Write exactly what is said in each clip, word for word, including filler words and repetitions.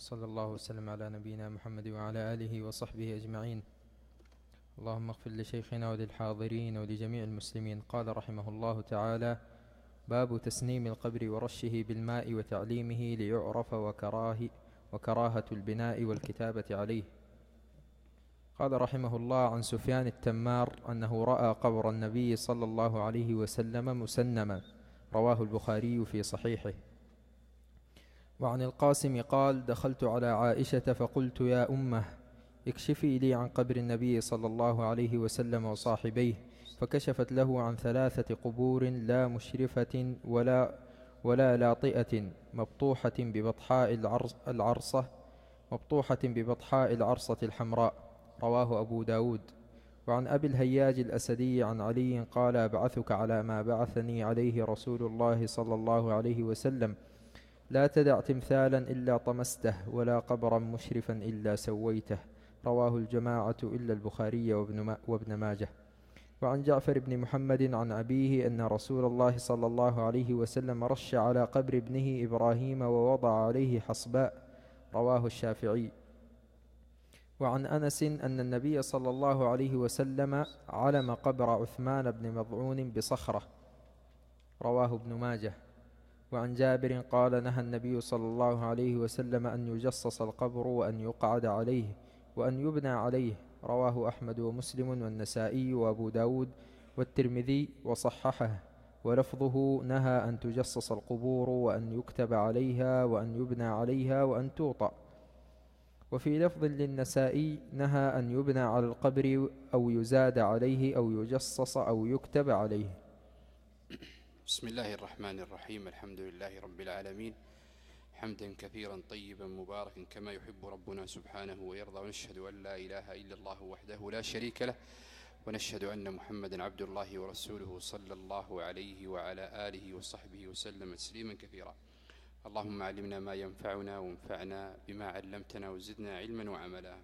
صلى الله وسلم على نبينا محمد وعلى آله وصحبه أجمعين. اللهم اغفر لشيخنا وللحاضرين ولجميع المسلمين. قال رحمه الله تعالى: باب تسنيم القبر ورشه بالماء وتعليمه ليعرف وكراه وكراهة البناء والكتابة عليه. قال رحمه الله: عن سفيان التمار أنه رأى قبر النبي صلى الله عليه وسلم مسنما، رواه البخاري في صحيحه. وعن القاسم قال: دخلت على عائشة فقلت: يا أمه، اكشفي لي عن قبر النبي صلى الله عليه وسلم وصاحبيه، فكشفت له عن ثلاثة قبور لا مشرفة ولا ولا لاطئة، مبطوحة ببطحاء العرص العرصة مبطوحة ببطحاء العرصة الحمراء، رواه أبو داود. وعن أبي الهياج الأسدي عن علي قال: أبعثك على ما بعثني عليه رسول الله صلى الله عليه وسلم: لا تدع تمثالا إلا طمسته، ولا قبرا مشرفا إلا سويته، رواه الجماعة إلا البخاري وابن ماجه. وعن جعفر بن محمد عن أبيه أن رسول الله صلى الله عليه وسلم رش على قبر ابنه إبراهيم ووضع عليه حصباء، رواه الشافعي. وعن أنس أن النبي صلى الله عليه وسلم علم قبر عثمان بن مظعون بصخرة، رواه ابن ماجه. وعن جابر قال: نهى النبي صلى الله عليه وسلم أن يجصص القبر وأن يقعد عليه وأن يبنى عليه، رواه أحمد ومسلم والنسائي وأبو داود والترمذي وصححه، ولفظه: نهى أن تجصص القبور وأن يكتب عليها وأن يبنى عليها وأن توطأ. وفي لفظ للنسائي: نهى أن يبنى على القبر أو يزاد عليه أو يجصص أو يكتب عليه. بسم الله الرحمن الرحيم. الحمد لله رب العالمين، حمدا كثيرا طيبا مباركا كما يحب ربنا سبحانه ويرضى. ونشهد أن لا إله إلا الله وحده لا شريك له، ونشهد أن محمدا عبد الله ورسوله صلى الله عليه وعلى آله وصحبه وسلم تسليما كثيرا. اللهم علمنا ما ينفعنا وانفعنا بما علمتنا وزدنا علما وعملا.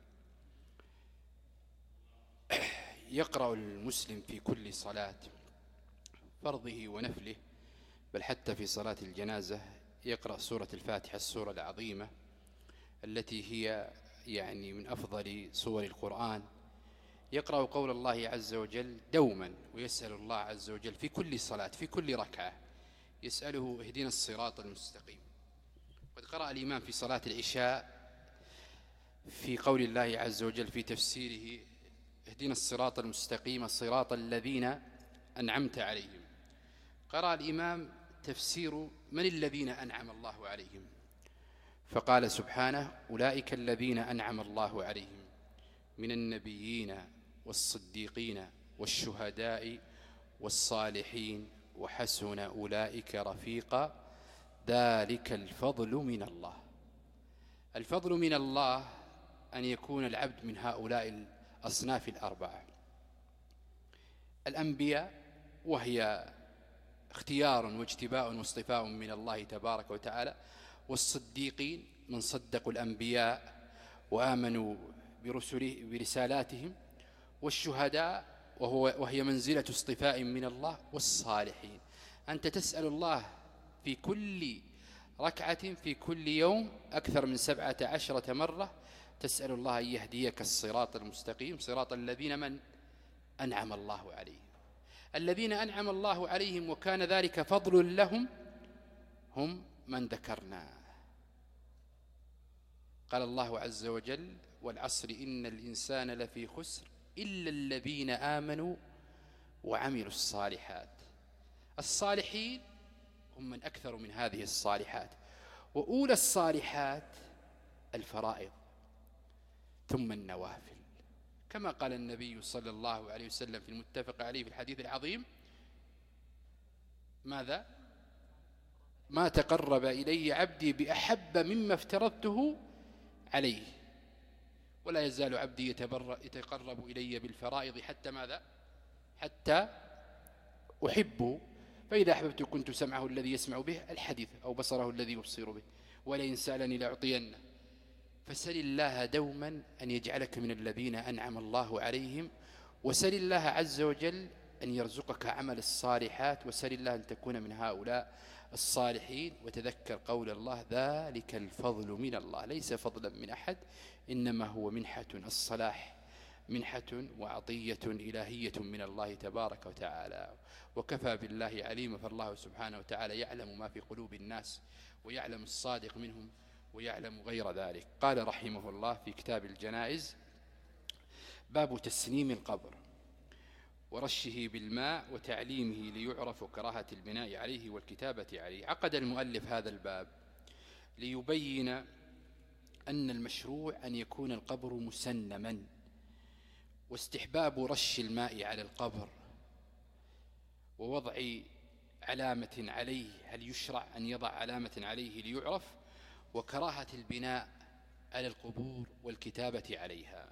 يقرأ المسلم في كل صلاة فرضه ونفله، بل حتى في صلاة الجنازة يقرأ سورة الفاتحة، السورة العظيمة التي هي يعني من أفضل سور القرآن. يقرأ قول الله عز وجل دوما، ويسأل الله عز وجل في كل صلاة في كل ركعة، يسأله: اهدنا الصراط المستقيم. قد قرأ الإمام في صلاة العشاء في قول الله عز وجل في تفسيره: اهدنا الصراط المستقيم صراط الذين أنعمت عليهم. قرأ الإمام تفسير من الذين أنعم الله عليهم، فقال سبحانه: أولئك الذين أنعم الله عليهم من النبيين والصديقين والشهداء والصالحين وحسن أولئك رفيقا، ذلك الفضل من الله. الفضل من الله أن يكون العبد من هؤلاء الأصناف الأربعة: الأنبياء، وهي اختيار واجتباء واصطفاء من الله تبارك وتعالى، والصديقين من صدقوا الأنبياء وآمنوا برسله برسالاتهم، والشهداء وهو وهي منزلة اصطفاء من الله، والصالحين. أنت تسأل الله في كل ركعة في كل يوم أكثر من سبعة عشرة مرة، تسأل الله أن يهديك الصراط المستقيم، صراط الذين من أنعم الله عليهم. الذين أنعم الله عليهم وكان ذلك فضل لهم هم من ذكرنا. قال الله عز وجل: والعصر إن الإنسان لفي خسر إلا الذين آمنوا وعملوا الصالحات. الصالحين هم من أكثر من هذه الصالحات، وأولى الصالحات الفرائض ثم النوافل، كما قال النبي صلى الله عليه وسلم في المتفق عليه في الحديث العظيم: ماذا؟ ما تقرب إلي عبدي بأحب مما افترضته عليه، ولا يزال عبدي يتقرب إلي بالفرائض حتى ماذا؟ حتى أحبه، فإذا أحببت كنت سمعه الذي يسمع به الحديث، أو بصره الذي يبصر به، ولئن سألني لأعطينه. فسل الله دوما أن يجعلك من الذين أنعم الله عليهم، وسل الله عز وجل أن يرزقك عمل الصالحات، وسل الله أن تكون من هؤلاء الصالحين وتذكر قول الله ذلك الفضل من الله، ليس فضلا من أحد إنما هو منحة، الصلاح منحة وعطية إلهية من الله تبارك وتعالى، وكفى بالله عليما، فالله سبحانه وتعالى يعلم ما في قلوب الناس ويعلم الصادق منهم ويعلم غير ذلك. قال رحمه الله في كتاب الجنائز: باب تسنيم القبر ورشه بالماء وتعليمه ليعرف كراهة البناء عليه والكتابة عليه. عقد المؤلف هذا الباب ليبين أن المشروع أن يكون القبر مسنما، واستحباب رش الماء على القبر ووضع علامة عليه، هل يشرع أن يضع علامة عليه ليعرف، وكراهة البناء على القبور والكتابة عليها.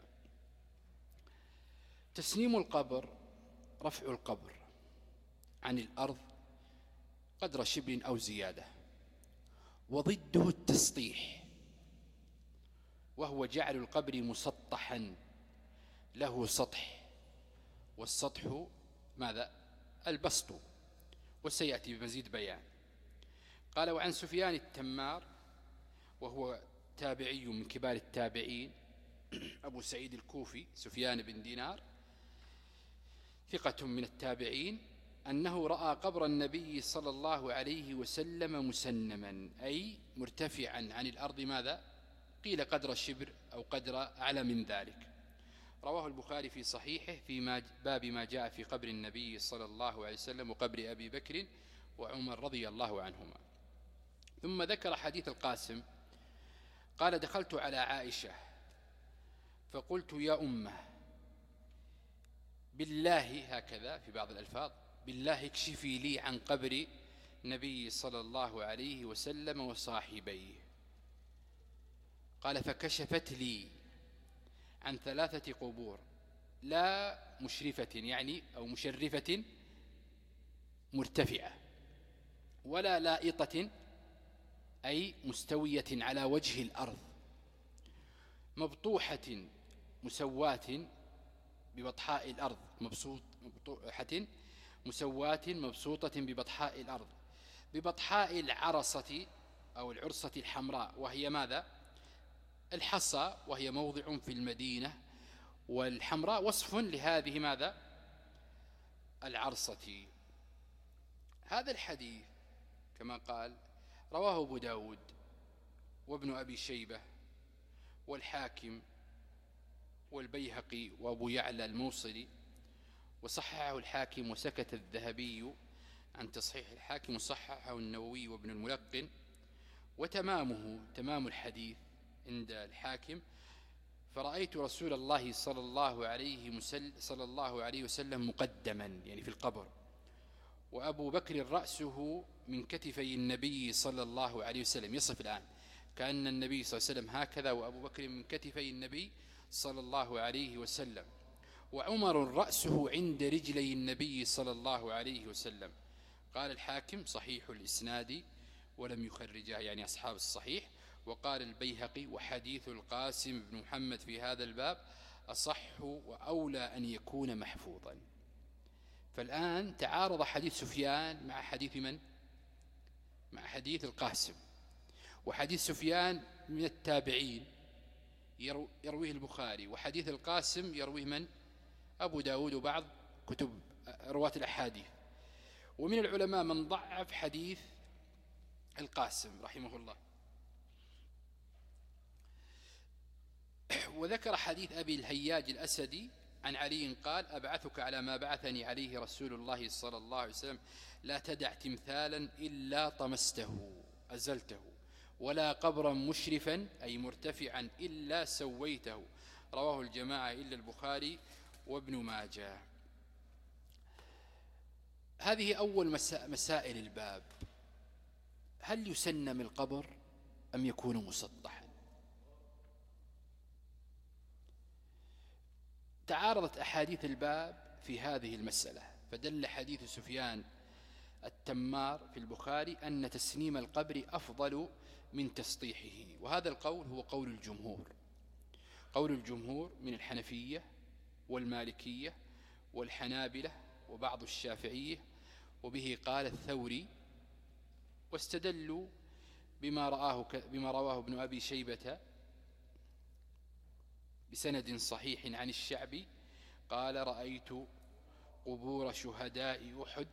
تسنيم القبر رفع القبر عن الأرض قدر شبر أو زيادة، وضده التسطيح، وهو جعل القبر مسطحا له سطح، والسطح ماذا؟ البسط، وسيأتي بمزيد بيان. قال: وعن سفيان التمار وهو تابعي من كبار التابعين أبو سعيد الكوفي سفيان بن دينار ثقة من التابعين، أنه رأى قبر النبي صلى الله عليه وسلم مسنما، أي مرتفعا عن الأرض، ماذا؟ قيل قدر الشبر أو قدر أعلى من ذلك. رواه البخاري في صحيحه في باب ما جاء في قبر النبي صلى الله عليه وسلم وقبر أبي بكر وعمر رضي الله عنهما. ثم ذكر حديث القاسم قال: دخلت على عائشة فقلت: يا أمه بالله، هكذا في بعض الألفاظ، بالله اكشفي لي عن قبر النبي صلى الله عليه وسلم وصاحبيه. قال: فكشفت لي عن ثلاثة قبور، لا مشرفة يعني أو مشرفة مرتفعة، ولا لائطة أي مستوية على وجه الأرض، مبطوحة مسواة ببطحاء الأرض، مبسوط مبطوحة مسواة مبسوطة ببطحاء الأرض، ببطحاء العرصة أو العرصة الحمراء، وهي ماذا؟ الحصى، وهي موضع في المدينة، والحمراء وصف لهذه ماذا؟ العرصة. هذا الحديث كما قال رواه أبو داود وابن أبي شيبة والحاكم والبيهقي وأبو يعلى الموصلي، وصححه الحاكم وسكت الذهبي عن تصحيح الحاكم، وصححه النووي وابن الملقن. وتمامه تمام الحديث عند الحاكم: فرأيت رسول الله صلى الله عليه صلى الله عليه وسلم مقدما، يعني في القبر، وأبو بكر رأسه من كتفي النبي صلى الله عليه وسلم. يصف الآن كأن النبي صلى الله عليه وسلم هكذا، وأبو بكر من كتفي النبي صلى الله عليه وسلم، وعمر رأسه عند رجلي النبي صلى الله عليه وسلم. قال الحاكم: صحيح الإسناد ولم يخرجه، يعني أصحاب الصحيح. وقال البيهقي: وحديث القاسم بن محمد في هذا الباب أصح وأولى أن يكون محفوظا. فالآن تعارض حديث سفيان مع حديث من؟ مع حديث القاسم. وحديث سفيان من التابعين يرويه البخاري، وحديث القاسم يرويه من؟ أبو داود وبعض كتب رواة الأحاديث. ومن العلماء من ضعف حديث القاسم رحمه الله. وذكر حديث أبي الهياج الأسدي عن علي قال: أبعثك على ما بعثني عليه رسول الله صلى الله عليه وسلم، لا تدع تمثالا إلا طمسته أزلته، ولا قبرا مشرفا أي مرتفعا إلا سويته. رواه الجماعة إلا البخاري وابن ماجه. هذه أول مسائل الباب: هل يسنم القبر أم يكون مسطحا؟ تعارضت أحاديث الباب في هذه المسألة، فدل حديث سفيان التمار في البخاري أن تسنيم القبر أفضل من تسطيحه، وهذا القول هو قول الجمهور، قول الجمهور من الحنفية والمالكية والحنابلة وبعض الشافعية، وبه قال الثوري واستدلوا بما رآه بما رواه ابن أبي شيبة بسند صحيح عن الشعبي قال رأيت قبور شهداء أحد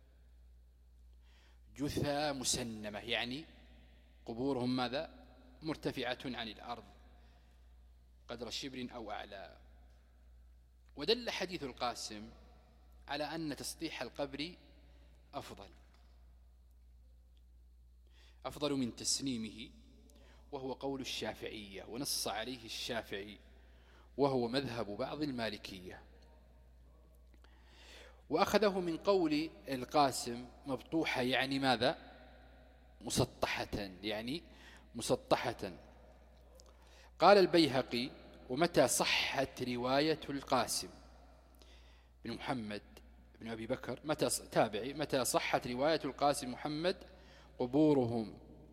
جثى مسنمة، يعني قبورهم ماذا؟ مرتفعة عن الأرض قدر شبر أو أعلى. ودل حديث القاسم على أن تسطيح القبر أفضل أفضل من تسنيمه، وهو قول الشافعية، ونص عليه الشافعي وهو مذهب بعض المالكية. وأخذه من قول القاسم مبطوحة، يعني ماذا؟ مسطحة، يعني مسطحة. قال البيهقي: ومتى صحت رواية القاسم بن محمد بن أبي بكر متى تابعي متى صحت رواية القاسم محمد قبورهم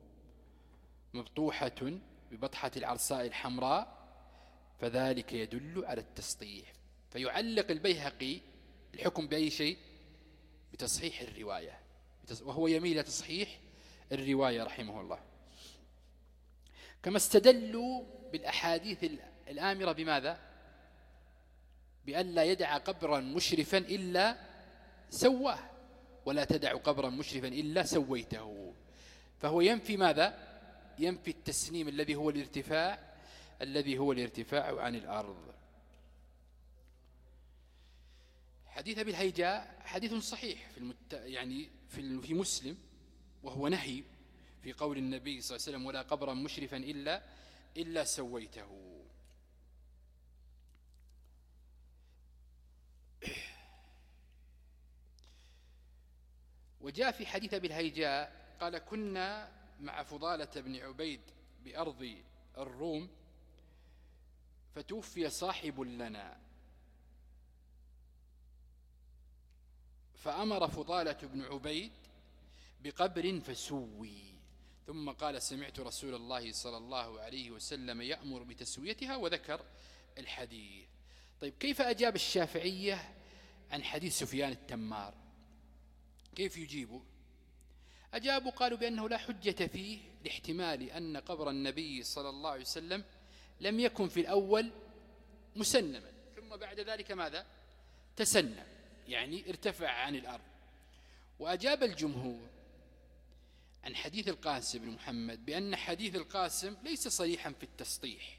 مبطوحة ببطحة العرساء الحمراء فذلك يدل على التسطيح. فيعلق البيهقي الحكم بأي شيء؟ بتصحيح الرواية، وهو يميل إلى تصحيح الرواية رحمه الله. كما استدلوا بالأحاديث الآمرة بماذا؟ بأن لا يدع قبرا مشرفا إلا سواه، ولا تدع قبرا مشرفا إلا سويته. فهو ينفي ماذا؟ ينفي التسنيم الذي هو الارتفاع الذي هو الارتفاع عن الأرض. حديث أبي الهيجاء حديث صحيح في المت... يعني في في مسلم، وهو نهي في قول النبي صلى الله عليه وسلم: ولا قبرا مشرفا إلا إلا سويته. وجاء في حديث أبي الهيجاء قال: كنا مع فضالة بن عبيد بأرض الروم فتوفي صاحب لنا، فأمر فضالة بن عبيد بقبر فسوي، ثم قال: سمعت رسول الله صلى الله عليه وسلم يأمر بتسويتها، وذكر الحديث. طيب، كيف أجاب الشافعية عن حديث سفيان التمار؟ كيف يجيبوا؟ أجابوا قالوا بأنه لا حجة فيه لاحتمال أن قبر النبي صلى الله عليه وسلم لم يكن في الأول مسنما، ثم بعد ذلك ماذا؟ تسنم، يعني ارتفع عن الأرض. وأجاب الجمهور عن حديث القاسم بن محمد بأن حديث القاسم ليس صريحا في التسطيح،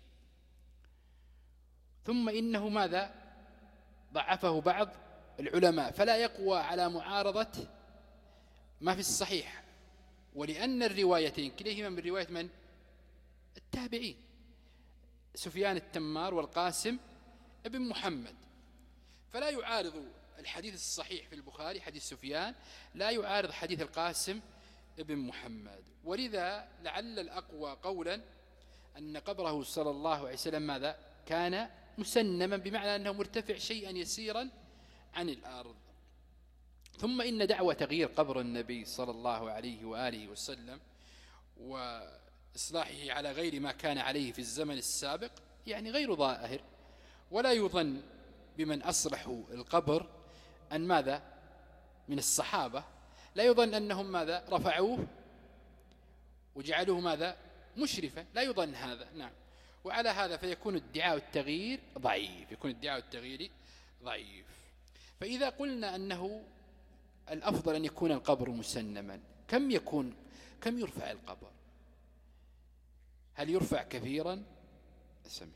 ثم إنه ماذا؟ ضعفه بعض العلماء، فلا يقوى على معارضة ما في الصحيح. ولأن الروايتين كليهما من رواية من؟ التابعين، سفيان التمار والقاسم ابن محمد، فلا يعارض الحديث الصحيح في البخاري حديث سفيان لا يعارض حديث القاسم ابن محمد. ولذا لعل الأقوى قولا أن قبره صلى الله عليه وسلم ماذا؟ كان مسنما، بمعنى أنه مرتفع شيئا يسيرا عن الأرض. ثم إن دعوة تغيير قبر النبي صلى الله عليه وآله وسلم وإصلاحه على غير ما كان عليه في الزمن السابق يعني غير ظاهر، ولا يظن بمن أصلحوا القبر أن ماذا؟ من الصحابة لا يظن أنهم ماذا؟ رفعوه وجعلوه ماذا؟ مشرفا، لا يظن هذا. نعم. وعلى هذا فيكون ادعاء التغيير ضعيف، يكون ادعاء التغيير ضعيف. فإذا قلنا أنه الأفضل أن يكون القبر مسنما، كم يكون كم يرفع القبر؟ هل يرفع كثيرا؟ أسمي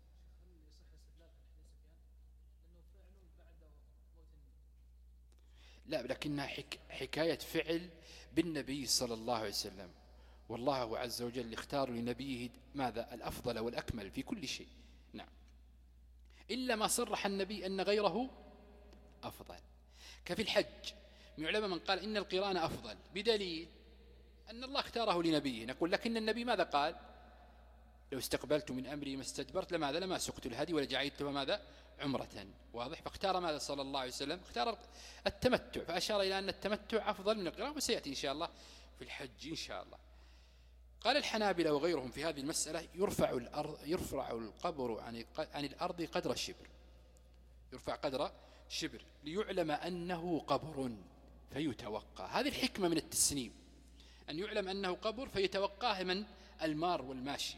لا، لكنها حك... حكاية فعل بالنبي صلى الله عليه وسلم، والله عز وجل اختار لنبيه ماذا؟ الأفضل والأكمل في كل شيء. نعم. إلا ما صرح النبي أن غيره أفضل، كفي الحج من علماء من قال إن القران أفضل بدليل أن الله اختاره لنبيه. نقول لكن النبي ماذا قال؟ لو استقبلت من أمري ما استدبرت لماذا؟ لما سقت الهدي ولجعلتها ماذا؟ عمرة. واضح؟ فاختار ماذا صلى الله عليه وسلم؟ اختار التمتع، فأشار إلى أن التمتع أفضل من القران، وسيأتي إن شاء الله في الحج إن شاء الله. قال الحنابلة وغيرهم في هذه المسألة: يرفع الأرض يرفع القبر عن عن الأرض قدر شبر، يرفع قدر شبر ليعلم أنه قبر فيتوقع. هذه الحكمة من التسنيم، أن يعلم أنه قبر فيتوقاه من المار والماشي.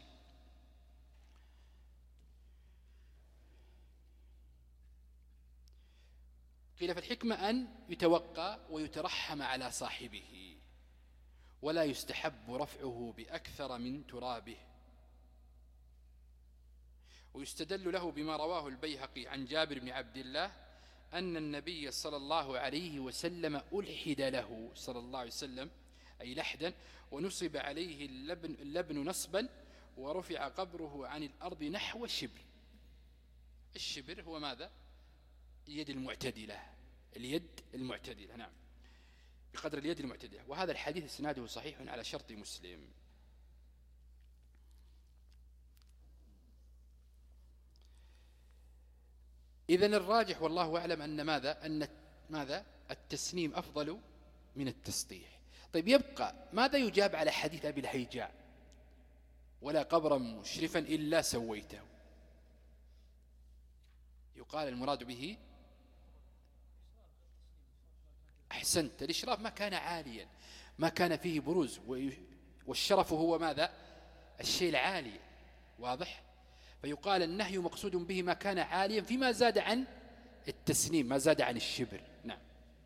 قيل فالحكمة أن يتوقى ويترحم على صاحبه، ولا يستحب رفعه بأكثر من ترابه. ويستدل له بما رواه البيهقي عن جابر بن عبد الله أن النبي صلى الله عليه وسلم ألحد له صلى الله عليه وسلم أي لحدا، ونصب عليه اللبن, اللبن نصبا، ورفع قبره عن الأرض نحو الشبر. الشبر هو ماذا؟ اليد المعتدلة، اليد المعتدلة، نعم، بقدر اليد المعتدلة. وهذا الحديث اسناده صحيح على شرط مسلم. إذن الراجح والله أعلم أن ماذا أن ماذا التسنيم أفضل من التسطيح. طيب يبقى ماذا يجاب على حديث أبي الهيجاء ولا قبرا مشرفا إلا سويته؟ يقال المراد به أحسنت، الإشراف ما كان عاليا، ما كان فيه بروز، والشرف هو ماذا؟ الشيء العالي، واضح؟ فيقال النهي مقصود به ما كان عاليا فيما زاد عن التسنيم، ما زاد عن الشبر. نعم.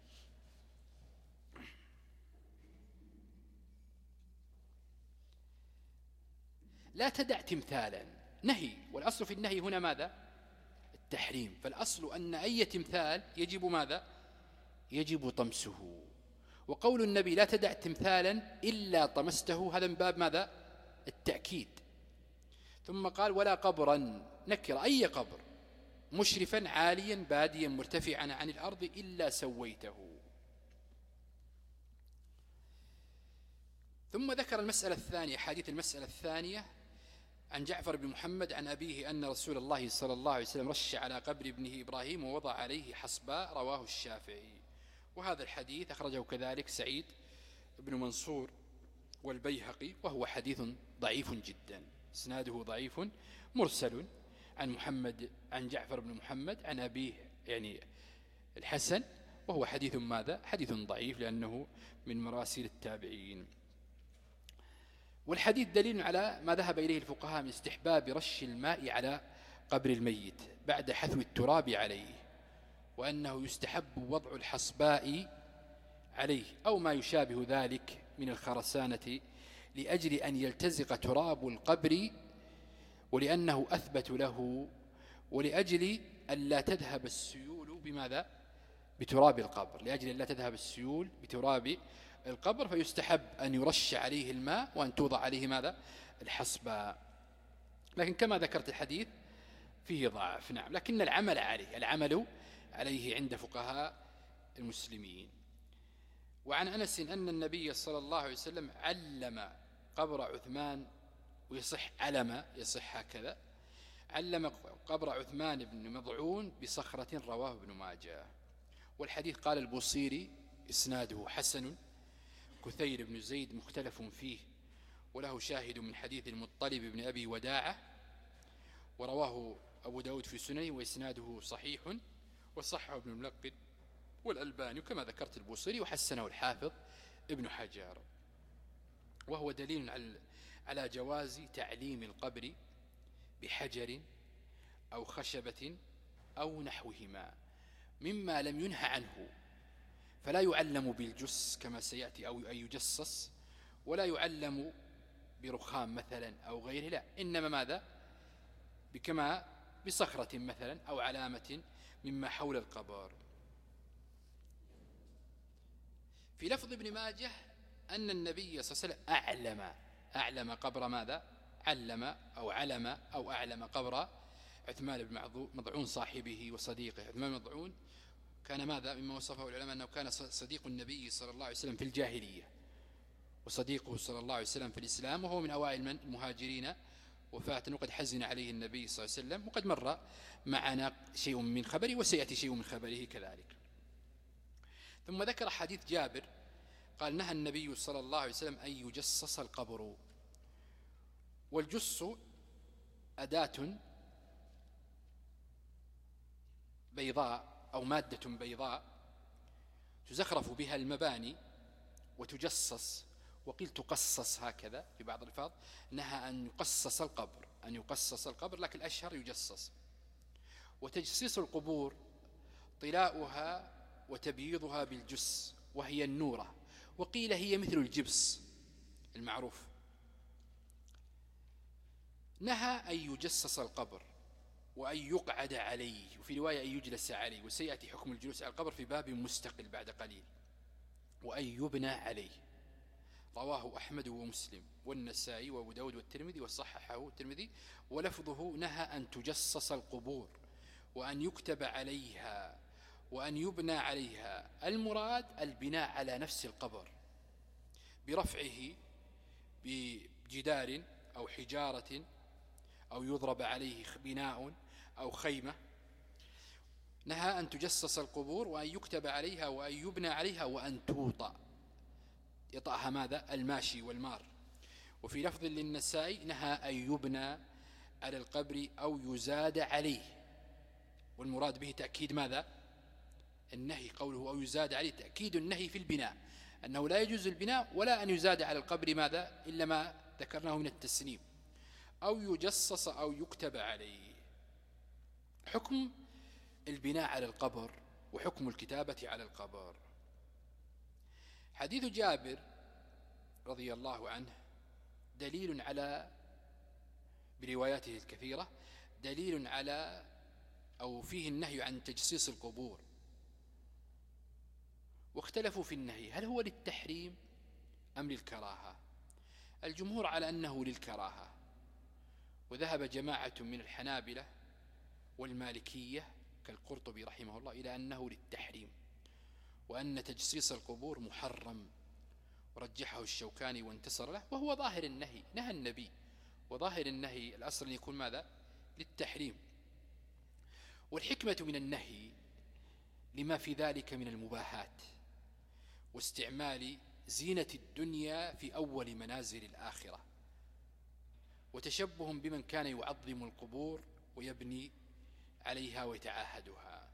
لا تدع تمثالا، نهي، والأصل في النهي هنا ماذا؟ التحريم. فالأصل أن أي تمثال يجب ماذا؟ يجب طمسه. وقول النبي لا تدع تمثالا إلا طمسته، هذا من باب ماذا؟ التأكيد. ثم قال ولا قبرا، نكر، أي قبر مشرفا عاليا باديا مرتفعا عن الأرض إلا سويته. ثم ذكر المسألة الثانية، حديث المسألة الثانية عن جعفر بن محمد عن أبيه أن رسول الله صلى الله عليه وسلم رش على قبر ابنه إبراهيم ووضع عليه حصباء، رواه الشافعي. وهذا الحديث أخرجه كذلك سعيد بن منصور والبيهقي، وهو حديث ضعيف جدا، اسناده ضعيف مرسل عن محمد عن جعفر بن محمد عن أبيه يعني الحسن، وهو حديث ماذا؟ حديث ضعيف لأنه من مراسيل التابعين. والحديث دليل على ما ذهب إليه الفقهاء من استحباب رش الماء على قبر الميت بعد حثو التراب عليه، وأنه يستحب وضع الحصباء عليه أو ما يشابه ذلك من الخرسانة لأجل أن يلتزق تراب القبر، ولأنه أثبت له، ولأجل أن لا تذهب السيول بماذا؟ بتراب القبر، لأجل أن لا تذهب السيول بتراب القبر، فيستحب أن يرش عليه الماء وأن توضع عليه ماذا؟ الحصباء. لكن كما ذكرت الحديث فيه ضعف، نعم، لكن العمل عليه العمل عليه عند فقهاء المسلمين. وعن أنس أن النبي صلى الله عليه وسلم علم قبر عثمان، ويصح علم، يصح هكذا، علم قبر عثمان بن مضعون بصخرة، رواه ابن ماجه. والحديث قال البوصيري إسناده حسن، كثير بن زيد مختلف فيه، وله شاهد من حديث المطلب بن أبي وداعة، ورواه أبو داود في سننه، وإسناده صحيح، وصحه ابن الملقن والألباني، كما ذكرت البوصيري، وحسنه الحافظ ابن حجر. وهو دليل على جواز تعليم القبر بحجر أو خشبة أو نحوهما مما لم ينهى عنه، فلا يعلم بالجس كما سيأتي أو أن يجسس، ولا يعلم برخام مثلا أو غيره، لا، إنما ماذا؟ بكما بصخرة مثلا أو علامة مما حول القبر. في لفظ ابن ماجه أن النبي صلى الله عليه وسلم أعلم أعلم قبر ماذا؟ علم أو علم أو أعلم قبر عثمان بن مضعون صاحبه وصديقه. عثمان بن مضعون كان ماذا؟ مما وصفه العلماء أنه كان صديق النبي صلى الله عليه وسلم في الجاهلية، وصديقه صلى الله عليه وسلم في الإسلام، وهو من أوائل من المهاجرين وفاة، وقد حزن عليه النبي صلى الله عليه وسلم، وقد مر معنا شيء من خبره وسيأتي شيء من خبره كذلك. ثم ذكر حديث جابر قال نهى النبي صلى الله عليه وسلم أن يجسس القبر. والجس أداة بيضاء أو مادة بيضاء تزخرف بها المباني وتجسس وقيل تقصص هكذا في بعض الألفاظ، نهى أن يقصص القبر، أن يقصص القبر، لكن الأشهر يجصص. وتجصيص القبور طلاؤها وتبييضها بالجس وهي النورة، وقيل هي مثل الجبس المعروف. نهى أن يجسس القبر وأن يقعد عليه، وفي رواية أن يجلس عليه، وسيأتي حكم الجلوس على القبر في باب مستقل بعد قليل. وأن يبنى عليه، رواه أحمد ومسلم والنسائي وأبو داود والترمذي وصححه الترمذي. ولفظه نهى أن تجسس القبور وأن يكتب عليها وأن يبنى عليها. المراد البناء على نفس القبر برفعه بجدار أو حجارة أو يضرب عليه بناء أو خيمة. نهى أن تجسس القبور وأن يكتب عليها وأن يبنى عليها وأن توطأ، يطأها ماذا؟ الماشي والمار. وفي لفظ للنسائي نهى أن يبنى على القبر أو يزاد عليه، والمراد به تأكيد ماذا؟ النهي. قوله أو يزاد عليه تأكيد النهي في البناء، أنه لا يجوز البناء ولا أن يزاد على القبر ماذا؟ إلا ما ذكرناه من التسنيم. أو يجصص أو يكتب عليه. حكم البناء على القبر وحكم الكتابة على القبر. حديث جابر رضي الله عنه دليل على، برواياته الكثيرة، دليل على أو فيه النهي عن تجسيس القبور. واختلفوا في النهي هل هو للتحريم أم للكراهة. الجمهور على أنه للكراهة، وذهب جماعة من الحنابلة والمالكية كالقرطبي رحمه الله إلى أنه للتحريم، وأن تجسيس القبور محرم، ورجحه الشوكاني وانتصر له، وهو ظاهر النهي، نهى النبي، وظاهر النهي الأصل يكون ماذا؟ للتحريم. والحكمة من النهي لما في ذلك من المباحات واستعمال زينة الدنيا في أول منازل الآخرة، وتشبه بمن كان يعظم القبور ويبني عليها ويتعاهدها.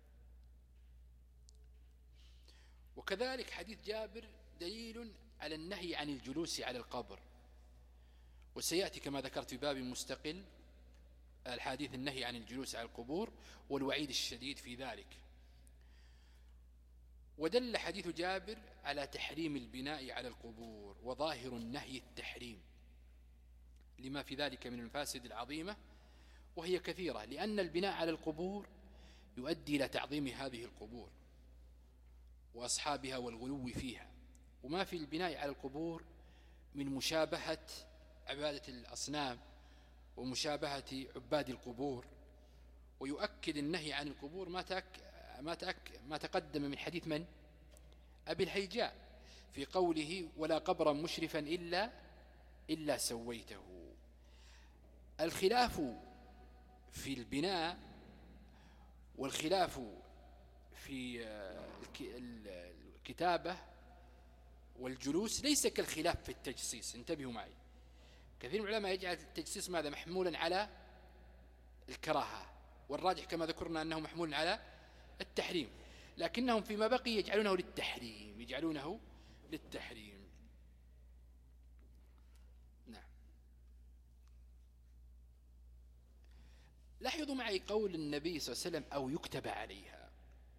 وكذلك حديث جابر دليل على النهي عن الجلوس على القبر، وسيأتي كما ذكرت في باب مستقل الحديث النهي عن الجلوس على القبور والوعيد الشديد في ذلك. ودل حديث جابر على تحريم البناء على القبور، وظاهر النهي التحريم لما في ذلك من المفاسد العظيمة، وهي كثيرة، لأن البناء على القبور يؤدي إلى تعظيم هذه القبور وأصحابها والغلو فيها. وما في البناء على القبور من مشابهة عبادة الأصنام ومشابهة عباد القبور. ويؤكد النهي عن القبور ما تك ما, تك ما تقدم من حديث من؟ أبي الهيجاء في قوله ولا قبرا مشرفا إلا إلا سويته. الخلاف في البناء والخلاف في الكتابة والجلوس ليس كالخلاف في التجسيس. انتبهوا معي، كثير من العلماء يجعل التجسيس ماذا؟ محمولا على الكراهة، والراجح كما ذكرنا أنه محمول على التحريم، لكنهم فيما بقي يجعلونه للتحريم، يجعلونه للتحريم. نعم. لاحظوا معي قول النبي صلى الله عليه وسلم أو يكتب عليها.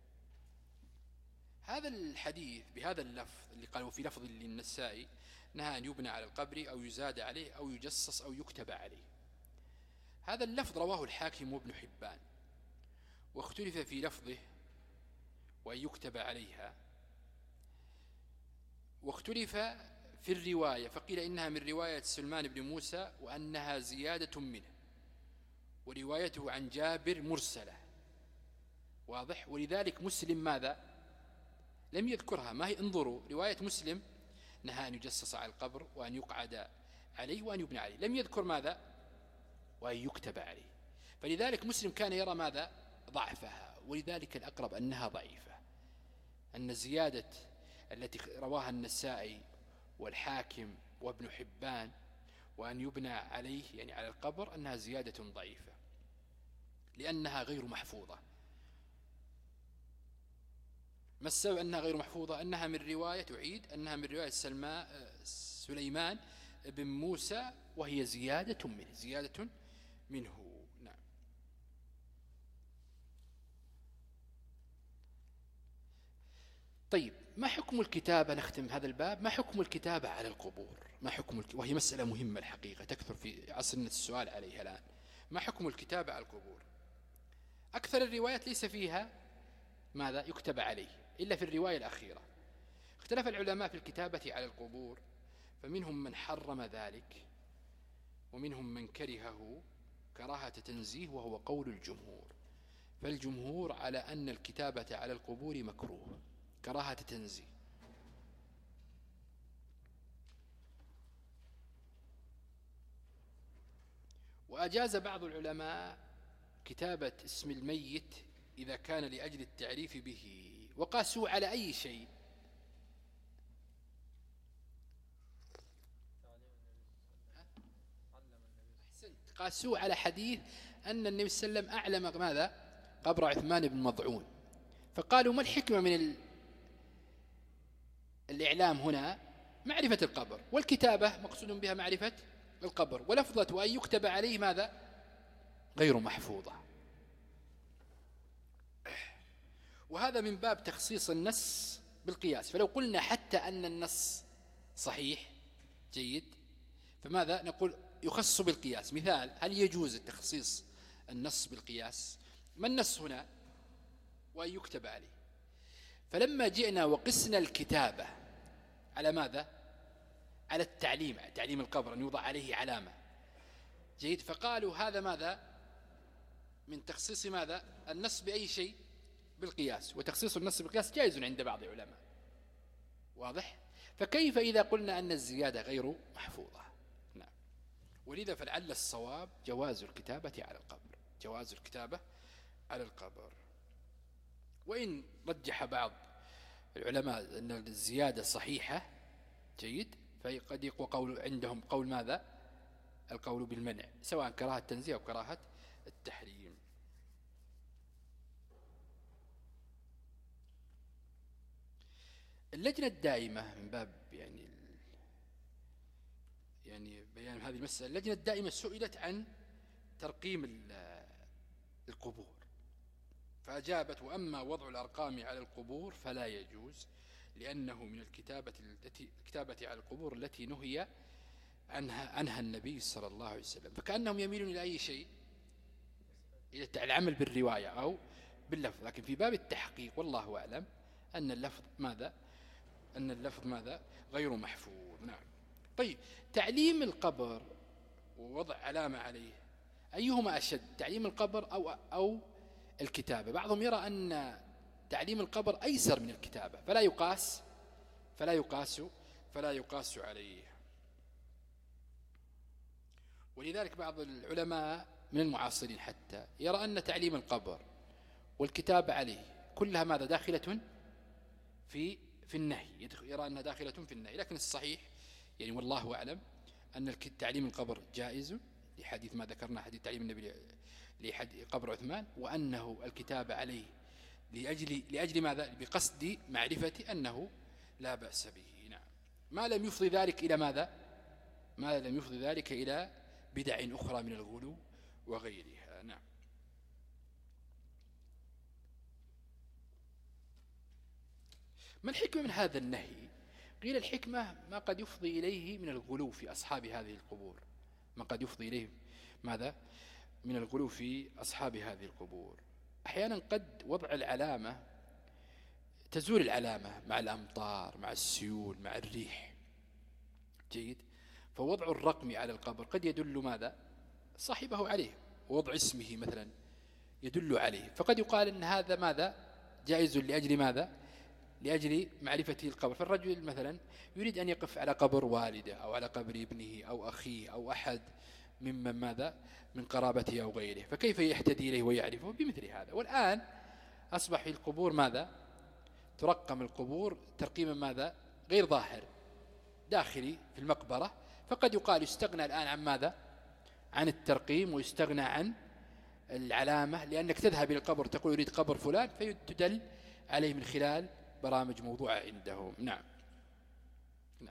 هذا الحديث بهذا اللفظ اللي قالوا في لفظ للنسائي نهى أن يبنى على القبر أو يزاد عليه أو يجسس أو يكتب عليه. هذا اللفظ رواه الحاكم وابن حبان، واختلف في لفظه وأن يكتب عليها، واختلف في الرواية، فقيل إنها من رواية سلمان بن موسى وأنها زيادة منه، وروايته عن جابر مرسلة، واضح. ولذلك مسلم ماذا؟ لم يذكرها. ما هي؟ انظروا رواية مسلم نهى أن يجسس على القبر وأن يقعد عليه وأن يبنى عليه، لم يذكر ماذا؟ وأن يكتب عليه. فلذلك مسلم كان يرى ماذا؟ ضعفها، ولذلك الأقرب أنها ضعيفة، أن الزيادة التي رواها النسائي والحاكم وابن حبان وأن يبنى عليه يعني على القبر أنها زيادة ضعيفة، لأنها غير محفوظة. ما السبب أنها غير محفوظة؟ أنها من رواية تعيد أنها من رواية سلماء سليمان بن موسى، وهي زيادة منه زيادة منه. نعم. طيب، ما حكم الكتابة؟ نختم هذا الباب. ما حكم الكتابة على القبور؟ ما حكم الك... وهي مسألة مهمة الحقيقة، تكثر في عصرنا السؤال عليها الآن. ما حكم الكتابة على القبور؟ أكثر الروايات ليس فيها ماذا يكتب عليه إلا في الرواية الأخيرة. اختلف العلماء في الكتابة على القبور، فمنهم من حرم ذلك ومنهم من كرهه كراهة تنزيه، وهو قول الجمهور. فالجمهور على أن الكتابة على القبور مكروه كراهة تنزيه. وأجاز بعض العلماء كتابة اسم الميت إذا كان لأجل التعريف به، وقاسوا على أي شيء؟ قاسوا على حديث أن النبي صلى الله عليه وسلم أعلم ماذا قبر عثمان بن مضعون، فقالوا ما الحكمة من ال... الإعلام هنا؟ معرفة القبر، والكتابة مقصود بها معرفة القبر، ولفظة أن يكتب عليه ماذا غير محفوظة. وهذا من باب تخصيص النص بالقياس. فلو قلنا حتى أن النص صحيح جيد، فماذا نقول؟ يخص بالقياس. مثال، هل يجوز التخصيص النص بالقياس؟ ما النص هنا؟ وأن يكتب عليه. فلما جئنا وقسنا الكتابة على ماذا؟ على التعليم، تعليم القبر أن يوضع عليه علامة جيد، فقالوا هذا ماذا من تخصيص ماذا النص بأي شيء؟ بالقياس. وتخصيص النص بالقياس جائز عند بعض العلماء، واضح؟ فكيف إذا قلنا أن الزيادة غير محفوظة؟ نعم. ولذا فلعل الصواب جواز الكتابة على القبر، جواز الكتابة على القبر. وإن رجح بعض العلماء أن الزيادة صحيحة جيد، فقد يقوى قول عندهم قول ماذا؟ القول بالمنع، سواء كراهة التنزيه أو كراهة التحريم. اللجنة الدائمة من باب يعني يعني بيان هذه المسألة، اللجنة الدائمة سئلت عن ترقيم القبور فأجابت: وأما وضع الأرقام على القبور فلا يجوز، لأنه من الكتابة التي الكتابة على القبور التي نهي عنها عنها النبي صلى الله عليه وسلم. فكأنهم يميلون إلى أي شيء؟ إلى العمل بالرواية أو باللفظ. لكن في باب التحقيق والله أعلم أن اللفظ ماذا؟ أن اللفظ ماذا؟ غير محفوظ. نعم. طيب، تعليم القبر ووضع علامة عليه أيهما أشد؟ تعليم القبر أو أو الكتابة؟ بعضهم يرى أن تعليم القبر أيسر من الكتابة، فلا يقاس فلا يقاس فلا يقاس عليه. ولذلك بعض العلماء من المعاصرين حتى يرى أن تعليم القبر والكتابة عليه كلها ماذا؟ داخلة في في النهي، يرى أنها داخلة في النهي. لكن الصحيح يعني والله أعلم أن تعليم القبر جائز لحديث ما ذكرنا، حديث تعليم النبي لقبر عثمان، وأنه الكتابة عليه لأجل لأجل ماذا؟ بقصد معرفة أنه لا بأس به. نعم. ما لم يفضي ذلك إلى ماذا؟ ما لم يفضي ذلك إلى بدع أخرى من الغلو وغيرها. نعم. ما الحكمة من هذا النهي؟ قيل الحكمة ما قد يفضي إليه من الغلو في أصحاب هذه القبور، ما قد يفضي إليه ماذا؟ من الغلو في أصحاب هذه القبور. أحيانا قد وضع العلامة تزول العلامة مع الأمطار، مع السيول، مع الريح جيد، فوضع الرقم على القبر قد يدل ماذا؟ صاحبه عليه، ووضع اسمه مثلا يدل عليه، فقد يقال أن هذا ماذا؟ جائز لأجل ماذا؟ لأجل معرفته القبر. فالرجل مثلا يريد أن يقف على قبر والده أو على قبر ابنه أو أخيه أو أحد ممن ماذا؟ من قرابته أو غيره، فكيف يهتدي إليه ويعرفه؟ بمثل هذا. والآن أصبح في القبور ماذا؟ ترقم القبور ترقيما ماذا؟ غير ظاهر، داخلي في المقبرة، فقد يقال يستغنى الآن عن ماذا؟ عن الترقيم، ويستغنى عن العلامة، لأنك تذهب إلى القبر تقول يريد قبر فلان، فتدل عليه من خلال برامج موضوعة عندهم. نعم نعم.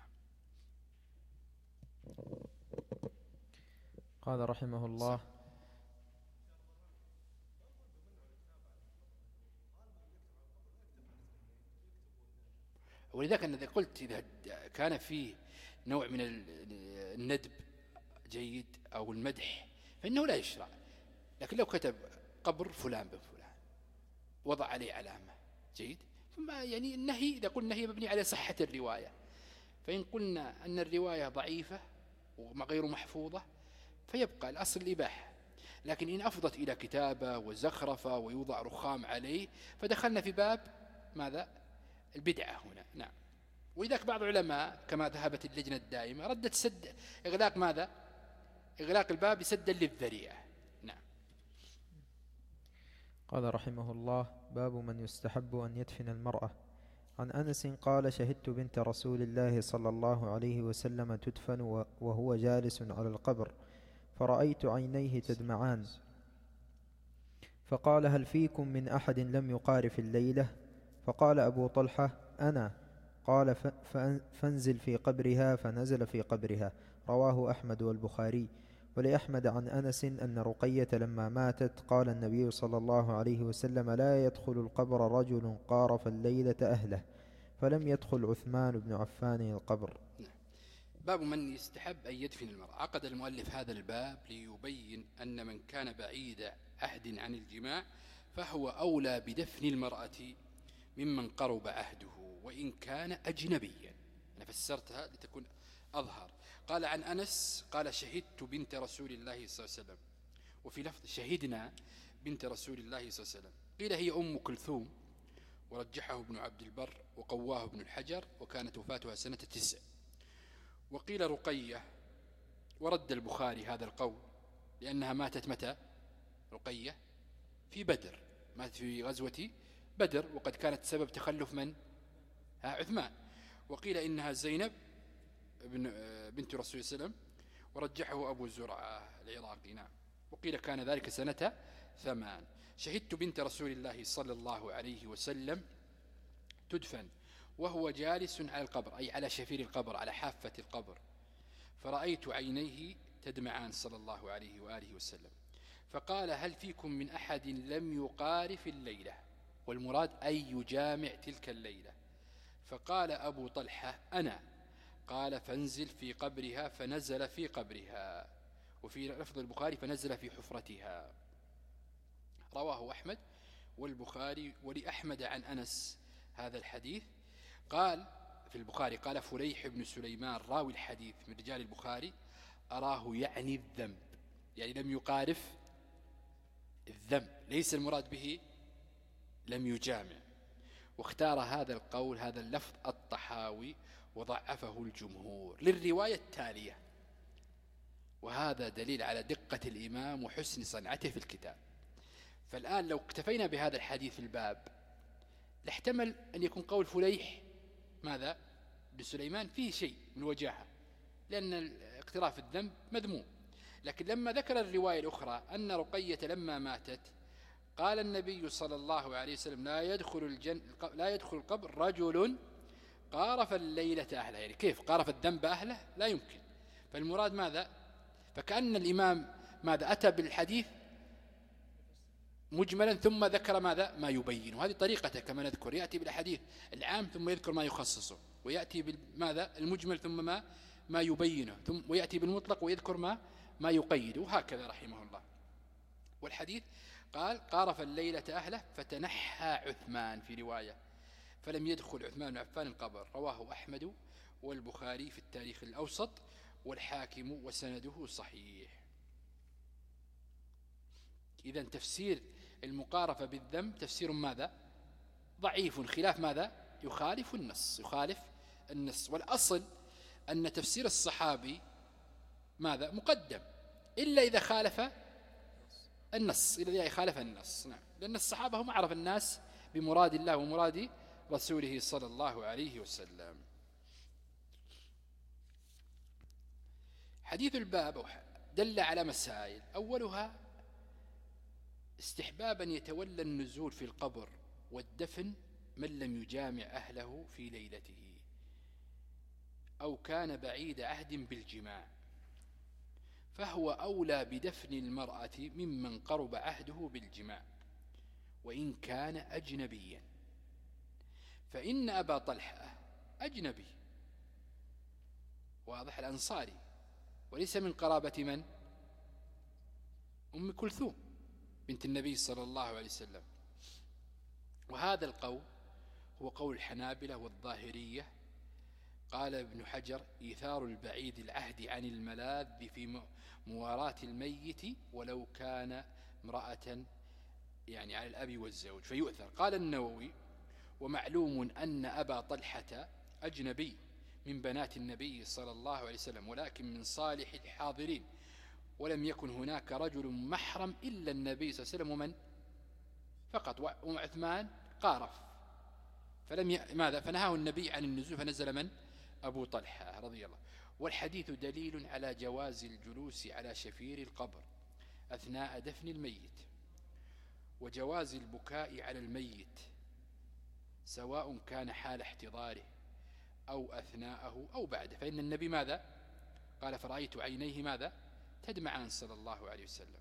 قال رحمه الله: ولذلك أنا قلت إذا كان فيه نوع من الندب جيد أو المدح فإنه لا يشرع. لكن لو كتب قبر فلان بن فلان وضع عليه علامة جيد، فما يعني النهي، إذا قلنا النهي مبني على صحة الرواية، فإن قلنا أن الرواية ضعيفة وغير محفوظة فيبقى الأصل الإباحة. لكن إن أفضت إلى كتابة وزخرفة ويوضع رخام عليه فدخلنا في باب ماذا؟ البدعة هنا. نعم. ولذلك بعض العلماء كما ذهبت اللجنة الدائمة ردت سد إغلاق ماذا؟ إغلاق الباب سدا للذريعة. نعم. قال رحمه الله: باب من يستحب أن يدفن المرأة. عن أنس قال: شهدت بنت رسول الله صلى الله عليه وسلم تدفن وهو جالس على القبر، فرأيت عينيه تدمعان، فقال: هل فيكم من أحد لم يقارف الليلة؟ فقال أبو طلحة: أنا. قال: فانزل في قبرها، فنزل في قبرها. رواه أحمد والبخاري. ولأحمد عن أنس أن رقية لما ماتت قال النبي صلى الله عليه وسلم: لا يدخل القبر رجل قارف الليلة أهله. فلم يدخل عثمان بن عفان القبر. باب من يستحب أن يدفن المرأة. عقد المؤلف هذا الباب ليبين أن من كان بعيد عهد عن الجماع فهو أولى بدفن المرأة ممن قرب عهده وإن كان أجنبيا. أنا فسرتها لتكون أظهر. قال عن أنس قال: شهدت بنت رسول الله صلى الله عليه وسلم، وفي لفظ شهدنا بنت رسول الله صلى الله عليه وسلم. قيل هي أم كلثوم، ورجحه ابن عبد البر وقواه ابن الحجر، وكانت وفاتها سنة تسع. وقيل رقية، ورد البخاري هذا القول لأنها ماتت متى؟ رقية في بدر، ماتت في غزوة بدر، وقد كانت سبب تخلف من؟ ها عثمان. وقيل إنها زينب بنت رسول الله صلى الله عليه وسلم، ورجحه أبو زرعة العراقي. نعم. وقيل كان ذلك سنة ثمان. شهدت بنت رسول الله صلى الله عليه وسلم تدفن وهو جالس على القبر، أي على شفير القبر، على حافة القبر، فرأيت عينيه تدمعان صلى الله عليه وآله وسلم. فقال: هل فيكم من أحد لم يقارف الليلة؟ والمراد أي يجامع تلك الليلة. فقال أبو طلحة: أنا. قال: فانزل في قبرها، فنزل في قبرها. وفي لفظ البخاري: فنزل في حفرتها. رواه أحمد والبخاري. ولأحمد عن أنس هذا الحديث قال في البخاري: قال فليح بن سليمان راوي الحديث من رجال البخاري: أراه يعني الذنب، يعني لم يقارف الذنب، ليس المراد به لم يجامع. واختار هذا القول هذا اللفظ الطحاوي وضعفه الجمهور للرواية التالية، وهذا دليل على دقة الإمام وحسن صنعته في الكتاب. فالآن لو اكتفينا بهذا الحديث في الباب لاحتمل أن يكون قول فليح ماذا بسليمان فيه شيء من وجاهة، لأن اقتراف الذنب مذموم. لكن لما ذكر الرواية الأخرى أن رقية لما ماتت قال النبي صلى الله عليه وسلم: لا يدخل الجن لا يدخل القبر رجل قارف الليلة أهله. يعني كيف قارف الذنب أهله؟ لا يمكن. فالمراد ماذا؟ فكأن الإمام ماذا أتى بالحديث مجملا ثم ذكر ماذا ما يبين. وهذه طريقته كما نذكر، يأتي بالحديث العام ثم يذكر ما يخصصه، ويأتي بالماذا المجمل ثم ما ما يبينه، ثم ويأتي بالمطلق ويذكر ما ما يقيده، وهكذا رحمه الله. والحديث قال: قارف الليلة أهله فتنحى عثمان في رواية، فلم يدخل عثمان بن عفان القبر. رواه أحمد والبخاري في التاريخ الأوسط والحاكم وسنده صحيح. إذن تفسير المقارفة بالذنب تفسير ماذا؟ ضعيف، خلاف ماذا؟ يخالف النص، يخالف النص. والأصل أن تفسير الصحابي ماذا؟ مقدم، إلا إذا خالف النص، إلا إذا خالف النص. نعم. لأن الصحابة هم أعرف الناس بمراد الله ومراد رسوله صلى الله عليه وسلم. حديث الباب دل على مسائل، أولها استحبابا يتولى النزول في القبر والدفن من لم يجامع أهله في ليلته أو كان بعيد عهد بالجماع، فهو أولى بدفن المرأة ممن قرب عهده بالجماع وإن كان أجنبيا، فإن أبا طلحة أجنبي واضح الأنصاري وليس من قرابة من؟ أم كلثوم بنت النبي صلى الله عليه وسلم. وهذا القول هو قول الحنابلة والظاهرية. قال ابن حجر: إيثار البعيد العهد عن الملاذ في مواراة الميت ولو كان امرأة، يعني على الأب والزوج فيؤثر. قال النووي: ومعلوم أن أبا طلحة أجنبي من بنات النبي صلى الله عليه وسلم، ولكن من صالح الحاضرين، ولم يكن هناك رجل محرم إلا النبي صلى الله عليه وسلم ومن فقط، وعثمان قارف، فلم ي... ماذا فنهاه النبي عن النزول، فنزل من؟ أبو طلحة رضي الله. والحديث دليل على جواز الجلوس على شفير القبر أثناء دفن الميت، وجواز البكاء على الميت سواء كان حال احتضاره أو أثناءه أو بعده، فإن النبي ماذا قال؟ فرأيت عينيه ماذا؟ تدمعان صلى الله عليه وسلم.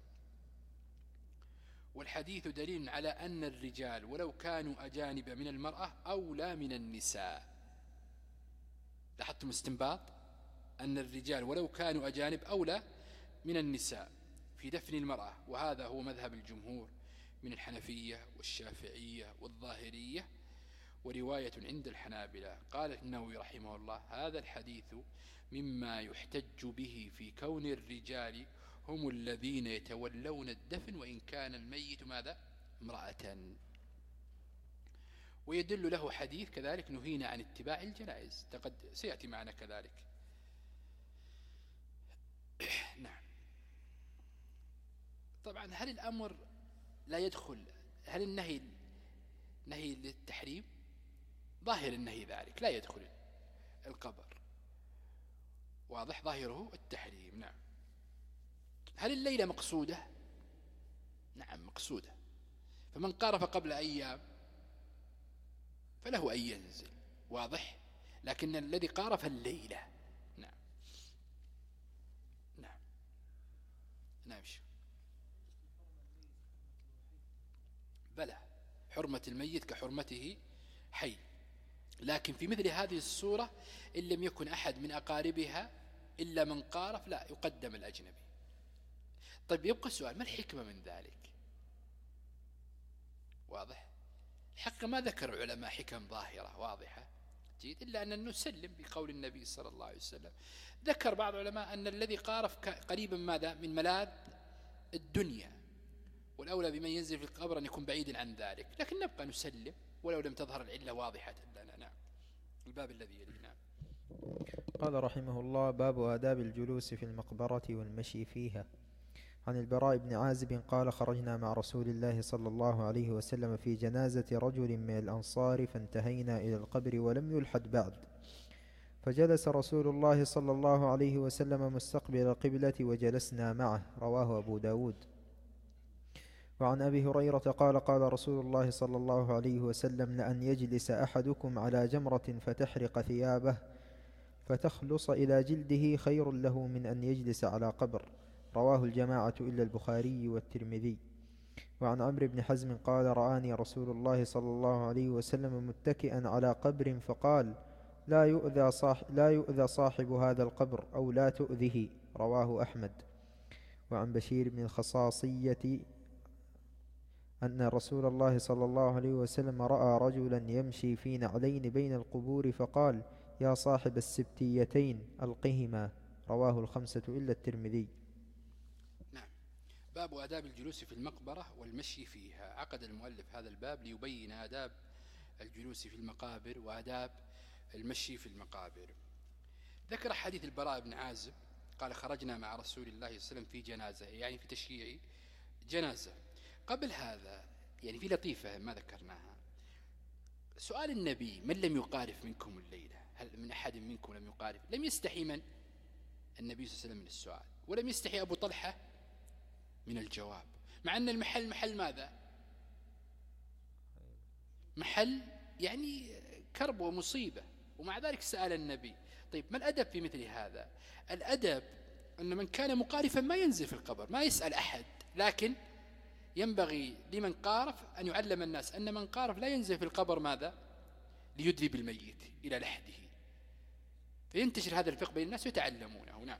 والحديث دليل على أن الرجال ولو كانوا أجانب من المرأة أولى من النساء. لاحظتم استنباط أن الرجال ولو كانوا أجانب أولى من النساء في دفن المرأة، وهذا هو مذهب الجمهور من الحنفية والشافعية والظاهرية، ورواية عند الحنابلة. قال النووي رحمه الله: هذا الحديث مما يحتج به في كون الرجال هم الذين يتولون الدفن وإن كان الميت ماذا؟ امرأة. ويدل له حديث كذلك: نهينا عن اتباع الجنائز، تقد سيأتي معنا كذلك. نعم. طبعا هل الأمر لا يدخل، هل النهي نهي للتحريم؟ ظاهر النهي ذلك لا يدخل القبر، واضح ظاهره التحريم. نعم. هل الليلة مقصودة؟ نعم مقصودة، فمن قارف قبل أيام فله أن ينزل، واضح، لكن الذي قارف الليلة. نعم نعم نعم شو. بلى، حرمة الميت كحرمته حي، لكن في مثل هذه الصورة إن لم يكن أحد من أقاربها إلا من قارف لا يقدم الأجنبي. طيب يبقى السؤال: ما الحكمة من ذلك؟ واضح، الحق ما ذكر العلماء حكم ظاهرة واضحة جيد، إلا أن نسلم بقول النبي صلى الله عليه وسلم. ذكر بعض العلماء أن الذي قارف قريبا ماذا من ملاذ الدنيا، والأولى بمن ينزل في القبر أن يكون بعيدا عن ذلك، لكن نبقى نسلم ولو لم تظهر العلة واضحة لنا. نعم. الباب الذي يلي. نعم. قال رحمه الله: باب آداب الجلوس في المقبرة والمشي فيها. عن البراء بن عازب قال: خرجنا مع رسول الله صلى الله عليه وسلم في جنازة رجل من الأنصار، فانتهينا إلى القبر ولم يلحد بعد، فجلس رسول الله صلى الله عليه وسلم مستقبل القبلة وجلسنا معه. رواه أبو داود. وعن أبي هريرة قال: قال رسول الله صلى الله عليه وسلم: لأن يجلس أحدكم على جمرة فتحرق ثيابه فتخلص إلى جلده خير له من أن يجلس على قبر. رواه الجماعة إلا البخاري والترمذي. وعن عمرو بن حزم قال: رآني رسول الله صلى الله عليه وسلم متكئا على قبر فقال: لا يؤذى صاحب, لا يؤذى صاحب هذا القبر أو لا تؤذه. رواه أحمد. وعن بشير بن الخصاصية أن رسول الله صلى الله عليه وسلم رأى رجلا يمشي في نعلين بين القبور فقال: يا صاحب السبتيتين ألقهما. رواه الخمسة إلا الترمذي. نعم. باب آداب الجلوس في المقبرة والمشي فيها. عقد المؤلف هذا الباب ليبين آداب الجلوس في المقابر وآداب المشي في المقابر. ذكر حديث البراء بن عازب قال: خرجنا مع رسول الله صلى الله عليه وسلم في جنازة، يعني في تشييع جنازة. قبل هذا يعني في لطيفة ما ذكرناها، سؤال النبي: من لم يقارف منكم الليلة؟ هل من أحد منكم لم يقارف؟ لم يستحي من؟ النبي صلى الله عليه وسلم من السؤال، ولم يستحي أبو طلحة من الجواب، مع أن المحل محل ماذا؟ محل يعني كرب ومصيبة، ومع ذلك سأل النبي. طيب ما الأدب في مثل هذا؟ الأدب أن من كان مقارفا ما ينزل في القبر، ما يسأل أحد، لكن ينبغي لمن قارف أن يعلم الناس أن من قارف لا ينزل في القبر ماذا؟ ليدلي بالميت إلى لحده، فينتشر هذا الفقه بين الناس ويتعلمونه. نعم.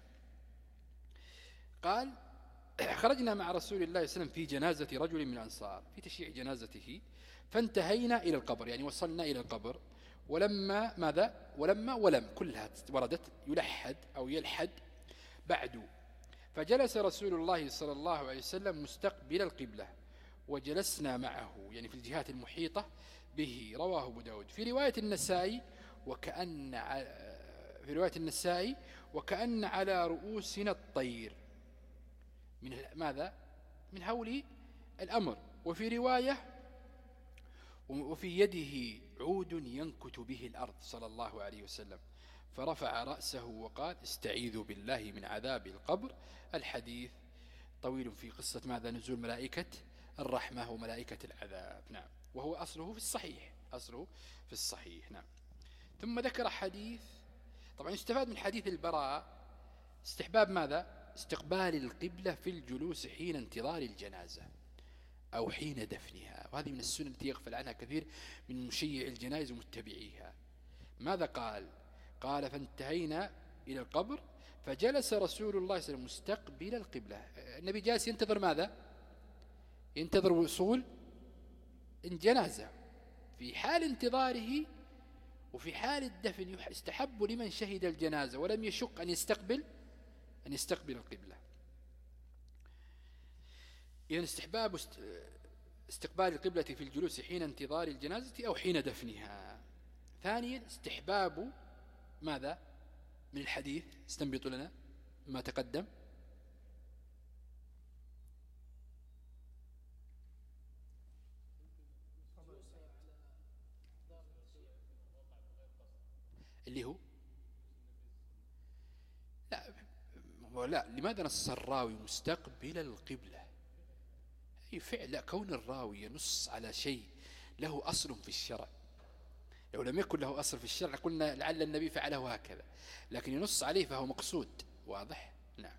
قال خرجنا مع رسول الله صلى الله عليه وسلم في جنازة رجل من الأنصار في تشييع جنازته، فانتهينا إلى القبر، يعني وصلنا إلى القبر، ولما ماذا؟ ولما ولم كلها وردت يلحد أو يلحد بعد، فجلس رسول الله صلى الله عليه وسلم مستقبل القبلة وجلسنا معه، يعني في الجهات المحيطة به. رواه أبو داود. في رواية النسائي وكأن في رواية النسائي وكأن على رؤوسنا الطير من ماذا؟ من هول الأمر. وفي رواية وفي يده عود ينكت به الأرض صلى الله عليه وسلم، فرفع رأسه وقال استعيذوا بالله من عذاب القبر. الحديث طويل في قصة ماذا؟ نزول ملائكة الرحمة وملائكة العذاب. نعم. وهو أصله في الصحيح، أصله في الصحيح. نعم. ثم ذكر حديث، طبعا يستفاد من حديث البراء استحباب ماذا؟ استقبال القبلة في الجلوس حين انتظار الجنازة أو حين دفنها، وهذه من السنة التي يغفل عنها كثير من مشيع الجنائز ومتبعيها. ماذا قال؟ قال فانتهينا إلى القبر فجلس رسول الله صلى الله عليه وسلم مستقبل القبلة. النبي جالس ينتظر ماذا؟ ينتظر وصول الجنازة. في حال انتظاره وفي حال الدفن يستحب لمن شهد الجنازة ولم يشق أن يستقبل أن يستقبل القبلة. إذن استحباب استقبال القبلة في الجلوس حين انتظار الجنازة أو حين دفنها. ثانيا استحباب ماذا من الحديث؟ استنبطوا لنا ما تقدم. اللي هو لا لا لماذا نص الراوي مستقبل القبلة؟ أي فعل، لا، كون الراوي ينص على شيء له أصل في الشرع، لو لم يكن له أصل في الشرع قلنا لعل النبي فعله هكذا، لكن ينص عليه فهو مقصود. واضح؟ نعم.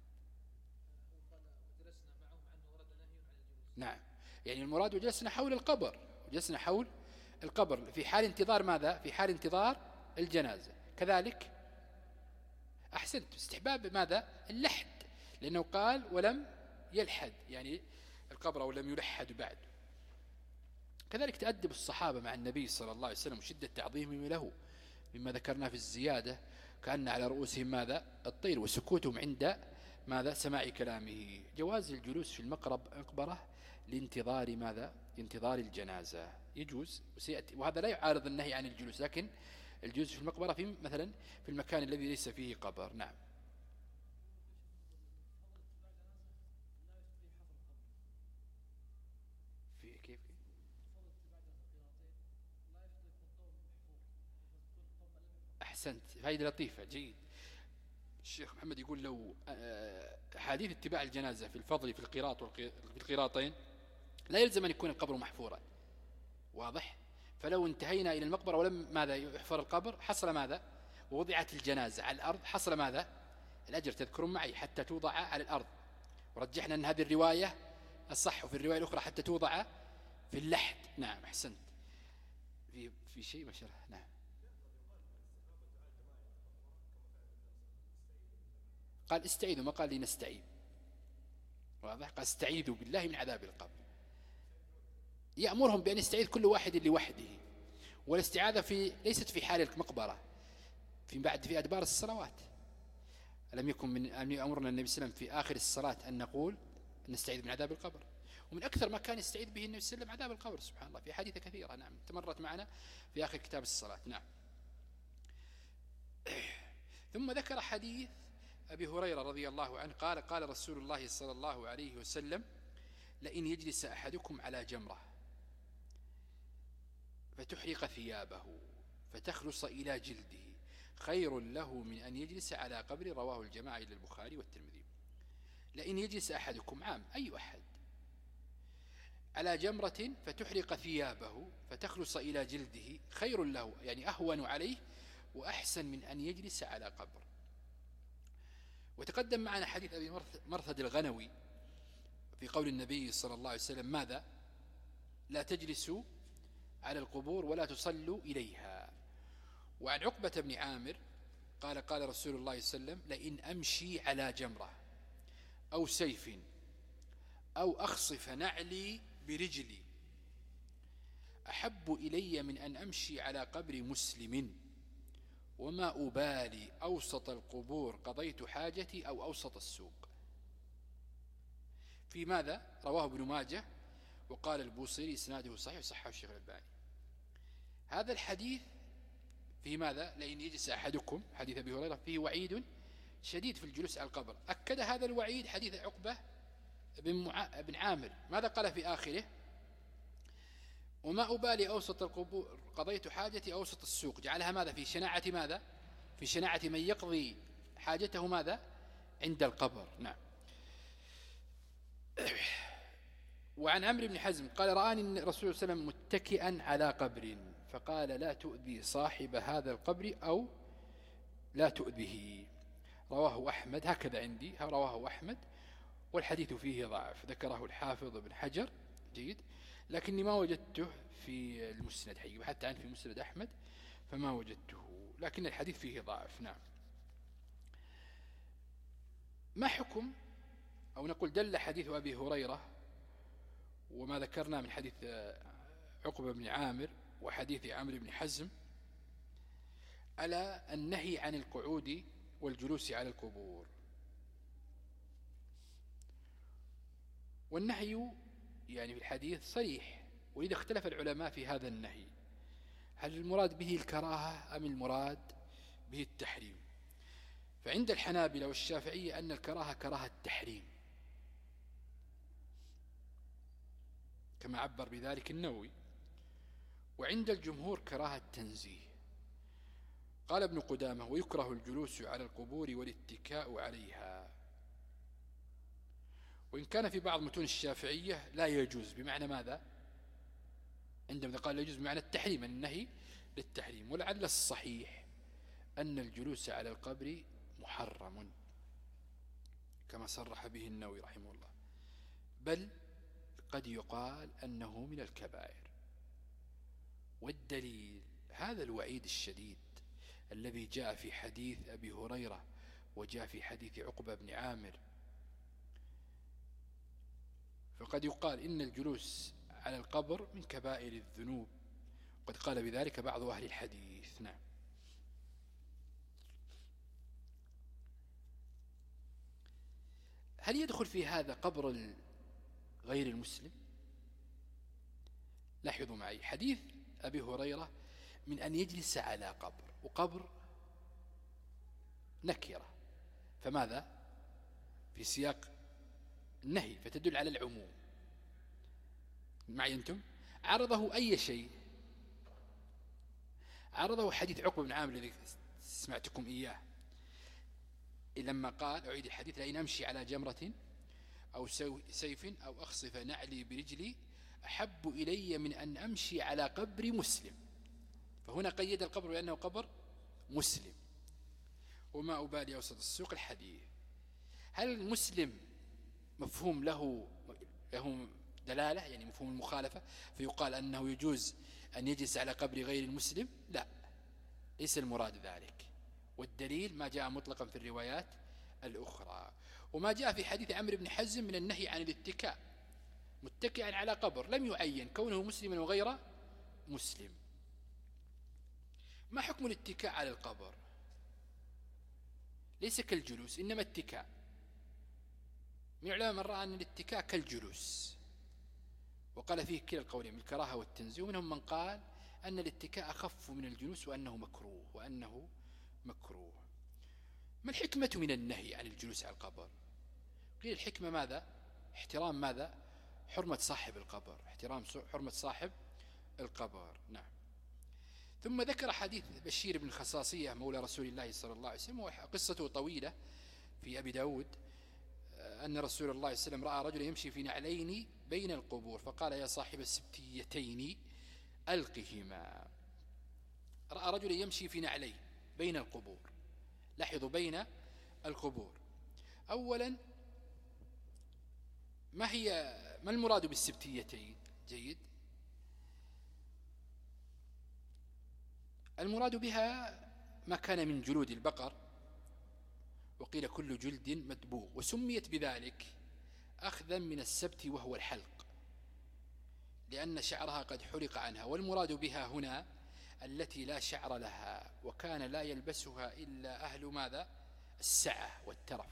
نعم، يعني المراد وجلسنا حول القبر، وجلسنا حول القبر في حال انتظار ماذا؟ في حال انتظار الجنازة. كذلك أحسنت، استحباب ماذا؟ اللحد، لأنه قال ولم يلحد، يعني القبر أو لم يلحد بعد. كذلك تأدب الصحابة مع النبي صلى الله عليه وسلم وشدة تعظيمهم له، مما ذكرنا في الزيادة كأن على رؤوسهم ماذا؟ الطير، وسكوتهم عند ماذا؟ سماع كلامه. جواز الجلوس في المقبرة لانتظار ماذا؟ لانتظار الجنازة يجوز، وهذا لا يعارض النهي عن الجلوس، لكن الجلوس في المقبرة في مثلا في المكان الذي ليس فيه قبر. نعم. في كيف؟ أحسنت، فائدة لطيفة، جيد. الشيخ محمد يقول لو حديث اتباع الجنازة في الفضل في القراط في القراطين لا يلزم أن يكون القبر محفورا. واضح؟ فلو انتهينا إلى المقبرة ولم ماذا يحفر القبر حصل ماذا؟ ووضعت الجنازة على الأرض حصل ماذا؟ الأجر. تذكرون معي حتى توضع على الأرض، ورجحنا أن هذه الرواية الصح، وفي الرواية الأخرى حتى توضع في اللحد. نعم أحسنت. في في شيء ما شرح. نعم. قال استعيذوا، ما قال لي نستعيذ. واضح؟ قال استعيذوا بالله من عذاب القبر. يأمرهم بأن يستعيذ كل واحد لوحده، والاستعاذة في ليست في حال المقبرة، في بعد في أدبار الصلوات. ألم يكن من أن يأمرنا النبي صلى الله عليه وسلم في آخر الصلاة أن نقول نستعيذ من عذاب القبر، ومن أكثر ما كان يستعيذ به النبي صلى الله عليه وسلم عذاب القبر. سبحان الله، في حديث كثيرة. نعم تمرت معنا في آخر كتاب الصلاة. نعم. ثم ذكر حديث أبي هريرة رضي الله عنه قال قال رسول الله صلى الله عليه وسلم لئن يجلس أحدكم على جمرة فتحرق ثيابه فتخلص إلى جلده خير له من أن يجلس على قبر. رواه الجماعة إلى البخاري والترمذي. لئن يجلس أحدكم عام، أي أحد، على جمرة فتحرق ثيابه فتخلص إلى جلده خير له، يعني أهون عليه وأحسن من أن يجلس على قبر. وتقدم معنا حديث أبي مرثد الغنوي في قول النبي صلى الله عليه وسلم: ماذا؟ لا تجلسوا على القبور ولا تصلوا إليها. وعن عقبة بن عامر قال: قال رسول الله صلى الله عليه وسلم: لئن أمشي على جمرة أو سيف أو أخصف نعلي برجلي أحب إلي من أن أمشي على قبر مسلم، وما أبالي أوسط القبور قضيت حاجتي أو أوسط السوق. في ماذا؟ رواه ابن ماجه وقال البوصيري إسناده صحيح وصححه الشيخ الألباني. هذا الحديث فيه ماذا؟ لئن يجلس أحدكم، حديث أبي هريرة، فيه وعيد شديد في الجلوس على القبر. أكد هذا الوعيد حديث عقبة بن, معا... بن عامر. ماذا قال في آخره؟ وما أبالي أوسط القبور قضيت حاجتي أوسط السوق. جعلها ماذا؟ في شناعة ماذا؟ في شناعة من يقضي حاجته ماذا؟ عند القبر. نعم. وعن عمرو بن حزم قال: رآني الرسول صلى الله عليه وسلم متكئا على قبر فقال: لا تؤذي صاحب هذا القبر أو لا تؤذيه. رواه أحمد، هكذا عندي، رواه أحمد، والحديث فيه ضعف، ذكره الحافظ بن حجر، جيد، لكني ما وجدته في المسند حقيقة، حتى عن في مسند أحمد فما وجدته، لكن الحديث فيه ضعف. نعم. ما حكم، أو نقول دل حديث أبي هريرة وما ذكرنا من حديث عقبة بن عامر وحديث عمرو بن حزم على النهي عن القعود والجلوس على القبور. والنهي يعني في الحديث صريح، وإذا اختلف العلماء في هذا النهي، هل المراد به الكراهة أم المراد به التحريم؟ فعند الحنابلة والشافعية أن الكراهة كراهة التحريم كما عبر بذلك النووي، وعند الجمهور كراهة التنزيه. قال ابن قدامة: ويكره الجلوس على القبور والاتكاء عليها. وإن كان في بعض متون الشافعية لا يجوز، بمعنى ماذا؟ عندما قال لا يجوز بمعنى التحريم، النهي للتحريم. ولعل الصحيح أن الجلوس على القبر محرم كما صرح به النووي رحمه الله، بل قد يقال أنه من الكبائر. والدليل هذا الوعيد الشديد الذي جاء في حديث أبي هريرة وجاء في حديث عقبة بن عامر، فقد يقال إن الجلوس على القبر من كبائر الذنوب، قد قال بذلك بعض أهل الحديث. نعم. هل يدخل في هذا قبر غير المسلم؟ لاحظوا معي حديث أبي هريرة من أن يجلس على قبر، وقبر نكرة، فماذا؟ في سياق النهي، فتدل على العموم. معي أنتم؟ عرضه أي شيء؟ عرضه حديث عقبة بن عامر الذي سمعتكم إياه لما قال، أعيد الحديث: لئن أمشي على جمرة أو سيف أو أخصف نعلي برجلي أحب إلي من أن أمشي على قبر مسلم. فهنا قيد القبر بأنه قبر مسلم. وما أبالي أوسط السوق الحديث. هل المسلم مفهوم له له دلالة، يعني مفهوم المخالفة، فيقال أنه يجوز أن يجلس على قبر غير المسلم؟ لا، ليس المراد ذلك. والدليل ما جاء مطلقا في الروايات الأخرى، وما جاء في حديث عمرو بن حزم من النهي عن الاتكاء، متكئا على قبر، لم يعين كونه مسلما وغير مسلم. ما حكم الاتكاء على القبر؟ ليس كالجلوس، إنما اتكاء. من العلماء من رأى أن الاتكاء كالجلوس، وقال فيه كلا القولين من الكراهة والتنزيه، ومنهم من قال أن الاتكاء أخف من الجلوس وأنه مكروه وأنه مكروه. ما الحكمة من النهي عن الجلوس على القبر؟ قيل الحكمة ماذا؟ احترام ماذا؟ حرمة صاحب القبر، احترام حرمة صاحب القبر. نعم. ثم ذكر حديث بشير بن الخصاصية مولى رسول الله صلى الله عليه وسلم، وقصته طويلة في أبي داود، أن رسول الله صلى الله عليه وسلم رأى رجلا يمشي في نعلين بين القبور فقال يا صاحب السبتيتين ألقهما. رأى رجلا يمشي في نعلين بين القبور. لاحظوا بين القبور. أولا ما هي ما المراد بالسبتيتين؟ جيد. المراد بها ما كان من جلود البقر، وقيل كل جلد مدبوغ، وسميت بذلك أخذا من السبت وهو الحلق، لأن شعرها قد حلق عنها. والمراد بها هنا التي لا شعر لها، وكان لا يلبسها إلا أهل ماذا؟ السعة والترف.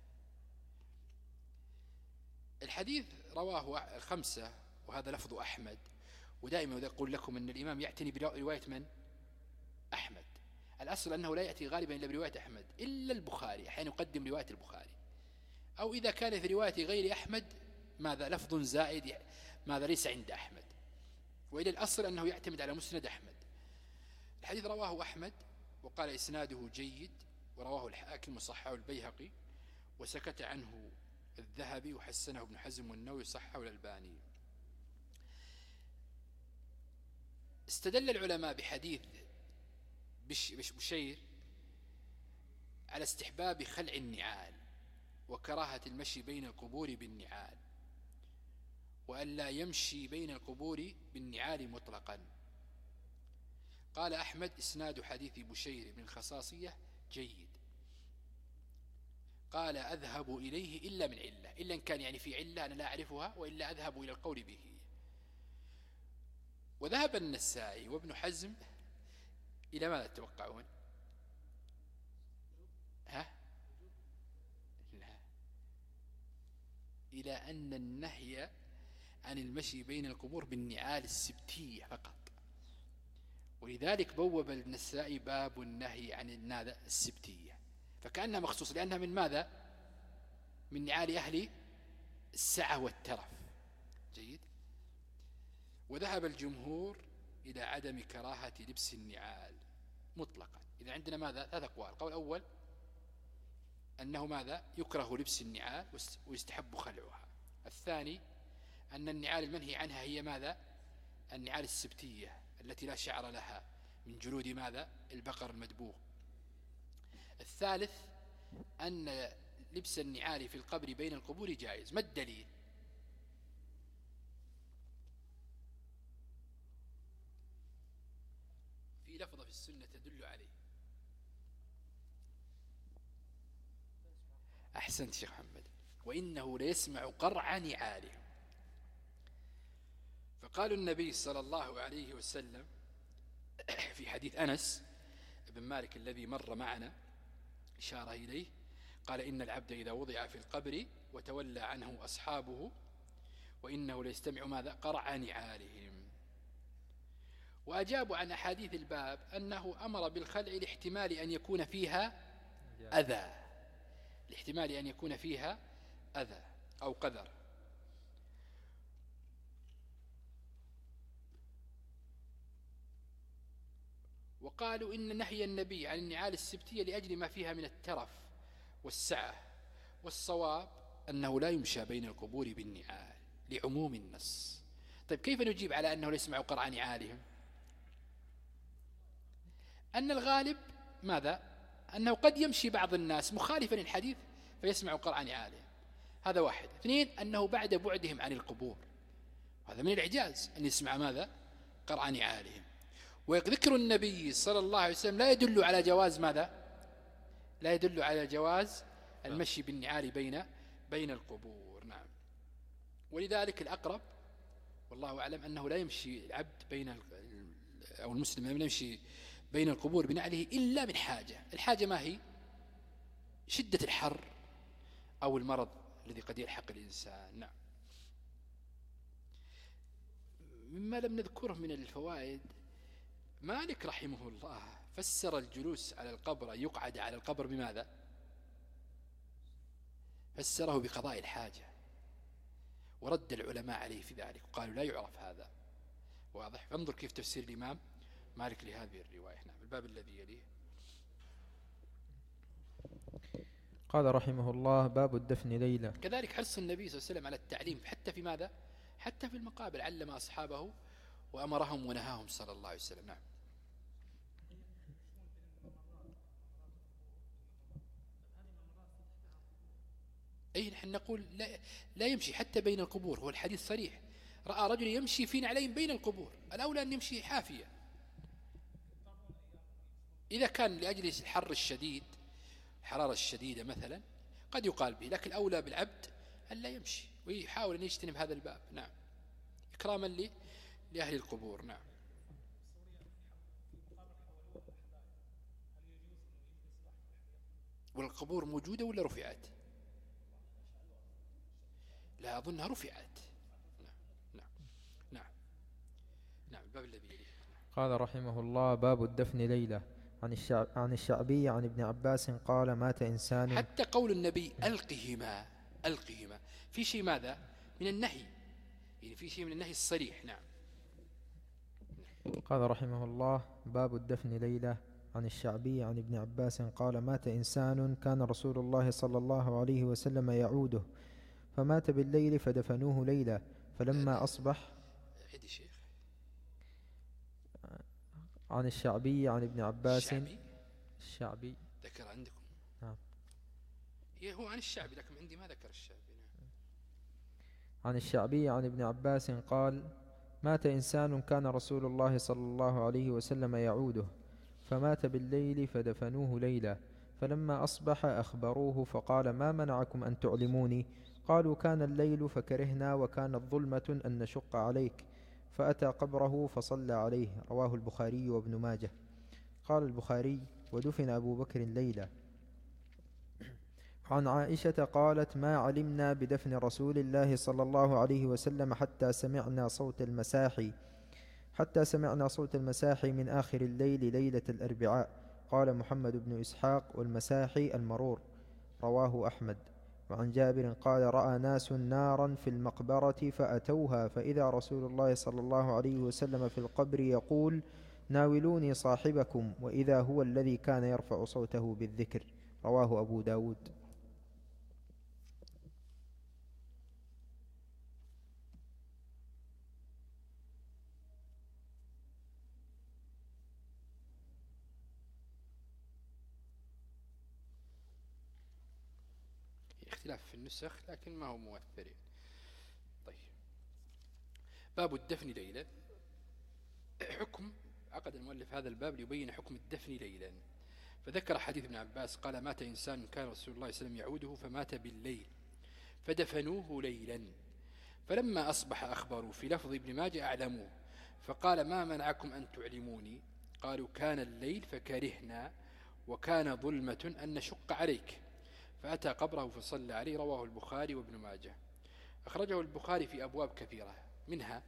الحديث رواه خمسة، وهذا لفظ أحمد. ودائما أقول لكم أن الإمام يعتني برواية من؟ أحمد. الأصل أنه لا يأتي غالبا إلا برواية أحمد إلا البخاري، أحيانا يقدم رواية البخاري، أو إذا كان في رواية غير أحمد ماذا لفظ زائد ماذا ليس عند أحمد، وإلى الأصل أنه يعتمد على مسند أحمد. الحديث رواه أحمد وقال إسناده جيد، ورواه الحاكم وصححه البيهقي، وسكت عنه الذهبي وحسنه ابن حزم والنووي وصححه الألباني. استدل العلماء بحديث بشير على استحباب خلع النعال وكراهة المشي بين القبور بالنعال، وأن لا يمشي بين القبور بالنعال مطلقا. قال أحمد إسناد حديث بشير بن خصاصية جيد. قال أذهب إليه إلا من علة، إلا إن كان يعني في علة أنا لا أعرفها، وإلا أذهب إلى القول به. وذهب النسائي وابن حزم إلى ماذا تتوقعون؟ ها؟ لا، إلى أن النهي عن المشي بين القبور بالنعال السبتية فقط، ولذلك بوب النسائي باب النهي عن النادى السبتية، فكأنها مخصوص لأنها من ماذا؟ من نعال أهل السعة والترف. جيد. وذهب الجمهور إلى عدم كراهة لبس النعال مطلقا. إذا عندنا ماذا؟ ثلاث أقوال. القول الأول أنه ماذا؟ يكره لبس النعال ويستحب خلعها. الثاني أن النعال المنهي عنها هي ماذا؟ النعال السبتية التي لا شعر لها من جلود ماذا؟ البقر المدبوغ. الثالث أن لبس النعال في القبر بين القبور جائز. ما الدليل؟ في لفظة في السنة تدل عليه. أحسنت شيخ محمد. وإنه ليسمع قرع نعالهم. فقال النبي صلى الله عليه وسلم في حديث أنس بن مالك الذي مر معنا إشارة إليه، قال إن العبد إذا وضع في القبر وتولى عنه أصحابه وإنه ليستمع ماذا؟ قرع نعالهم. وأجابوا عن أحاديث الباب أنه أمر بالخلع لاحتمال أن يكون فيها أذى، لاحتمال أن يكون فيها أذى أو قذر. وقالوا إن نهي النبي عن النعال السبتية لأجل ما فيها من الترف والسعة، والصواب أنه لا يمشى بين القبور بالنعال لعموم النص. طيب كيف نجيب على أنه لا يسمع قرع نعالهم؟ أن الغالب ماذا؟ أنه قد يمشي بعض الناس مخالفا للحديث فيسمع قرع نعالهم. هذا واحد. اثنين أنه بعد بعدهم عن القبور، هذا من الإعجاز أن يسمع ماذا؟ قرع نعالهم. وذكر النبي صلى الله عليه وسلم لا يدل على جواز ماذا؟ لا يدل على جواز المشي بالنعال بين بين القبور. نعم. ولذلك الأقرب والله أعلم أنه لا يمشي العبد بين أو المسلم لا يمشي بين القبور بنعله إلا من حاجة. الحاجة ما هي؟ شدة الحر أو المرض الذي قد يلحق الإنسان. نعم. مما لم نذكره من الفوائد، مالك رحمه الله فسر الجلوس على القبر أن يقعد على القبر بماذا؟ فسره بقضاء الحاجة، ورد العلماء عليه في ذلك وقالوا لا يعرف هذا. واضح؟ فانظر كيف تفسير الإمام مالك لهذه الرواية. نعم. الباب الذي يليه. قال رحمه الله: باب الدفن ليلة. كذلك حرص النبي صلى الله عليه وسلم على التعليم حتى في ماذا؟ حتى في المقابر، علم أصحابه وأمرهم ونهاهم صلى الله عليه وسلم. نعم. أي نحن نقول لا, لا يمشي حتى بين القبور، هو الحديث صريح: رأى رجل يمشي في نعلين بين القبور، الأولى أن يمشي حافية. إذا كان لأجل الحر الشديد، الحرارة الشديدة مثلا، قد يقال به، لكن الأولى بالعبد أن لا يمشي ويحاول أن يجتنب هذا الباب. نعم، إكراما لي لأهل القبور. نعم. والقبور موجودة ولا رفعت؟ لا أظنها رفعت. نعم نعم نعم نعم. الباب الذي يليه. قال رحمه الله: باب الدفن ليلة. عن الشعب عن الشعبي عن ابن عباس قال: مات إنسان. حتى قول النبي ألقهما ألقهما في شيء ماذا من النهي، يعني في شيء من النهي الصريح. نعم. قال رحمه الله: باب الدفن ليلة. عن الشعبي عن ابن عباس قال: مات إنسان كان رسول الله صلى الله عليه وسلم يعوده، فمات بالليل فدفنوه ليلة، فلما أصبح. عيد شيخ. عن الشعبي عن ابن عباس. الشعبي الشعبي ذكر عندكم؟ نعم. هو عن الشعبي لكن عندي ما ذكر الشعبي. نعم. عن الشعبي عن ابن عباس قال: مات إنسان كان رسول الله صلى الله عليه وسلم يعوده، فمات بالليل فدفنوه ليلة، فلما أصبح أخبروه فقال: ما منعكم أن تعلموني؟ قالوا: كان الليل فكرهنا، وكانت ظلمة أن نشق عليك، فأتى قبره فصلى عليه. رواه البخاري وابن ماجه. قال البخاري: ودفن أبو بكر ليلة. عن عائشة قالت: ما علمنا بدفن رسول الله صلى الله عليه وسلم حتى سمعنا صوت المساحي حتى سمعنا صوت المساحي من آخر الليل ليلة الأربعاء. قال محمد بن إسحاق: والمساحي المرور. رواه أحمد. وعن جابر قال: رأى ناس نارا في المقبرة فأتوها، فإذا رسول الله صلى الله عليه وسلم في القبر يقول: ناولوني صاحبكم، وإذا هو الذي كان يرفع صوته بالذكر. رواه أبو داود. اختلاف في النسخ لكن ما هو مؤثر. طيب. باب الدفن ليلا. حكم عقد المؤلف هذا الباب ليبين حكم الدفن ليلا، فذكر حديث ابن عباس قال: مات إنسان كان رسول الله صلى الله عليه وسلم يعوده، فمات بالليل فدفنوه ليلا، فلما أصبح أخبروا، في لفظ ابن ماجه أعلموه، فقال: ما منعكم أن تعلموني؟ قالوا: كان الليل فكرهنا، وكان ظلمة أن نشق عليك، فأتى قبره فصلى عليه. رواه البخاري وابن ماجه. أخرجه البخاري في أبواب كثيرة، منها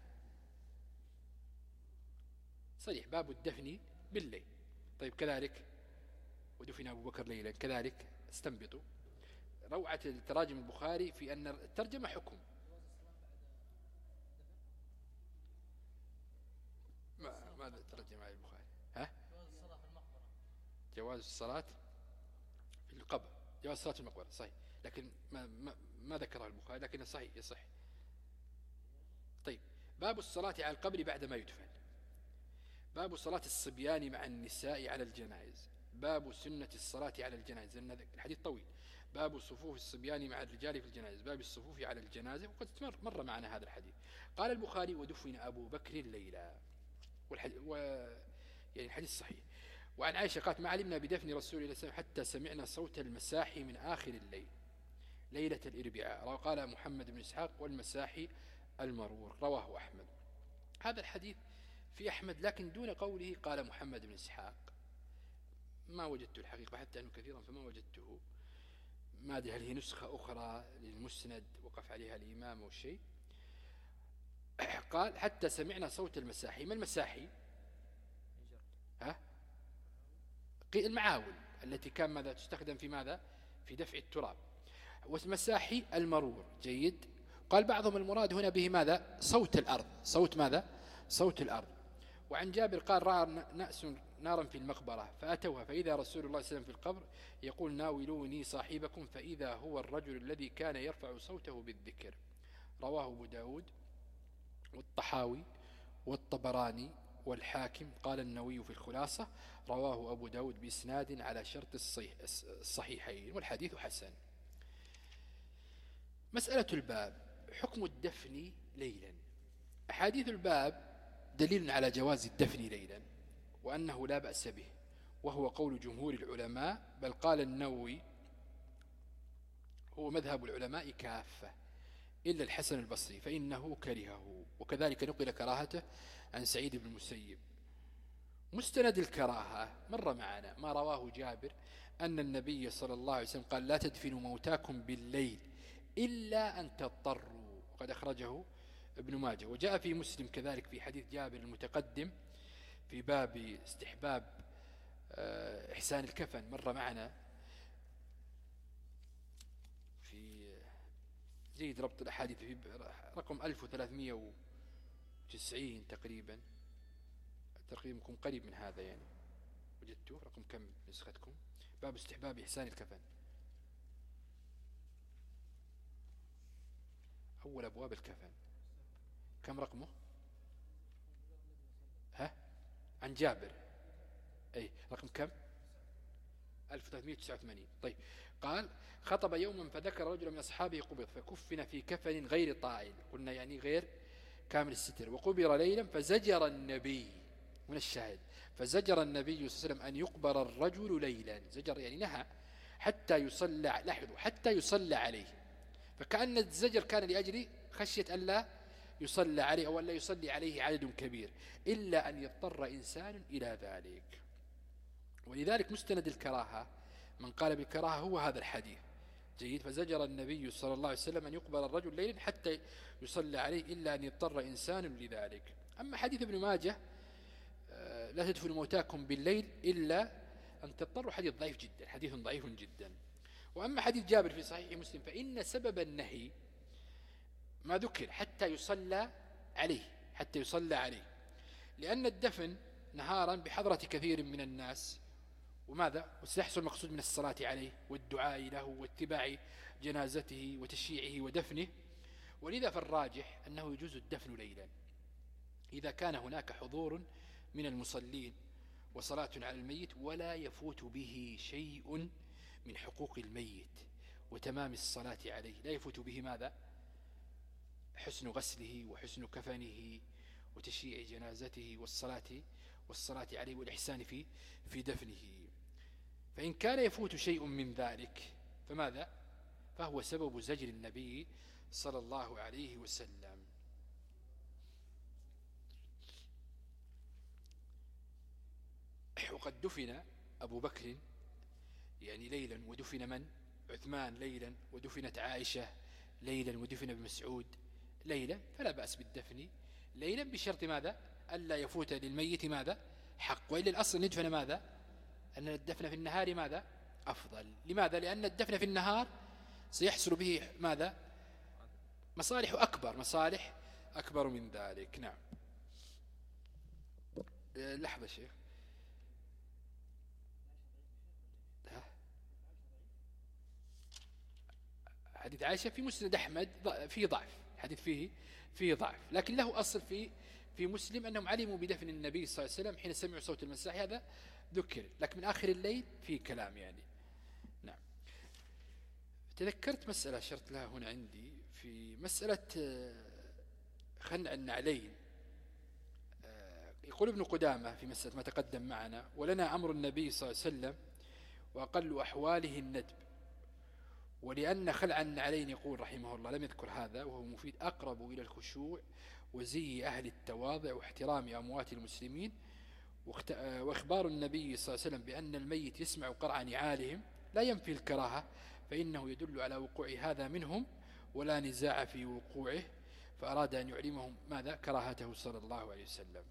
صريح باب الدفن بالليل. طيب، كذلك ودفن أبو بكر ليلا، كذلك استنبطوا روعة التراجم البخاري في أن الترجمة حكم. ما ماذا ترجم على البخاري؟ ها؟ جواز الصلاة في القبر، جواز الصلاة في المقبرة، صحيح، لكن ما, ما, ما ذكره البخاري، لكنه صحيح يصح. طيب، باب الصلاة على القبر بعد ما يدفن. باب صلاة الصبيان مع النساء على الجنائز. باب سنة الصلاة على الجنائز، لأن الحديث طويل. باب صفوف الصبيان مع الرجال في الجنائز. باب الصفوف على الجنازة، وقد مر معنا هذا الحديث. قال البخاري: ودفن أبو بكر الليلة، والحديث و... يعني الحديث صحيح. وعن عائشة قالت: ما علمنا بدفن رسول الله صلى الله عليه وسلم حتى سمعنا صوت المساحي من آخر الليل ليلة الإربعاء. قال محمد بن إسحاق: والمساحي المرور. رواه أحمد. هذا الحديث في أحمد لكن دون قوله قال محمد بن إسحاق. ما وجدت الحقيقة، بحثت عنه كثيرا فما وجدته. ما أدري هل هي نسخة أخرى للمسند وقف عليها الإمام أو شيء. قال: حتى سمعنا صوت المساحي. ما المساحي؟ ها؟ المعاول التي كان ماذا تستخدم في ماذا؟ في دفع التراب. والمساحي المرور. جيد. قال بعضهم المراد هنا به ماذا؟ صوت الأرض. صوت ماذا؟ صوت الأرض. وعن جابر قال: رأى ناس نارا في المقبرة فأتوها فإذا رسول الله صلى الله عليه وسلم في القبر يقول ناولوني صاحبكم فإذا هو الرجل الذي كان يرفع صوته بالذكر. رواه أبو داود والطحاوي والطبراني والحاكم. قال النووي في الخلاصة رواه أبو داود بإسناد على شرط الصحيحين والحديث حسن. مسألة الباب حكم الدفن ليلا. أحاديث الباب دليل على جواز الدفن ليلا وأنه لا بأس به، وهو قول جمهور العلماء، بل قال النووي هو مذهب العلماء كافة إلا الحسن البصري فإنه كرهه، وكذلك نقل كراهته عن سعيد بن المسيب. مستند الكراهة مر معنا ما رواه جابر أن النبي صلى الله عليه وسلم قال لا تدفنوا موتاكم بالليل إلا أن تضطروا، وقد أخرجه ابن ماجه. وجاء في مسلم كذلك في حديث جابر المتقدم في باب استحباب إحسان الكفن، مر معنا في زيد ربط الأحاديث في رقم ألف وثلاثمائة وتسعين تقريبا، تقريبا قريب من هذا يعني. وجدته رقم كم نسختكم؟ باب استحباب إحسان الكفن، أول أبواب الكفن. كم رقمه؟ ها؟ عن جابر، أي رقم كم؟ ألف وثلاثمائة وتسعة وثمانين. طيب قال خطب يوما فذكر رجل من أصحابه قبض فكفن في كفن غير طائل، قلنا يعني غير كامل الستر، وقبر ليلا فزجر النبي، من الشاهد فزجر النبي صلى الله عليه وسلم أن يقبر الرجل ليلا، زجر يعني نهى حتى يصلى، لاحظوا حتى يصلى عليه، فكأن الزجر كان لأجل خشية أن لا يصلى عليه أو أن لا يصلي عليه عدد كبير، إلا أن يضطر إنسان إلى ذلك. ولذلك مستند الكراهة من قال بالكراهة هو هذا الحديث. جيد. فزجر النبي صلى الله عليه وسلم أن يقبل الرجل ليلا حتى يصلى عليه إلا أن يضطر إنسان لذلك. أما حديث ابن ماجه لا تدفنوا موتاكم بالليل إلا أن تضطروا، حديث ضعيف جدا، حديث ضعيف جدا. وأما حديث جابر في صحيح مسلم فإن سبب النهي ما ذكر حتى يصلى عليه، حتى يصلى عليه، لأن الدفن نهارا بحضرة كثير من الناس، وماذا وسيحصل المقصود من الصلاة عليه والدعاء له واتباع جنازته وتشييعه ودفنه. ولذا فالراجح أنه يجوز الدفن ليلا إذا كان هناك حضور من المصلين وصلاة على الميت ولا يفوت به شيء من حقوق الميت وتمام الصلاة عليه، لا يفوت به ماذا؟ حسن غسله وحسن كفنه وتشييع جنازته والصلاة والصلاة عليه والإحسان في في دفنه. فإن كان يفوت شيء من ذلك فماذا؟ فهو سبب زجر النبي صلى الله عليه وسلم. وقد دفن أبو بكر يعني ليلا، ودفن من؟ عثمان ليلا، ودفنت عائشة ليلا، ودفن ابن مسعود ليلا، فلا بأس بالدفن ليلا بشرط ماذا؟ ألا يفوت للميت ماذا؟ حق. وإلا الأصل ندفن ماذا؟ أن الدفن في النهار ماذا؟ أفضل. لماذا؟ لأن الدفن في النهار سيحصل به ماذا؟ مصالح أكبر، مصالح أكبر من ذلك. نعم. لحظة شيخ، حديث عائشة في مسند أحمد فيه ضعف، حديث فيه فيه ضعف، لكن له أصل في في مسلم أنهم علموا بدفن النبي صلى الله عليه وسلم حين سمعوا صوت المساح، هذا ذكر، لكن من آخر الليل في كلام يعني. نعم. تذكرت مسألة شرط لها هنا عندي في مسألة خنع النعلين. يقول ابن قدامة في مسألة ما تقدم معنا ولنا أمر النبي صلى الله عليه وسلم وأقل أحواله الندب، ولأن خلع النعلين يقول رحمه الله لم يذكر هذا وهو مفيد أقرب إلى الخشوع وزي أهل التواضع واحترام أموات المسلمين، وإخبار النبي صلى الله عليه وسلم بأن الميت يسمع قرع نعالهم لا ينفي الكراهة، فإنه يدل على وقوع هذا منهم ولا نزاع في وقوعه، فأراد أن يعلمهم ماذا؟ كراهته صلى الله عليه وسلم.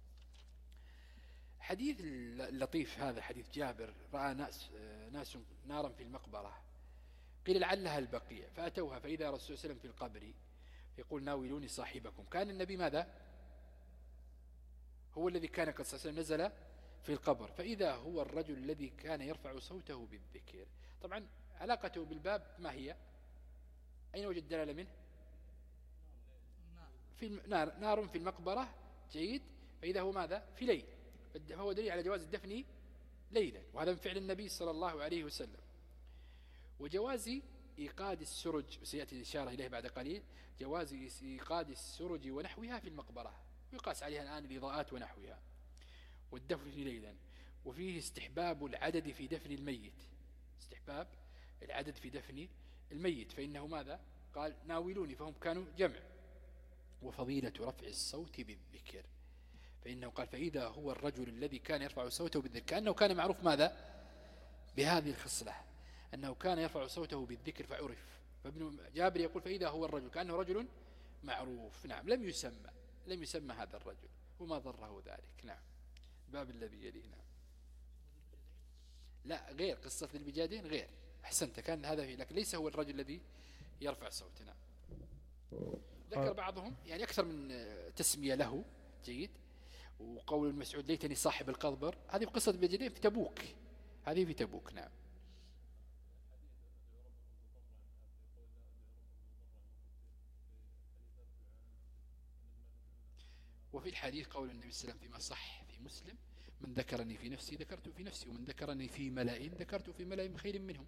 حديث اللطيف هذا حديث جابر رأى ناس, ناس نارا في المقبرة، قيل لعلها البقيع، فأتوها فإذا رسول الله صلى الله عليه وسلم في القبر يقول ناولوني صاحبكم. كان النبي ماذا؟ هو الذي كان قد صلى الله عليه وسلم نزل في القبر، فإذا هو الرجل الذي كان يرفع صوته بالذكر. طبعا علاقته بالباب ما هي؟ أين وجد دلالة منه؟ في نار, نار في المقبرة. جيد. فإذا هو ماذا؟ في ليل، فهو دليل على جواز الدفن ليلا، وهذا من فعل النبي صلى الله عليه وسلم. وجواز إيقاد السرج، سيأتي الإشارة إليه بعد قليل، جواز إيقاد السرج ونحوها في المقبرة، ويقاس عليها الآن الإضاءات ونحوها، والدفن ليلا. وفيه استحباب العدد في دفن الميت، استحباب العدد في دفن الميت، فإنه ماذا؟ قال ناولوني، فهم كانوا جمع. وفضيلة رفع الصوت بالذكر، فإنه قال فإذا هو الرجل الذي كان يرفع صوته بالذكر، كأنه كان معروف ماذا؟ بهذه الخصلة، أنه كان يرفع صوته بالذكر فعرف. فابن جابر يقول فإذا هو الرجل كأنه رجل معروف. نعم، لم يسمى لم يسمى هذا الرجل، وما ضره ذلك. نعم. الباب الذي يليه. نعم. لا، غير قصة البجادين، غير. أحسنت، كان هذا فيه، لكن ليس هو الرجل الذي يرفع صوته. نعم. ذكر بعضهم يعني أكثر من تسمية له. جيد. وقول المسعود ليتني صاحب القضبر، هذه قصة البجادين في تبوك، هذه في تبوك. نعم. وفي الحديث قول النبي صلى الله عليه وسلم فيما صح في مسلم: من ذكرني في نفسي ذكرت في نفسي، ومن ذكرني في ملأ ذكرت في ملأ خير منهم.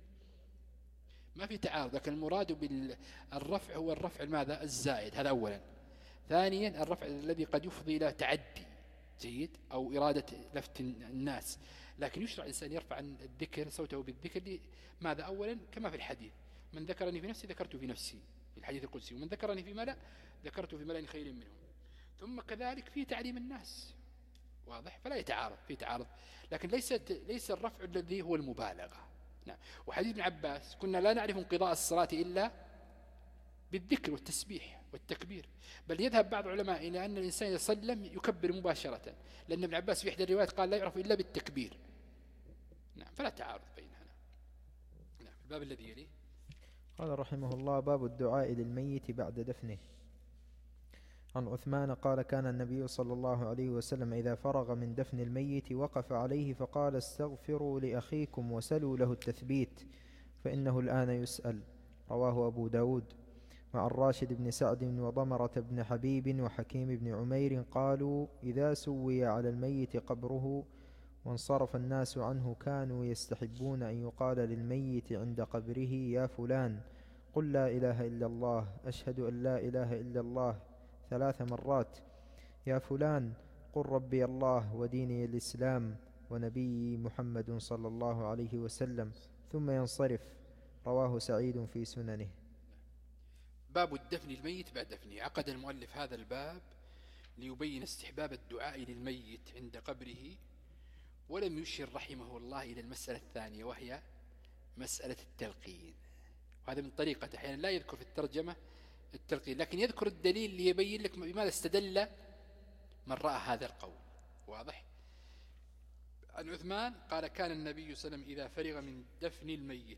ما في تعارض، لكن المراد بالرفع هو الرفع الماذا؟ الزائد، هذا أولا. ثانيا الرفع الذي قد يفضي إلى تعدي. جيد. أو إرادة لفت الناس، لكن يشرع الإنسان يرفع عن الذكر صوته بالذكر. ماذا؟ أولا كما في الحديث: من ذكرني في نفسي ذكرت في نفسي، في الحديث القدسي: ومن ذكرني في ملأ ذكرت في ملأ خير منهم. ثم كذلك في تعليم الناس، واضح؟ فلا يتعارض، في تعارض، لكن ليس ليس الرفع الذي هو المبالغة. نعم. وحديث ابن عباس: كنا لا نعرف انقضاء الصلاة إلا بالذكر والتسبيح والتكبير. بل يذهب بعض العلماء إلى أن الإنسان إذا سلم يكبر مباشرة، لأن ابن عباس في إحدى الروايات قال لا يعرف إلا بالتكبير. نعم. فلا تعارض بينها. نعم. الباب الذي يليه. قال رحمه الله: باب الدعاء للميت بعد دفنه. عن عثمان قال: كان النبي صلى الله عليه وسلم إذا فرغ من دفن الميت وقف عليه فقال: استغفروا لأخيكم وسلوا له التثبيت فإنه الآن يسأل. رواه أبو داود. مع الراشد بن سعد وضمرة بن حبيب وحكيم بن عمير قالوا: إذا سوي على الميت قبره وانصرف الناس عنه كانوا يستحبون أن يقال للميت عند قبره: يا فلان قل لا إله إلا الله، أشهد أن لا إله إلا الله ثلاث مرات، يا فلان قل ربي الله وديني الإسلام ونبي محمد صلى الله عليه وسلم، ثم ينصرف. رواه سعيد في سننه. باب الدفن الميت بعد دفنه. عقد المؤلف هذا الباب ليبين استحباب الدعاء للميت عند قبره، ولم يشر رحمه الله إلى المسألة الثانية، وهي مسألة التلقين. وهذا من طريقته، أحيانا لا يذكر في الترجمة التلقين، لكن يذكر الدليل ليبين لك بماذا استدل من رأى هذا القول. واضح؟ عن عثمان قال: كان النبي صلى الله عليه وسلم إذا فرغ من دفن الميت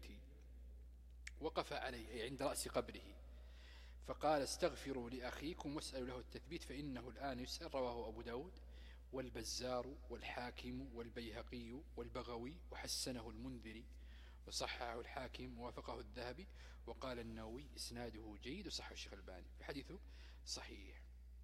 وقف عليه، أي عند رأس قبره، فقال: استغفروا لأخيكم واسألوا له التثبيت فإنه الآن يسأل. رواه أبو داود والبزار والحاكم والبيهقي والبغوي، وحسنه المنذري وصححه الحاكم ووافقه الذهبي، وقال النووي إسناده جيد، وصححه الشيخ الباني في حديثه صحيح.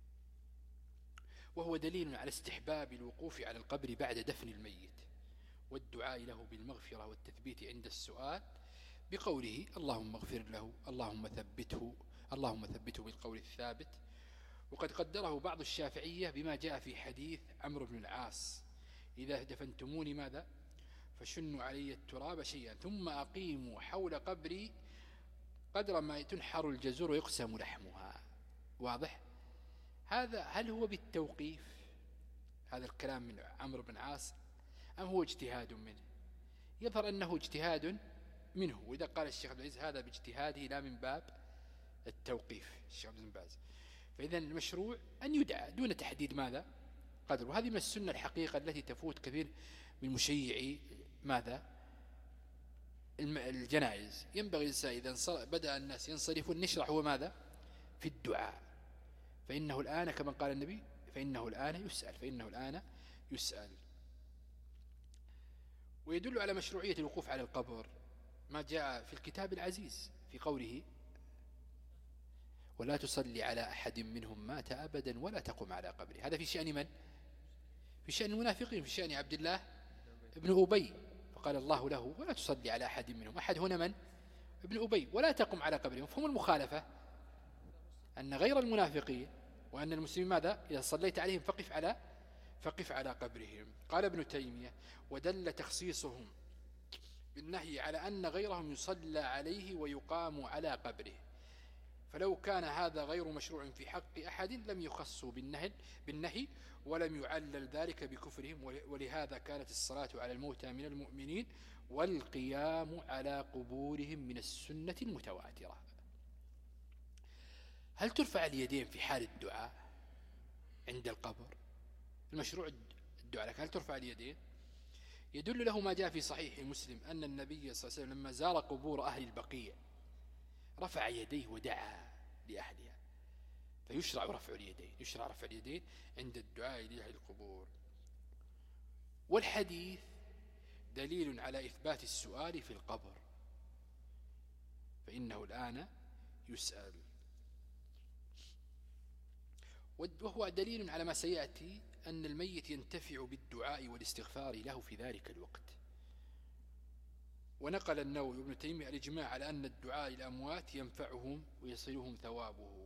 وهو دليل على استحباب الوقوف على القبر بعد دفن الميت والدعاء له بالمغفرة والتثبيت عند السؤال، بقوله: اللهم اغفر له، اللهم ثبته، اللهم ثبته بالقول الثابت. وقد قدره بعض الشافعية بما جاء في حديث عمرو بن العاص: إذا دفنتموني ماذا؟ فشنوا علي التراب شيئا ثم أقيموا حول قبري قدر ما تنحر الجزور ويقسم لحمها. واضح؟ هذا هل هو بالتوقيف هذا الكلام من عمرو بن عاص أم هو اجتهاد منه؟ يظهر أنه اجتهاد منه، وإذا قال الشيخ عبد العزيز هذا باجتهاده لا من باب التوقيف الشيخ عبد العزيز، فإذا المشروع أن يدعى دون تحديد ماذا قدر. وهذه من السنة الحقيقة التي تفوت كثير من مشيعي ماذا الجنائز. ينبغي الإنسان إذا بدأ الناس ينصرفون نشرح هو ماذا في الدعاء، فإنه الآن كما قال النبي: فإنه الآن يسأل، فإنه الآن يسأل. ويدل على مشروعية الوقوف على القبر ما جاء في الكتاب العزيز في قوله ولا تصلي على أحد منهم مات أبدا ولا تقم على قبره. هذا في شأن من؟ في شأن المنافقين، في شأن عبد الله ابن أبي، فقال الله له ولا تصلي على أحد منهم. أحد هنا من؟ ابن أبي. ولا تقم على قبره. مفهوم المخالفة أن غير المنافقين وأن المسلمين ماذا؟ إذا صليت عليهم فقف على فقف على قبرهم. قال ابن تيمية ودل تخصيصهم بالنهي على أن غيرهم يصلى عليه ويقام على قبره، فلو كان هذا غير مشروع في حق أحد لم يخصوا بالنهي, بالنهي ولم يعلل ذلك بكفرهم. ولهذا كانت الصلاة على الموتى من المؤمنين والقيام على قبورهم من السنة المتواترة. هل ترفع اليدين في حال الدعاء عند القبر؟ المشروع الدعاء لك، هل ترفع اليدين؟ يدل له ما جاء في صحيح مسلم أن النبي صلى الله عليه وسلم لما زار قبور أهل البقيع رفع يديه ودعا لأهلها، فيشرع رفع اليدين، يشرع رفع اليدين عند الدعاء لأهل القبور. والحديث دليل على إثبات السؤال في القبر، فإنه الآن يسأل، وهو دليل على ما سيأتي أن الميت ينتفع بالدعاء والاستغفار له في ذلك الوقت. ونقل النووي وابن تيمية الإجماع على أن الدعاء للأموات ينفعهم ويصلهم ثوابه.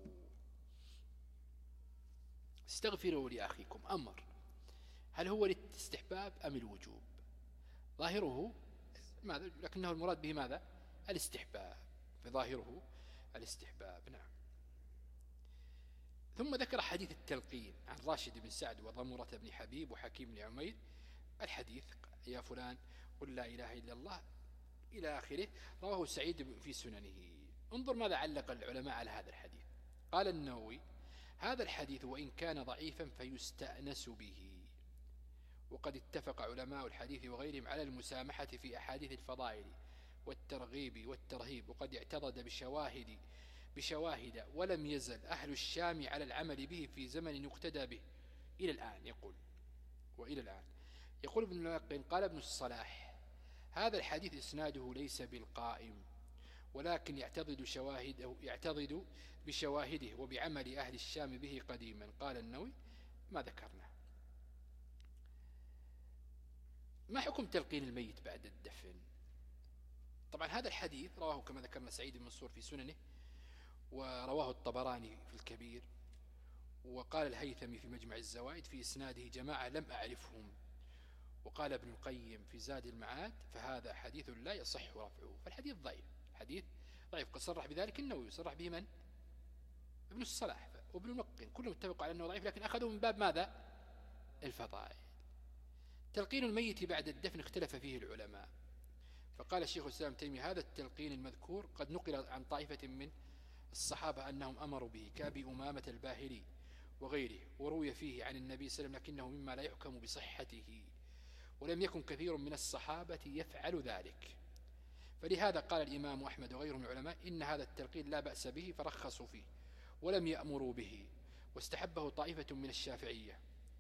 استغفروا لأخيكم أمر، هل هو الاستحباب أم الوجوب؟ ظاهره ماذا؟ لكنه المراد به ماذا؟ الاستحباب، فظاهره الاستحباب. نعم. ثم ذكر حديث التلقين عن راشد بن سعد وضمرة بن حبيب وحكيم بن عمير. الحديث يا فلان قل لا إله إلا الله إلى آخره، رواه سعيد في سننه. انظر ماذا علق العلماء على هذا الحديث. قال النووي هذا الحديث وإن كان ضعيفا فيستأنس به، وقد اتفق علماء الحديث وغيرهم على المسامحة في أحاديث الفضائل والترغيب والترهيب، وقد اعتضد بشواهد بشواهد ولم يزل أهل الشام على العمل به في زمن يقتدى به إلى الآن. يقول وإلى الآن يقول ابن الملقن قال ابن الصلاح هذا الحديث إسناده ليس بالقائم، ولكن يعتضد شواهده يعتضد بشواهده وبعمل أهل الشام به قديما. قال النووي ما ذكرنا. ما حكم تلقين الميت بعد الدفن؟ طبعا هذا الحديث رواه كما ذكرنا سعيد بن منصور في سننه، ورواه الطبراني في الكبير، وقال الهيثمي في مجمع الزوائد في إسناده جماعة لم أعرفهم، وقال ابن القيم في زاد المعاد فهذا حديث لا يصح رفعه. فالحديث ضعيف، حديث ضعيف. قد صرح بذلك النووي، صرح به من؟ ابن الصلاح وابن الملقن، كلهم اتفقوا على أنه ضعيف، لكن أخذوا من باب ماذا؟ الفضائل. تلقين الميت بعد الدفن اختلف فيه العلماء، فقال الشيخ الإسلام تيمية هذا التلقين المذكور قد نقل عن طائفة من الصحابة أنهم أمروا به كأبي أمامة الباهلي وغيره، وروي فيه عن النبي صلى الله عليه وسلم لكنه مما لا يحكم بصحته، ولم يكن كثير من الصحابة يفعل ذلك. فلهذا قال الإمام أحمد وغيره من العلماء إن هذا التلقين لا بأس به، فرخصوا فيه ولم يأمروا به، واستحبه طائفة من الشافعية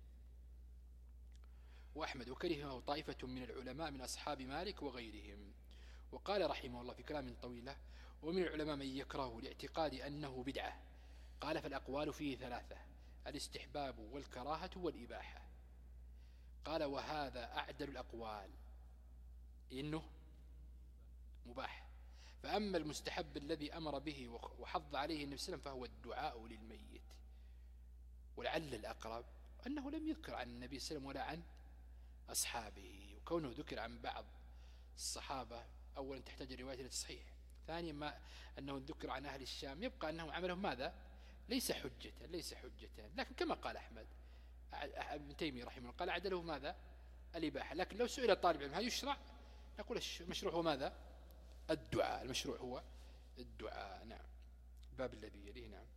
وأحمد، وكرهه طائفة من العلماء من أصحاب مالك وغيرهم. وقال رحمه الله في كلام طويلة ومن العلماء من يكره لاعتقاد أنه بدعة. قال فالأقوال فيه ثلاثة: الاستحباب والكراهة والإباحة. قال وهذا أعدل الأقوال إنه مباح. فأما المستحب الذي أمر به وحض عليه النبي صلى الله عليه وسلم فهو الدعاء للميت، ولعل الأقرب أنه لم يذكر عن النبي صلى الله عليه وسلم ولا عن أصحابه، وكونه ذكر عن بعض الصحابة أولا تحتاج الرواية إلى تصحيح، ثانيا ما أنه ذكر عن أهل الشام يبقى أنهم عملهم ماذا؟ ليس حجة ليس حجة لكن كما قال أحمد ابن تيمية رحمه الله قال عدله ماذا؟ الإباحة. لكن لو سئل الطالب العلم هل يشرع؟ نقول المشروع هو ماذا؟ الدعاء. المشروع هو الدعاء. نعم. باب الذي يليه. نعم.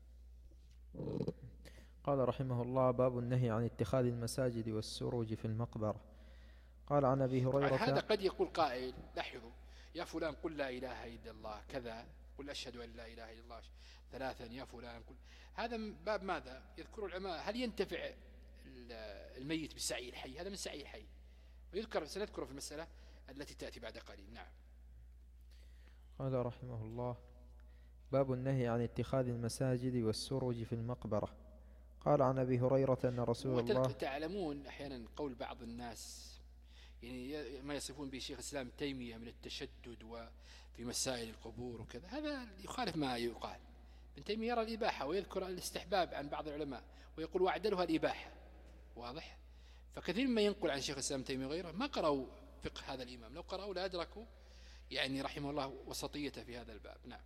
قال رحمه الله باب النهي عن اتخاذ المساجد والسروج في المقبرة. قال عن أبي هريرة هذا قد يقول قائل لاحظوا يا فلان قل لا إله إلا الله كذا، قل أشهد أن لا إله إلا الله ثلاثا يا فلان قل. هذا باب ماذا؟ يذكر العلماء هل ينتفع الميت بالسعي الحي؟ هذا من سعي الحي. ويذكر سنذكر في المسألة التي تأتي بعد قليل. نعم. قال رحمه الله: باب النهي عن اتخاذ المساجد والسرج في المقبرة. قال عن أبي هريرة أن رسول الله. تعلمون أحيانا قول بعض الناس يعني ما يصفون به شيخ الإسلام تيمية من التشدد وفي مسائل القبور وكذا، هذا يخالف ما يقال. ابن تيمية يرى الإباحة ويذكر الاستحباب عن بعض العلماء ويقول وأعدلها الإباحة. واضح؟ فكثير ما ينقل عن شيخ الإسلام تيمية وغيره ما قرأوا فقه هذا الإمام، لو قرأوا لأدركوا يعني رحمه الله وسطية في هذا الباب. نعم.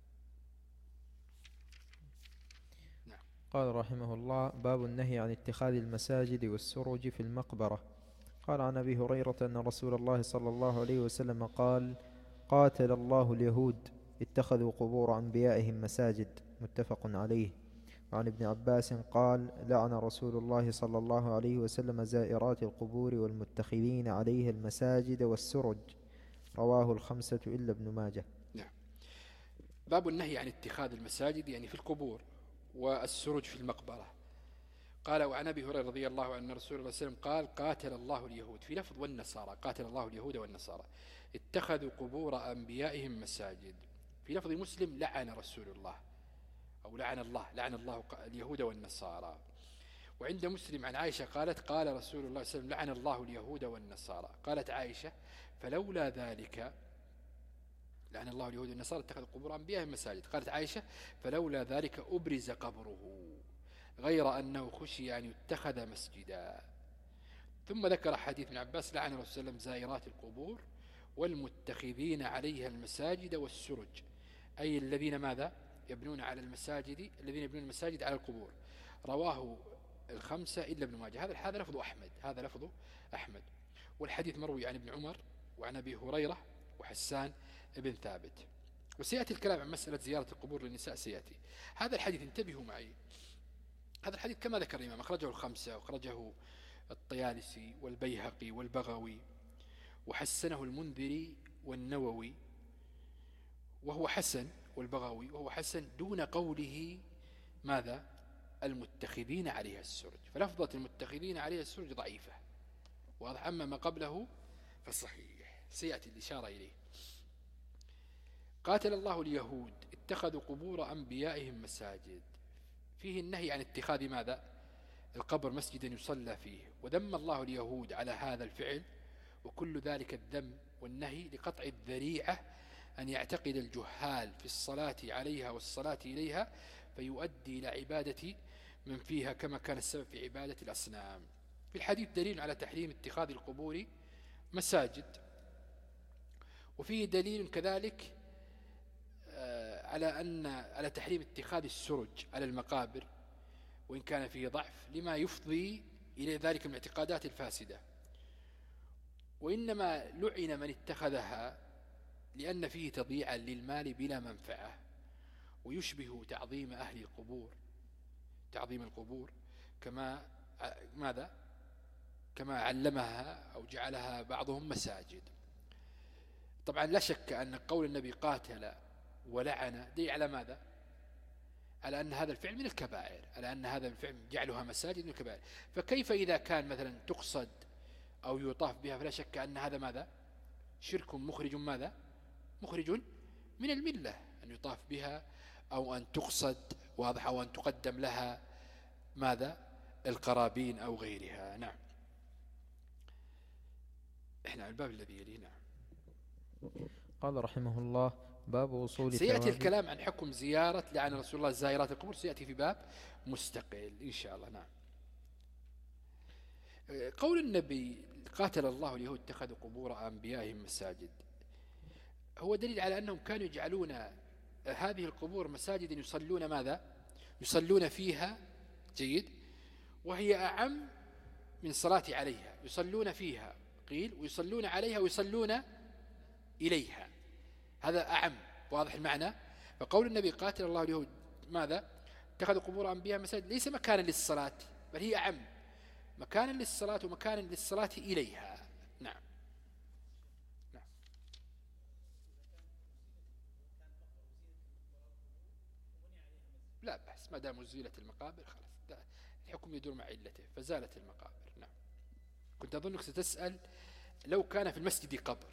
نعم. قال رحمه الله: باب النهي عن اتخاذ المساجد والسرج في المقبرة. قال عن أبي هريرة أن رسول الله صلى الله عليه وسلم قال: قاتل الله اليهود اتخذوا قبور أنبيائهم مساجد. متفق عليه. وعن ابن عباس قال: لعن رسول الله صلى الله عليه وسلم زائرات القبور والمتخذين عليها المساجد والسرج. رواه الخمسة إلا ابن ماجه. نعم. باب النهي عن اتخاذ المساجد يعني في القبور والسرج في المقبرة. قال: وعن أبي هريرة رضي الله عنه أن رسول الله صلى الله عليه وسلم قال: قاتل الله اليهود، في لفظ والنصارى، قاتل الله اليهود والنصارى اتخذوا قبور أنبيائهم مساجد. في لفظ مسلم: لعن رسول الله، أو لعن الله لعن الله اليهود والنصارى. وعند مسلم عن عائشة قالت: قال رسول الله صلى الله عليه وسلم: لعن الله اليهود والنصارى. قالت عائشة: فلولا ذلك، لعن الله اليهود والنصارى اتخذوا قبور أنبيائهم مساجد. قالت عائشة: فلولا ذلك أبرز قبره غير أنه خشي أن يتخذ مسجدا. ثم ذكر حديث ابن عباس: لعن رسول الله صلى الله عليه وسلم زائرات القبور والمتخذين عليها المساجد والسرج، أي الذين ماذا يبنون على المساجد، الذين يبنون المساجد على القبور. رواه الخمسة إلا ابن ماجه. هذا هذا لفظ أحمد هذا لفظ أحمد والحديث مروي عن ابن عمر وعن أبي هريرة وحسان ابن ثابت. وسيأتي الكلام عن مسألة زيارة القبور للنساء سيأتي. هذا الحديث انتبهوا معي، هذا الحديث كما ذكر الإمام أخرجه الخمسة وأخرجه الطيالسي والبيهقي والبغوي وحسنه المنذري والنووي، وهو حسن، والبغوي وهو حسن دون قوله ماذا المتخذين عليها السرج، فلفظة المتخذين عليها السرج ضعيفة. واضح؟ أما ما قبله فالصحيح سيأتي الإشارة إليه. قاتل الله اليهود اتخذوا قبور أنبيائهم مساجد، فيه النهي عن اتخاذ ماذا القبر مسجدا يصلى فيه، وذم الله اليهود على هذا الفعل، وكل ذلك الذم والنهي لقطع الذريعة أن يعتقد الجهال في الصلاة عليها والصلاة إليها فيؤدي إلى عبادة من فيها كما كان السبب في عبادة الأصنام. في الحديث دليل على تحريم اتخاذ القبور مساجد، وفيه دليل كذلك على أن على تحريم اتخاذ السرج على المقابر، وإن كان فيه ضعف لما يفضي إلى ذلك من الاعتقادات الفاسدة. وإنما لعن من اتخذها لأن فيه تضييعا للمال بلا منفعة، ويشبه تعظيم أهل القبور، تعظيم القبور كما ماذا كما علمها أو جعلها بعضهم مساجد. طبعا لا شك أن قول النبي قاتل ولعن دليل على ماذا؟ على أن هذا الفعل من الكبائر، على أن هذا الفعل جعلها مساجد من الكبائر. فكيف إذا كان مثلا تقصد أو يطاف بها، فلا شك أن هذا ماذا شرك مخرج ماذا مخرج من الملة، أن يطاف بها أو أن تقصد، واضح، أو أن تقدم لها ماذا القرابين أو غيرها. نعم. إحنا الباب الذي يليه. نعم. قال رحمه الله: باب وصول سيأتي الكلام عن حكم زيارة لعن رسول الله زائرات القبور، سيأتي في باب مستقل إن شاء الله. نعم. قول النبي قاتل الله اليهود اتخذوا قبور أنبيائهم مساجد هو دليل على أنهم كانوا يجعلون هذه القبور مساجد يصلون ماذا يصلون فيها، جيد، وهي أعم من صلاة عليها، يصلون فيها قيل ويصلون عليها ويصلون إليها، هذا أعم. واضح المعنى؟ فقول النبي قاتل الله اليهود ماذا اتخذوا قبور أنبياء مساجد ليس مكانا للصلاة، بل هي أعم، مكانا للصلاة ومكانا للصلاة إليها. نعم. نعم. لا بأس ما دام زيلت المقابر خلاص، الحكم يدور مع علته فزالت المقابر. نعم. كنت أظنك ستسأل لو كان في المسجد قبر،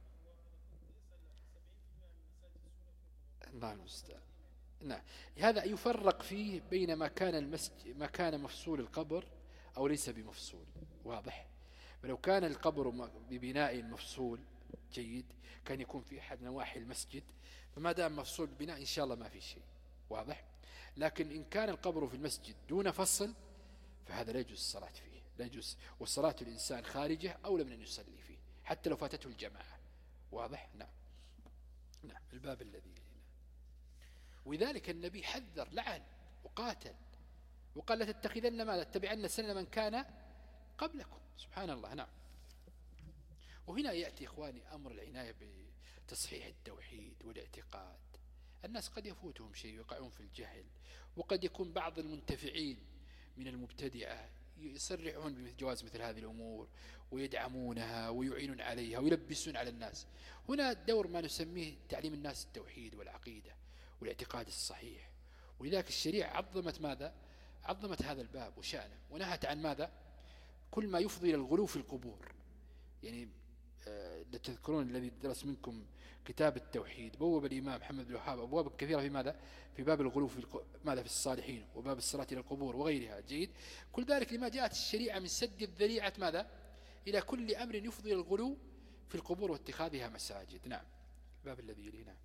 الله المستعان. نعم، هذا يفرق فيه بين ما كان المسجد ما كان مفصول القبر أو ليس بمفصول، واضح. ولو كان القبر ببناء مفصول جيد كان يكون في أحد نواحي المسجد، فما دام مفصول ببناء إن شاء الله ما في شيء، واضح. لكن إن كان القبر في المسجد دون فصل فهذا لا يجوز الصلاة فيه، لا يجوز، والصلاة الإنسان خارجه أولى من أن يصلي فيه حتى لو فاتته الجماعة، واضح. نعم نعم الباب الذي، ولذلك النبي حذر لعن وقاتل وقال لا تتخذن ما تتبعن سنن من كان قبلكم، سبحان الله. نعم. وهنا يأتي إخواني أمر العناية بتصحيح التوحيد والاعتقاد. الناس قد يفوتهم شيء ويقعون في الجهل، وقد يكون بعض المنتفعين من المبتدعة يصرحون بجواز مثل هذه الأمور ويدعمونها ويعينون عليها ويلبسون على الناس. هنا دور ما نسميه تعليم الناس التوحيد والعقيدة والاعتقاد الصحيح. ولذلك الشريعة عظمت ماذا؟ عظمت هذا الباب وشأنه، ونهت عن ماذا؟ كل ما يفضي إلى الغلو في القبور. يعني آه تذكرون الذي درس منكم كتاب التوحيد، بوب الإمام محمد بن الوهاب أبواب كثيرة في ماذا؟ في باب الغلو في ماذا؟ في الصالحين، وباب الصلاة إلى القبور وغيرها. جيد. كل ذلك لما جاءت الشريعة من سد الذريعة ماذا؟ إلى كل أمر يفضي إلى الغلو في القبور واتخاذها مساجد. نعم. الباب الذي يلينا.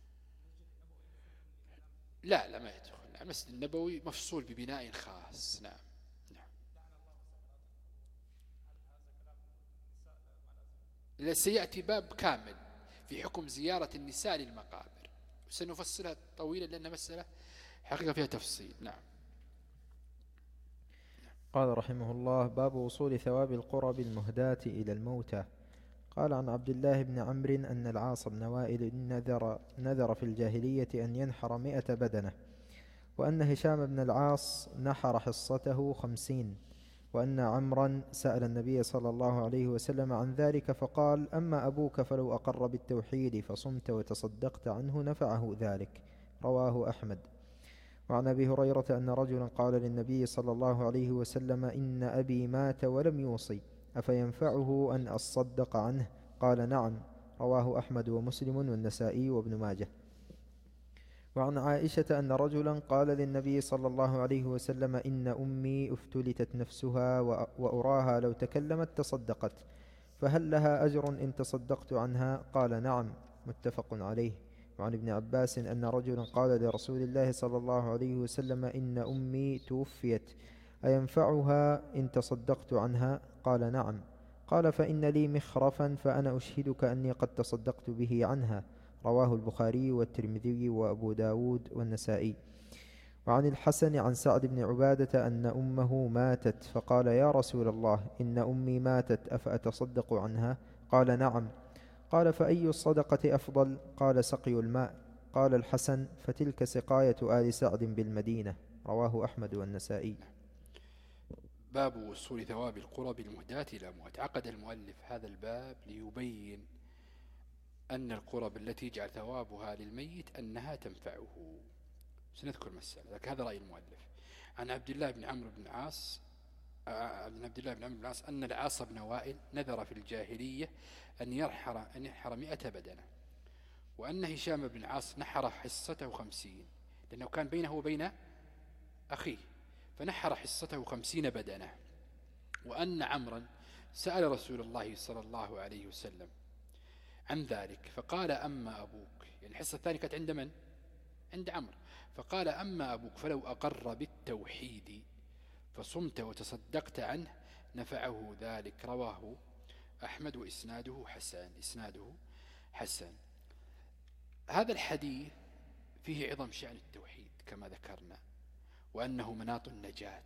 لا لا ما يدخل. المسجد النبوي مفصول ببناء خاص. نعم نعم. سيأتي باب كامل في حكم زيارة النساء للمقابر، سنفصلها طويلا لأن مسألة حقيقة فيها تفصيل. نعم. قال رحمه الله: باب وصول ثواب القرب المهداة إلى الموتى. قال عن عبد الله بن عمرو أن العاص بن وائل نذر, نذر في الجاهلية أن ينحر مئة بدنة، وأن هشام بن العاص نحر حصته خمسين، وأن عمرا سأل النبي صلى الله عليه وسلم عن ذلك فقال: أما أبوك فلو أقر بالتوحيد فصمت وتصدقت عنه نفعه ذلك. رواه أحمد. وعن أبي هريرة أن رجلا قال للنبي صلى الله عليه وسلم: إن أبي مات ولم يوصي، أفينفعه أن أصدق عنه؟ قال: نعم. رواه أحمد ومسلم والنسائي وابن ماجه. وعن عائشة أن رجلا قال للنبي صلى الله عليه وسلم: إن أمي افتلتت نفسها وأراها لو تكلمت تصدقت، فهل لها أجر إن تصدقت عنها؟ قال: نعم. متفق عليه. وعن ابن عباس أن رجلا قال لرسول الله صلى الله عليه وسلم: إن أمي توفيت، أينفعها إن تصدقت عنها؟ قال: نعم. قال: فإن لي مخرفا فأنا أشهدك أني قد تصدقت به عنها. رواه البخاري والترمذي وأبو داود والنسائي. وعن الحسن عن سعد بن عبادة أن أمه ماتت، فقال: يا رسول الله، إن أمي ماتت، أفأتصدق عنها؟ قال: نعم. قال: فأي الصدقة أفضل؟ قال: سقي الماء. قال الحسن: فتلك سقاية آل سعد بالمدينة. رواه أحمد والنسائي. باب وصول ثواب القرب المهداة إلى أموات. عقد المؤلف هذا الباب ليبين أن القرب التي جعل ثوابها للميت أنها تنفعه. سنذكر مسألة، لكن هذا رأي المؤلف. عن عبد الله بن عمرو بن العاص عن عبد الله بن عمرو بن العاص أن العاص بن وائل نذر في الجاهلية أن ينحر أن ينحر مئة بدنة، وأن هشام بن العاص نحر حصته خمسين، لأنه كان بينه وبين أخيه، فنحر حصته خمسين بدنة. وأن عمرا سأل رسول الله صلى الله عليه وسلم عن ذلك فقال: أما أبوك، يعني الحصة الثانية كانت عند من؟ عند عمرو. فقال: أما أبوك فلو أقر بالتوحيد فصمت وتصدقت عنه نفعه ذلك. رواه أحمد وإسناده حسن. إسناده حسن. هذا الحديث فيه عظم شأن التوحيد كما ذكرنا، وأنه مناط النجاة.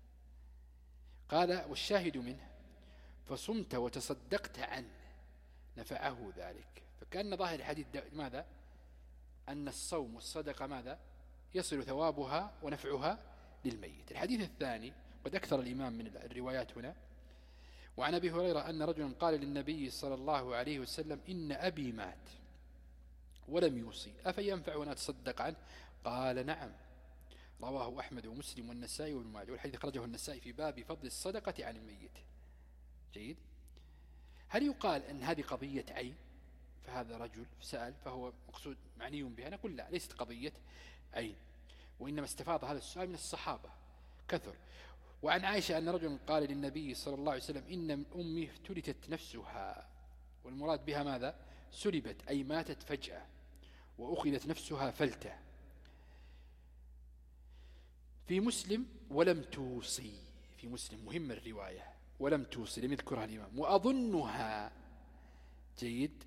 قال: والشاهد منه فصمت وتصدقت عنه نفعه ذلك. فكأن ظاهر الحديث ماذا؟ أن الصوم والصدقة ماذا؟ يصل ثوابها ونفعها للميت. الحديث الثاني قد أكثر الإمام من الروايات هنا. وعن أبي هريرة أن رجلا قال للنبي صلى الله عليه وسلم: إن أبي مات ولم يوصي، أفينفع أن أتصدق عنه؟ قال: نعم. رواه أحمد ومسلم والنسائي وابن ماجه. والحديث أخرجه النسائي في باب فضل الصدقة عن الميت. جيد. هل يقال أن هذه قضية عين؟ فهذا رجل سأل فهو مقصود معني بها، نقول لا، ليست قضية عين، وإنما استفاض هذا السؤال من الصحابة كثر. وعن عائشة أن رجل قال للنبي صلى الله عليه وسلم إن أمي افتلتت نفسها، والمراد بها ماذا؟ سلبت، أي ماتت فجأة، وأخذت نفسها فلتة. في مسلم ولم توصي، في مسلم مهم الرواية، ولم توصي، لم يذكرها الإمام. وأظنها جيد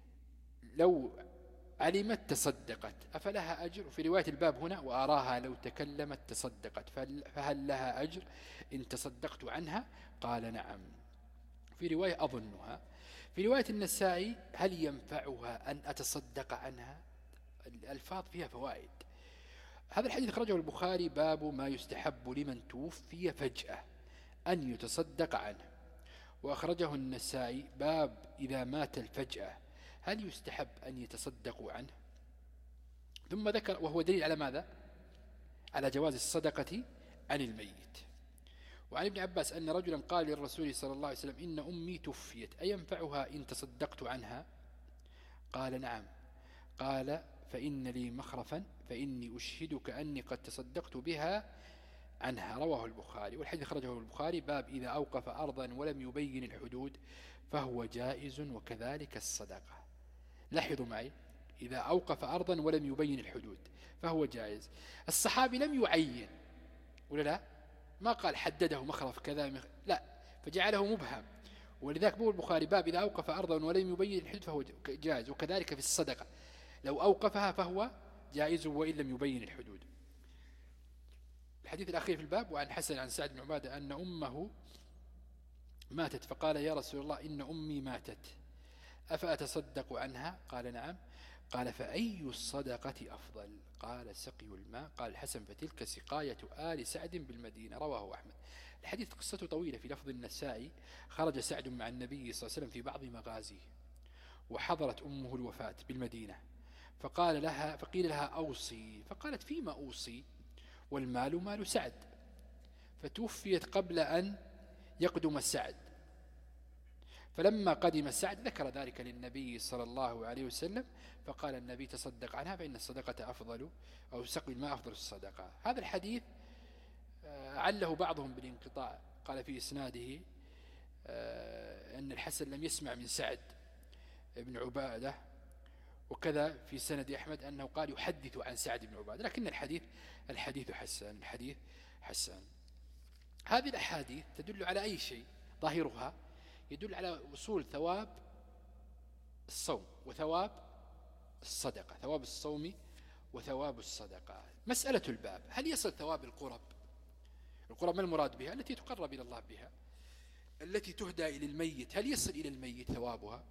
لو علمت تصدقت أفلها أجر؟ في رواية الباب هنا وأراها لو تكلمت تصدقت فهل لها أجر إن تصدقت عنها؟ قال نعم. في رواية أظنها. في رواية النسائي هل ينفعها أن أتصدق عنها؟ الألفاظ فيها فوائد. هذا الحديث خرجه البخاري باب ما يستحب لمن توفي فجأة أن يتصدق عنه، وأخرجه النسائي باب إذا مات الفجأة هل يستحب أن يتصدقوا عنه. ثم ذكر، وهو دليل على ماذا؟ على جواز الصدقة عن الميت. وعن ابن عباس أن رجلا قال للرسول صلى الله عليه وسلم إن أمي توفيت أينفعها إن تصدقت عنها؟ قال نعم. قال فإن لي مخرفا فإني أشهدك أني قد تصدقت بها عنها. رواه البخاري. والحديث خرجه البخاري باب إذا أوقف أرضا ولم يبين الحدود فهو جائز وكذلك الصدقة. لاحظوا معي، إذا أوقف أرضا ولم يبين الحدود فهو جائز. الصحابي لم يعين ولا لا؟ ما قال حدده مخرف كذا مخ... لا، فجعله مبهم. ولذلك بقول البخاري باب إذا أوقف أرضا ولم يبين الحدود فهو جائز وكذلك في الصدقة، لو أوقفها فهو جائز وإن لم يبين الحدود. الحديث الأخير في الباب وعن حسن عن سعد بن عبادة أن أمه ماتت فقال يا رسول الله إن أمي ماتت أفأتصدق عنها؟ قال نعم. قال فأي الصدقة أفضل؟ قال سقي الماء. قال الحسن فتلك سقاية آل سعد بالمدينة. رواه أحمد. الحديث قصته طويلة. في لفظ النسائي خرج سعد مع النبي صلى الله عليه وسلم في بعض مغازيه وحضرت أمه الوفاة بالمدينة، فقال لها فقيل لها أوصي، فقالت فيما أوصي والمال مال سعد، فتوفيت قبل أن يقدم سعد. فلما قدم سعد ذكر ذلك للنبي صلى الله عليه وسلم، فقال النبي تصدق عنها فإن الصدقة أفضل، أو سقي الماء أفضل الصدقة. هذا الحديث عله بعضهم بالانقطاع، قال في إسناده أن الحسن لم يسمع من سعد بن عبادة، وكذا في سند أحمد أنه قال يحدث عن سعد بن عبادة، لكن الحديث الحديث حسن الحديث حسن. هذه الأحاديث تدل على أي شيء؟ ظاهرها يدل على وصول ثواب الصوم وثواب الصدقة، ثواب الصوم وثواب الصدقة. مسألة الباب، هل يصل ثواب القرب؟ القرب ما المراد بها؟ التي تقرب إلى الله بها، التي تهدى إلى الميت، هل يصل إلى الميت ثوابها؟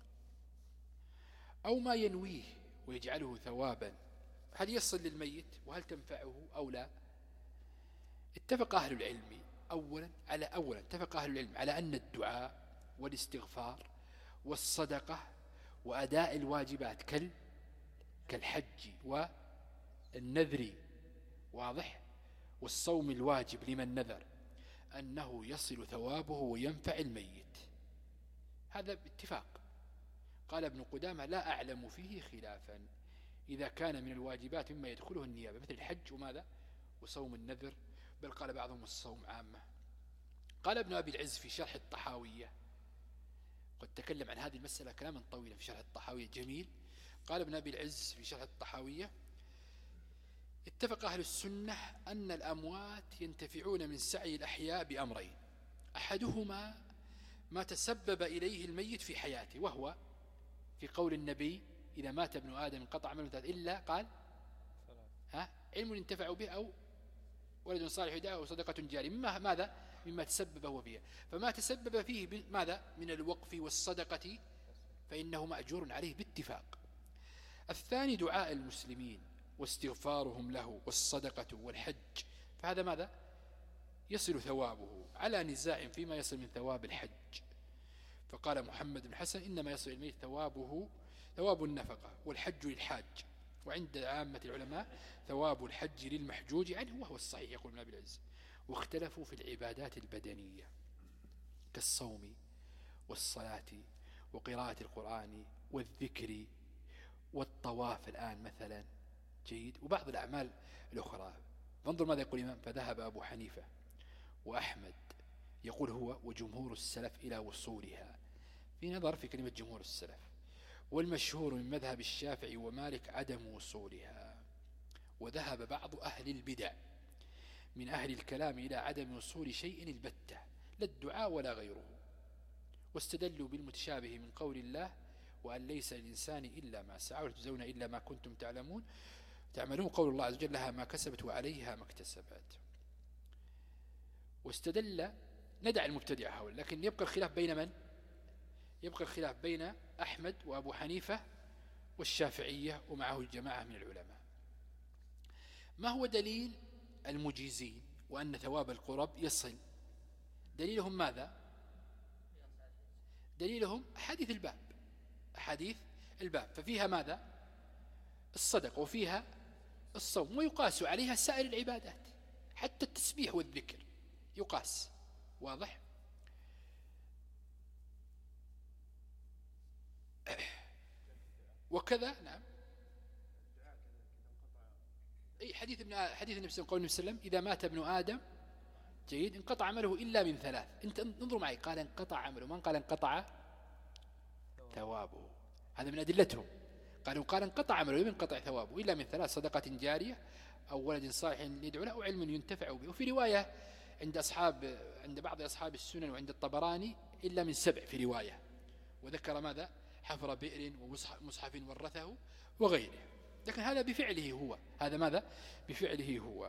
أو ما ينويه ويجعله ثوابا هل يصل للميت وهل تنفعه أو لا؟ اتفق أهل العلم أولا على أولا اتفق أهل العلم على أن الدعاء والاستغفار والصدقة وأداء الواجبات كال كالحج والنذر، واضح، والصوم الواجب لمن نذر، أنه يصل ثوابه وينفع الميت. هذا باتفاق. قال ابن قدامة لا أعلم فيه خلافا إذا كان من الواجبات مما يدخله النيابة مثل الحج وماذا وصوم النذر، بل قال بعضهم الصوم عامة. قال ابن أبي العز في شرح الطحاوية، قد تكلم عن هذه المسألة كلاما طويلا في شرح الطحاوية جميل. قال ابن أبي العز في شرح الطحاوية اتفق أهل السنة أن الأموات ينتفعون من سعي الأحياء بأمرين، أحدهما ما تسبب إليه الميت في حياته، وهو في قول النبي إذا مات ابن آدم انقطع عمله إلا قال ها علم ينتفع به أو ولد صالح يدعى أو صدقة جارية، مما ماذا مما تسبب هو فيها. فما تسبب فيه ماذا من الوقف والصدقة فإنه مأجور عليه باتفاق. الثاني دعاء المسلمين واستغفارهم له والصدقة والحج، فهذا ماذا يصل ثوابه على نزاع فيما يصل من ثواب الحج. فقال محمد بن حسن إنما يصل الميت ثوابه ثواب النفقة والحج للحاج، وعند عامة العلماء ثواب الحج للمحجوج عنه، وهو الصحيح يقول ابن أبي العز. واختلفوا في العبادات البدنية كالصوم والصلاة وقراءة القرآن والذكر والطواف الآن مثلا، جيد، وبعض الأعمال الأخرى. فانظر ماذا يقول الإمام: فذهب أبو حنيفة وأحمد، يقول هو وجمهور السلف إلى وصولها، في نظر في كلمة جمهور السلف، والمشهور من مذهب الشافعي ومالك عدم وصولها. وذهب بعض أهل البدع من أهل الكلام إلى عدم وصول شيء البتة، لا الدعاء ولا غيره، واستدلوا بالمتشابه من قول الله: وأن ليس للإنسان إلا ما سعى ولا تجزون إلا ما كنتم تعلمون تعملون، قول الله عز وجل: لها ما كسبت وعليها ما اكتسبت. واستدل، ندع المبتدع هؤلاء، لكن يبقى الخلاف بين من؟ يبقى الخلاف بين أحمد وأبو حنيفة والشافعية ومعه الجماعة من العلماء. ما هو دليل المجيزين وأن ثواب القرب يصل؟ دليلهم ماذا؟ دليلهم حديث الباب، حديث الباب، ففيها ماذا؟ الصدق، وفيها الصوم، ويقاس عليها سائر العبادات، حتى التسبيح والذكر يقاس. واضح؟ وكذا نعم، أي حديث ابن حديث النبي صلى الله عليه وسلم: إذا مات ابن آدم، جيد، انقطع عمله إلا من ثلاث. انت انظروا معي، قال انقطع عمله، من قال انقطع ثوابه؟ هذا من أدلتهم. قالوا قال انقطع عمله لم ينقطع ثوابه إلا من ثلاث: صدقة جارية، أو ولد صالح يدعو له، أو علم ينتفع به. وفي رواية عند أصحاب عند بعض أصحاب السنن وعند الطبراني: إلا من سبع في رواية، وذكر ماذا؟ حفر بئر ومصحف ورثه وغيره. لكن هذا بفعله هو، هذا ماذا؟ بفعله هو.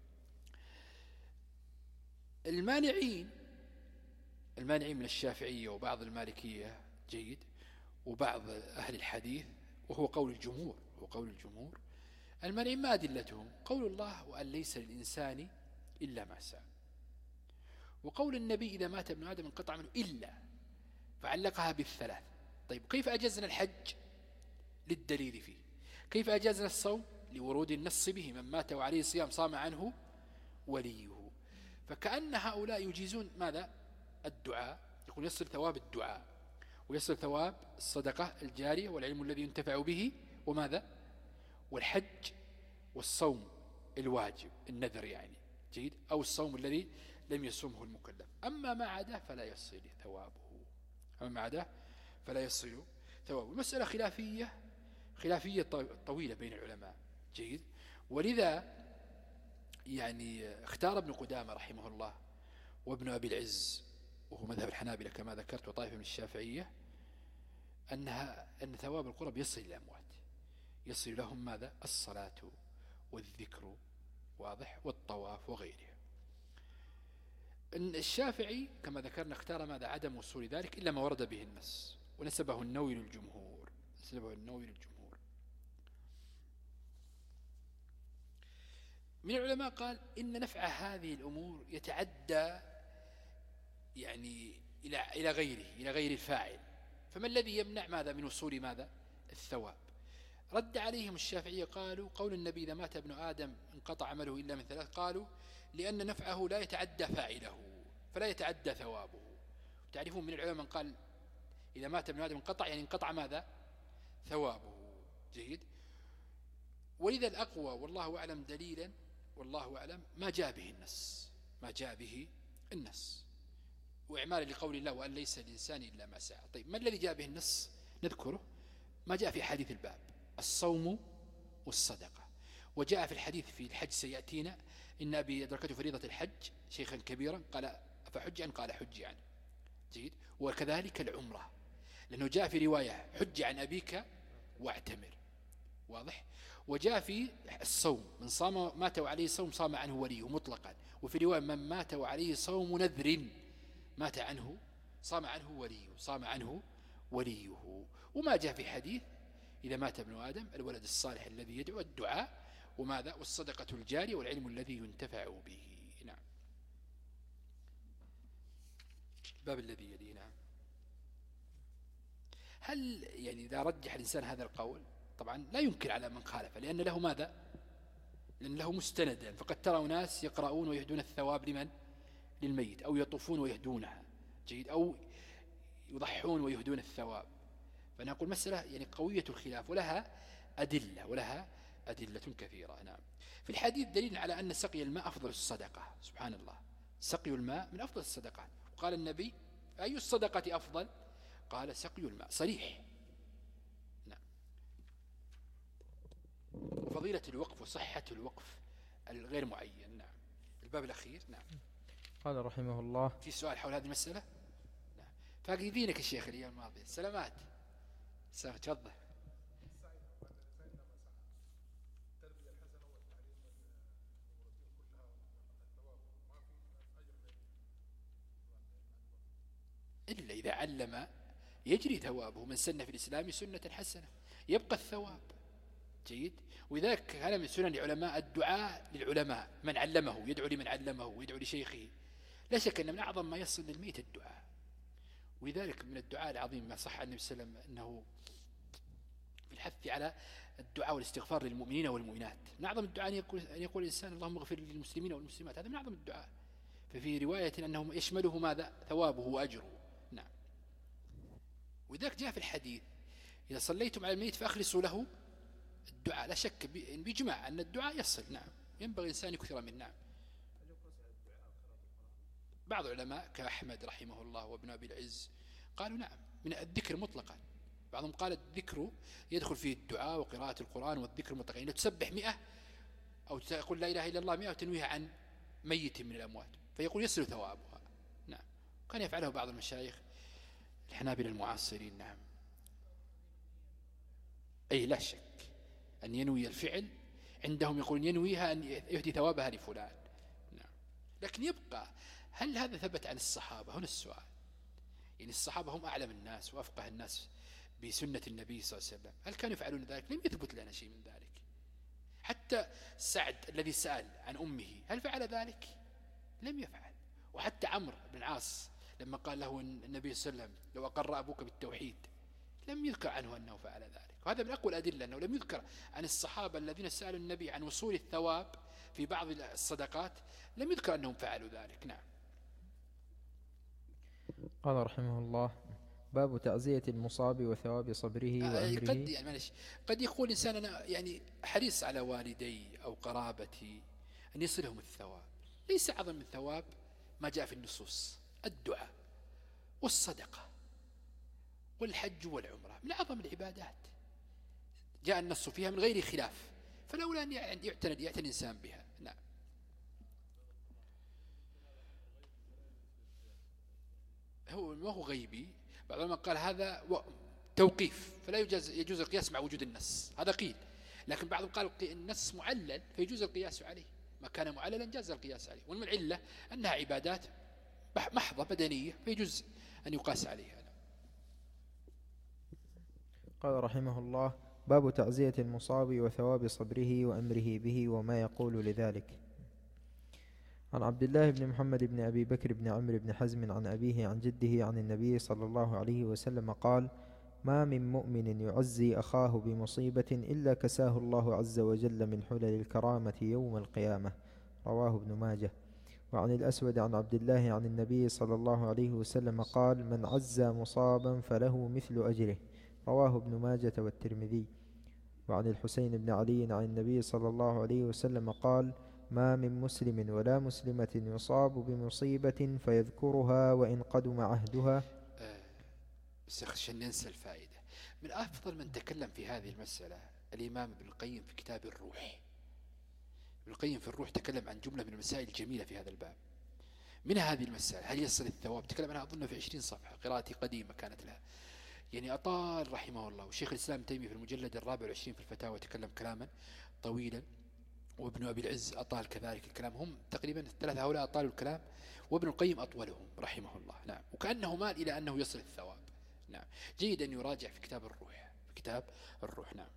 المانعين المانعين من الشافعية وبعض المالكية، جيد، وبعض أهل الحديث، وهو قول الجمهور، هو قول الجمهور المانعين، ما أدلتهم؟ قول الله: وأن ليس للإنسان إلا ما سعى، وقول النبي: إذا مات ابن آدم انقطع منه إلا، فعلقها بالثلاث. طيب كيف أجزنا الحج؟ للدليل فيه. كيف أجزنا الصوم؟ لورود النص به: من مات وعليه صيام صام عنه وليه. فكأن هؤلاء يجيزون ماذا؟ الدعاء، يقول يصل ثواب الدعاء، ويصل ثواب الصدقة الجارية، والعلم الذي ينتفع به، وماذا؟ والحج، والصوم الواجب النذر يعني، جيد، أو الصوم الذي لم يصومه المكلف. أما ما عداه فلا يصل ثوابه، أما ما عداه فلا يصل ثوابه. المسألة خلافية خلافية طويلة بين العلماء، جيد، ولذا يعني اختار ابن قدامة رحمه الله وابن أبي العز، وهو مذهب الحنابلة كما ذكرت، وطائفة من الشافعية، أنها أن ثواب القرب يصل للأموات، يصل لهم ماذا؟ الصلاة والذكر، واضح، والطواف وغيره. الشافعي كما ذكرنا اختار ماذا؟ عدم وصول ذلك إلا ما ورد به النص، ونسبه النووي للجمهور، نسبه النووي للجمهور. من العلماء قال إن نفع هذه الأمور يتعدى يعني إلى إلى غيره، إلى غير الفاعل، فما الذي يمنع ماذا؟ من وصول ماذا؟ الثواب. رد عليهم الشافعية، قالوا قول النبي: إذا مات ابن آدم انقطع عمله إلا من ثلاث، قالوا لأن نفعه لا يتعدى فاعله، فلا يتعدى ثوابه. تعرفون من العلماء من قال إذا مات ابن آدم انقطع، يعني انقطع ماذا؟ ثوابه، جيد. ولذا الأقوى والله أعلم دليلا، والله أعلم، ما جاء به النص، ما جاء به النص، وإعمالا لقول الله: وأن ليس الإنسان إلا ما سعى. طيب ما الذي جاء به النص؟ نذكره. ما جاء في حديث الباب: الصوم والصدقة. وجاء في الحديث في الحج سيأتينا: إن أبي أدركته فريضة الحج شيخا كبيرا، قال فحج عنه، قال حج عنه، جيد. وكذلك العمرة، لأنه جاء في رواية: حج عن أبيك واعتمر، واضح. وجاء في الصوم: من صام مات وعليه صوم صام عنه وليه مطلقا. وفي رواية: من مات وعليه صوم نذر مات عنه صام عنه وليه، صام عنه وليه. وما جاء في حديث: إذا مات ابن آدم الولد الصالح الذي يدعو، الدعاء، وماذا؟ والصدقة الجارية، والعلم الذي ينتفع به. نعم. الباب الذي يليه. نعم. هل يعني إذا رجح الإنسان هذا القول، طبعا لا ينكر على من خالفه، لأن له ماذا؟ لأن له مستندا. فقد ترى ناس يقرؤون ويهدون الثواب لمن؟ للميت، أو يطوفون ويهدونها، جيد، أو يضحون ويهدون الثواب. فأنا أقول مسألة يعني قوية الخلاف ولها أدلة ولها أدلة كثيرة. نعم. في الحديث دليل على أن سقي الماء أفضل الصدقة. سبحان الله، سقي الماء من أفضل الصدقات. قال النبي: أي الصدقة أفضل؟ قال: سقي الماء. صريح. نعم. وفضيلة الوقف وصحة الوقف الغير معين. نعم. الباب الأخير. نعم. قال رحمه الله: في سؤال حول هذه المسألة؟ نعم. فاقدينك الشيخ الأيام الماضية. سلامات. سلام. تفضل. إلا إذا علم يجري ثوابه. من سن في الإسلام سنة حسنة يبقى الثواب. جيد. وذلك كان من سنن العلماء الدعاء للعلماء، من علمه يدعو لمن علمه ويدعو لشيخه. لا شك أن من أعظم ما يصل للميت الدعاء. ولذلك من الدعاء العظيم ما صح عن النبي صلى الله عليه وسلم أنه في الحث على الدعاء والاستغفار للمؤمنين والمؤمنات. من أعظم الدعاء أن يقول, أن يقول الإنسان: اللهم اغفر للمسلمين والمسلمات. هذا من أعظم الدعاء. ففي رواية أنه يشمله ماذا؟ ثوابه وأجره. نعم. وذلك جاء في الحديث: إذا صليتم على الميت فأخلصوا له الدعاء. لا شك بإجماع أن الدعاء يصل. نعم. ينبغي الإنسان يكثر من. نعم. بعض العلماء كأحمد رحمه الله وابن أبي العز قالوا نعم من الذكر مطلقا. بعضهم قال الذكر يدخل فيه الدعاء وقراءة القرآن والذكر مطلقا. يعني تسبح مئة أو تقول لا إله إلا الله مئة وتنويها عن ميت من الأموات فيقول يصل ثوابها. نعم. كان يفعله بعض المشايخ الحنابلة المعاصرين. نعم. أي لا شك أن ينوي الفعل عندهم يقولون ينويها أن يهدي ثوابها لفلان. نعم. لكن يبقى هل هذا ثبت عن الصحابة؟ هنا السؤال. يعني الصحابة هم أعلم الناس وأفقه الناس بسنة النبي صلى الله عليه وسلم، هل كانوا يفعلون ذلك؟ لم يثبت لنا شيء من ذلك. حتى سعد الذي سأل عن أمه هل فعل ذلك؟ لم يفعل. وحتى عمرو بن العاص لما قال له النبي صلى الله عليه وسلم لو أقر أبوك بالتوحيد لم يذكر عنه أنه فعل ذلك. وهذا من أقوى الأدلة أنه لم يذكر عن الصحابة الذين سألوا النبي عن وصول الثواب في بعض الصدقات لم يذكر أنهم فعلوا ذلك. نعم. قال رحمه الله: باب تعزية المصاب وثواب صبره وأمره. قد يعني قد يقول إنسان أنا يعني حريص على والدي أو قرابتي أن يصلهم الثواب. ليس أعظم من ثواب ما جاء في النصوص: الدعاء والصدقة والحج والعمرة من أعظم العبادات جاء النص فيها من غير خلاف، فلولا أن يعتني يعتني الإنسان بها. نعم. هو ما هو غيبي. بعض العلماء قال هذا توقيف فلا يجوز يجوز القياس مع وجود النص، هذا قيل. لكن بعضهم قال النص معلل فيجوز القياس عليه، ما كان معللا جاز القياس عليه. ومن العلة أنها عبادات محضة بدنية فيجوز أن يقاس عليها. قال رحمه الله: باب تعزية المصاب وثواب صبره وأمره به وما يقول لذلك. عن عبد الله بن محمد بن أبي بكر بن عمرو بن حزم عن أبيه عن جده عن النبي صلى الله عليه وسلم قال: ما من مؤمن يعزي أخاه بمصيبة إلا كساه الله عز وجل من حلل الكرامة يوم القيامة. رواه ابن ماجه. وعن الأسود عن عبد الله عن النبي صلى الله عليه وسلم قال: من عزى مصابا فله مثل أجره. رواه ابن ماجة والترمذي. وعن الحسين بن علي عن النبي صلى الله عليه وسلم قال: ما من مسلم ولا مسلمة يصاب بمصيبة فيذكرها وإن قدم عهدها. بس عشان ننسى الفائدة، من أفضل من تكلم في هذه المسألة الإمام ابن القيم في كتاب الروح. ابن القيم في الروح تكلم عن جملة من المسائل الجميلة في هذا الباب. من هذه المسألة هل يصل الثواب؟ تكلم عنها أظن في عشرين صفحة، قراءتي قديمة كانت لها. يعني أطال رحمه الله. وشيخ الإسلام تيمي في المجلد الرابع والعشرين في الفتاوى تكلم كلاما طويلا، وابن أبي العز أطال كذلك الكلام. هم تقريبا الثلاثة هؤلاء أطالوا الكلام، وابن القيم أطولهم رحمه الله. نعم. وكأنه مال إلى أنه يصل الثواب. نعم. جيد أن يراجع في كتاب الروح في كتاب الروح. نعم.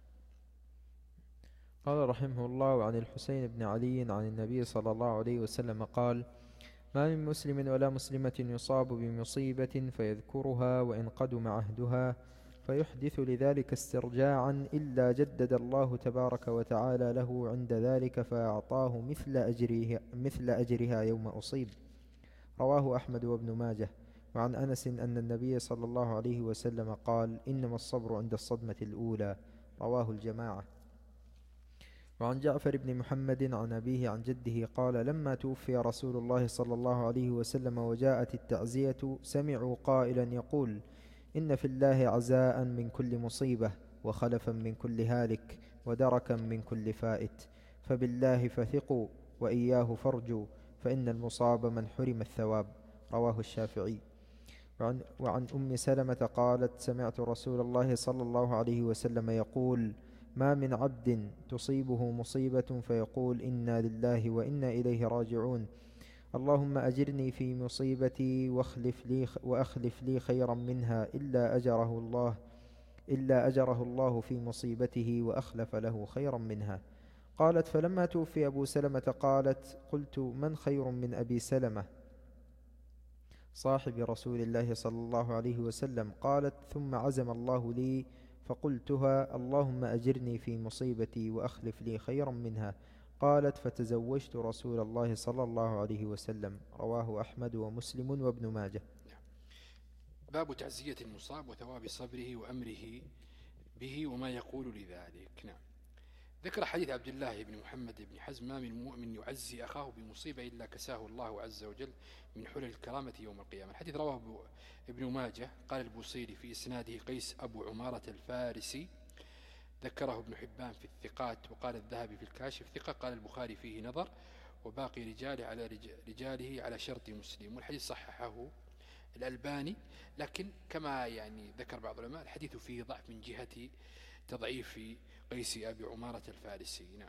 قال رحمه الله: وعن الحسين بن علي عن النبي صلى الله عليه وسلم قال: ما من مسلم ولا مسلمة يصاب بمصيبة فيذكرها وإن قدم عهدها فيحدث لذلك استرجاعا إلا جدد الله تبارك وتعالى له عند ذلك فأعطاه مثل أجرها, مثل أجرها يوم أصيب. رواه أحمد وابن ماجه. وعن أنس أن النبي صلى الله عليه وسلم قال إنما الصبر عند الصدمة الأولى، رواه الجماعة. وعن جعفر بن محمد عن أبيه عن جده قال لما توفي رسول الله صلى الله عليه وسلم وجاءت التعزية سمعوا قائلا يقول إن في الله عزاء من كل مصيبة وخلفا من كل هالك ودركا من كل فائت، فبالله فثقوا وإياه فارجوا، فإن المصاب من حرم الثواب، رواه الشافعي. وعن, وعن أم سلمة قالت سمعت رسول الله صلى الله عليه وسلم يقول ما من عبد تصيبه مصيبة فيقول إنا لله وإنا إليه راجعون، اللهم أجرني في مصيبتي واخلف لي وأخلف لي خيرا منها إلا أجره الله إلا أجره الله في مصيبته وأخلف له خيرا منها. قالت فلما توفي أبو سلمة قالت قلت من خير من أبي سلمة صاحب رسول الله صلى الله عليه وسلم؟ قالت ثم عزم الله لي فقلتها اللهم أجرني في مصيبتي وأخلف لي خيرا منها. قالت فتزوجت رسول الله صلى الله عليه وسلم، رواه أحمد ومسلم وابن ماجه. باب تعزية المصاب وثواب صبره وأمره به وما يقول لذلك. نعم. ذكر حديث عبد الله بن محمد بن حزم ما من مؤمن يعزي أخاه بمصيبة إلا كساه الله عز وجل من حلل الكرامة يوم القيامة. الحديث رواه ابن ماجه. قال البوصيري في إسناده قيس أبو عمارة الفارسي، ذكره ابن حبان في الثقات، وقال الذهبي في الكاشف ثقة. قال البخاري فيه نظر وباقي رجاله على رجاله على شرط مسلم، والحديث صححه الألباني، لكن كما يعني ذكر بعض العلماء الحديث فيه ضعف من جهة تضعيف قيس أبي عمارة الفارسي. نعم.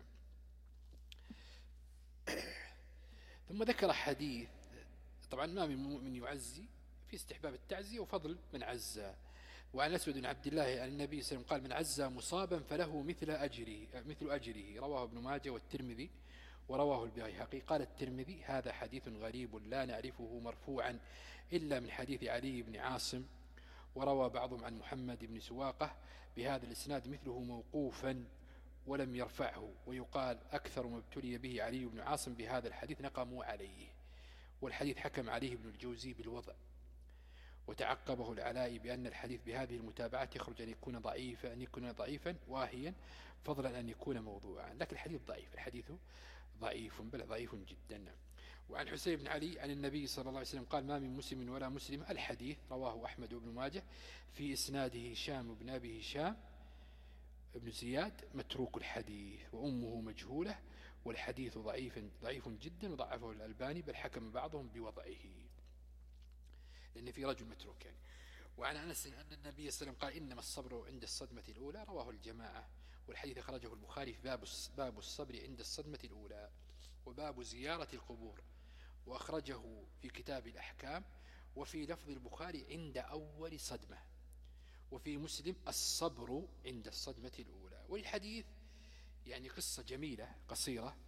ثم ذكر حديث طبعا ما من مؤمن يعزي في استحباب التعزية وفضل من عزى. وعن أسود بن عبد الله عن النبي صلى الله عليه وسلم قال من عزى مصابا فله مثل أجره مثل أجره، رواه ابن ماجه والترمذي ورواه البيهقي. قال الترمذي هذا حديث غريب لا نعرفه مرفوعا إلا من حديث علي بن عاصم، وروى بعضهم عن محمد بن سواقة بهذا الإسناد مثله موقوفا ولم يرفعه، ويقال أكثر ما ابتلي به علي بن عاصم بهذا الحديث نقموا عليه، والحديث حكم عليه ابن الجوزي بالوضع، وتعقبه العلاء بأن الحديث بهذه المتابعة يخرج أن يكون ضعيفا أن يكون ضعيفا واهيا فضلا أن يكون موضوعا، لكن الحديث ضعيف الحديث ضعيف بل ضعيف جدا. وعن حسين بن علي عن النبي صلى الله عليه وسلم قال ما من مسلم ولا مسلم، الحديث رواه أحمد وابن ماجه، في إسناده هشام بن أبي هشام ابن زياد متروك الحديث وأمه مجهولة، والحديث ضعيف ضعيف جدا وضعفه الألباني، بل حكم بعضهم بوضعه لأن في رجل متروك يعني. وعن أنس أن النبي صلى الله عليه وسلم قال إنما الصبر عند الصدمة الأولى، رواه الجماعة، والحديث خرجه البخاري في باب باب الصبر عند الصدمة الأولى وباب زيارة القبور، وأخرجه في كتاب الأحكام، وفي لفظ البخاري عند أول صدمة، وفي مسلم الصبر عند الصدمة الأولى. والحديث يعني قصة جميلة قصيرة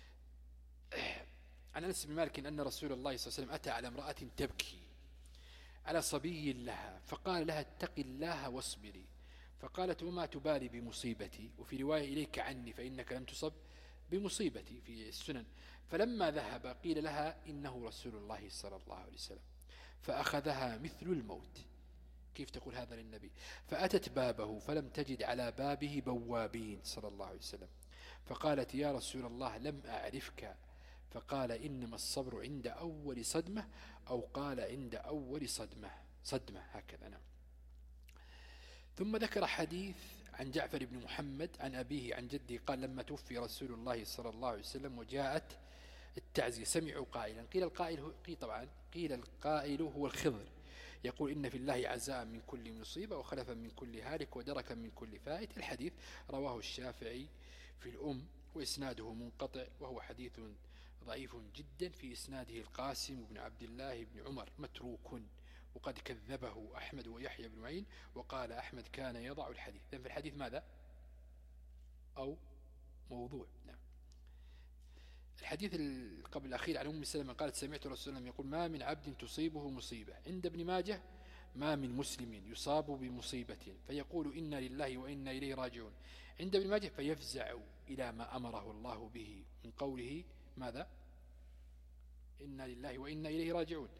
عن أنس بن مالك أن رسول الله صلى الله عليه وسلم أتى على امرأة تبكي على صبي لها، فقال لها اتق الله واصبري، فقالت وما تبالي بمصيبتي، وفي رواية إليك عني فإنك لم تصب بمصيبتي في السنن. فلما ذهب قيل لها إنه رسول الله صلى الله عليه وسلم، فأخذها مثل الموت. كيف تقول هذا للنبي؟ فأتت بابه فلم تجد على بابه بوابين صلى الله عليه وسلم، فقالت يا رسول الله لم أعرفك، فقال إنما الصبر عند أول صدمة، أو قال عند أول صدمة صدمة هكذا. نعم. ثم ذكر حديث عن جعفر بن محمد عن أبيه عن جده قال لما توفي رسول الله صلى الله عليه وسلم وجاءت التعزية سمعوا قائلا، قيل القائل قيل طبعا قيل القائل هو الخضر يقول إن في الله عزاء من كل مصيبة وخلفا من كل هالك ودركا من كل فائت. الحديث رواه الشافعي في الأم وإسناده منقطع، وهو حديث ضعيف جدا، في إسناده القاسم بن عبد الله بن عمر متروك، وقد كذبه أحمد ويحيى بن معين، وقال أحمد كان يضع الحديث. إذن في الحديث ماذا؟ أو موضوع. نعم. الحديث قبل الأخير عن أم سلمة قالت سمعت رسول الله يقول ما من عبد تصيبه مصيبة، عند ابن ماجه ما من مسلم يصاب بمصيبة فيقول إنا لله وإنا إليه راجعون، عند ابن ماجه فيفزع إلى ما أمره الله به من قوله ماذا؟ إنا لله وإنا إليه راجعون.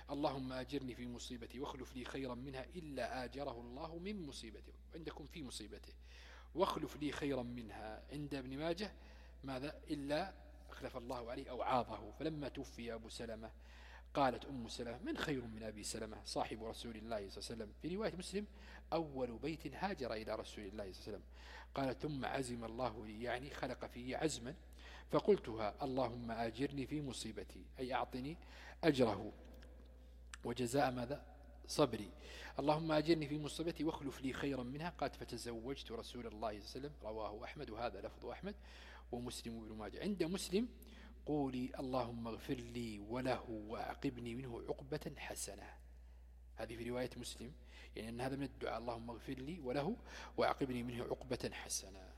اللهم آجرني في مصيبتي واخلف لي خيرا منها إلا آجره الله من مصيبته، عندكم في مصيبته، واخلف لي خيرا منها. عند ابن ماجه ماذا؟ إلا أخلف الله عليه أو عاضه. فلما توفي أبو سلمة قالت أم سلمة: من خير من أبي سلمة صاحب رسول الله صلى الله عليه وسلم؟ في رواية مسلم: أول بيت هاجر إلى رسول الله صلى الله عليه وسلم. قالت: ثم عزم الله لي، يعني خلق فيه عزما، فقلتها: اللهم آجرني في مصيبتي، أي أعطني أجره وجزاء ماذا؟ صبري. اللهم آجرني في مصيبتي واخلف لي خيرا منها. قالت: فتزوجت رسول الله صلى الله عليه وسلم. رواه أحمد، وهذا لفظ أحمد ومسلم وابن ماجه. عند مسلم: قولي اللهم اغفر لي وله وأعقبني منه عقبة حسنة. هذه في رواية مسلم، يعني أن هذا من الدعاء: اللهم اغفر لي وله وأعقبني منه عقبة حسنة.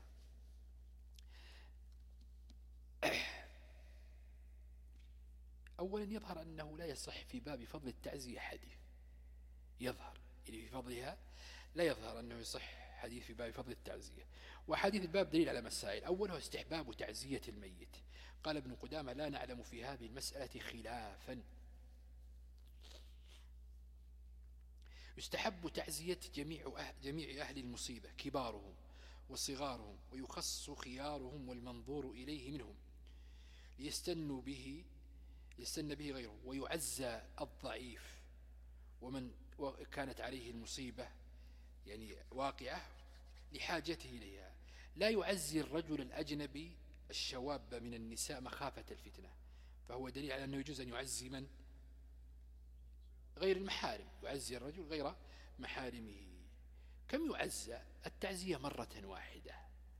أولا يظهر أنه لا يصح في باب فضل التعزية حديث، يظهر يعني في فضلها لا يظهر أنه يصح حديث في باب فضل التعزية. وحديث الباب دليل على مسائل. أوله استحباب تعزية الميت. قال ابن قدامة: لا نعلم في هذه المسألة خلافا. يستحب تعزية جميع أهل, جميع أهل المصيبة كبارهم وصغارهم، ويخص خيارهم والمنظور إليه منهم ليستنوا به يستن به غيره، ويعزى الضعيف ومن كانت عليه المصيبة يعني واقعة لحاجته إليها. لا يعزي الرجل الأجنبي الشواب من النساء مخافة الفتنة، فهو دليل على أنه يجوز أن يعزي من؟ غير المحارم. يعزي الرجل غير محارمه. كم يعزى؟ التعزية مرة واحدة.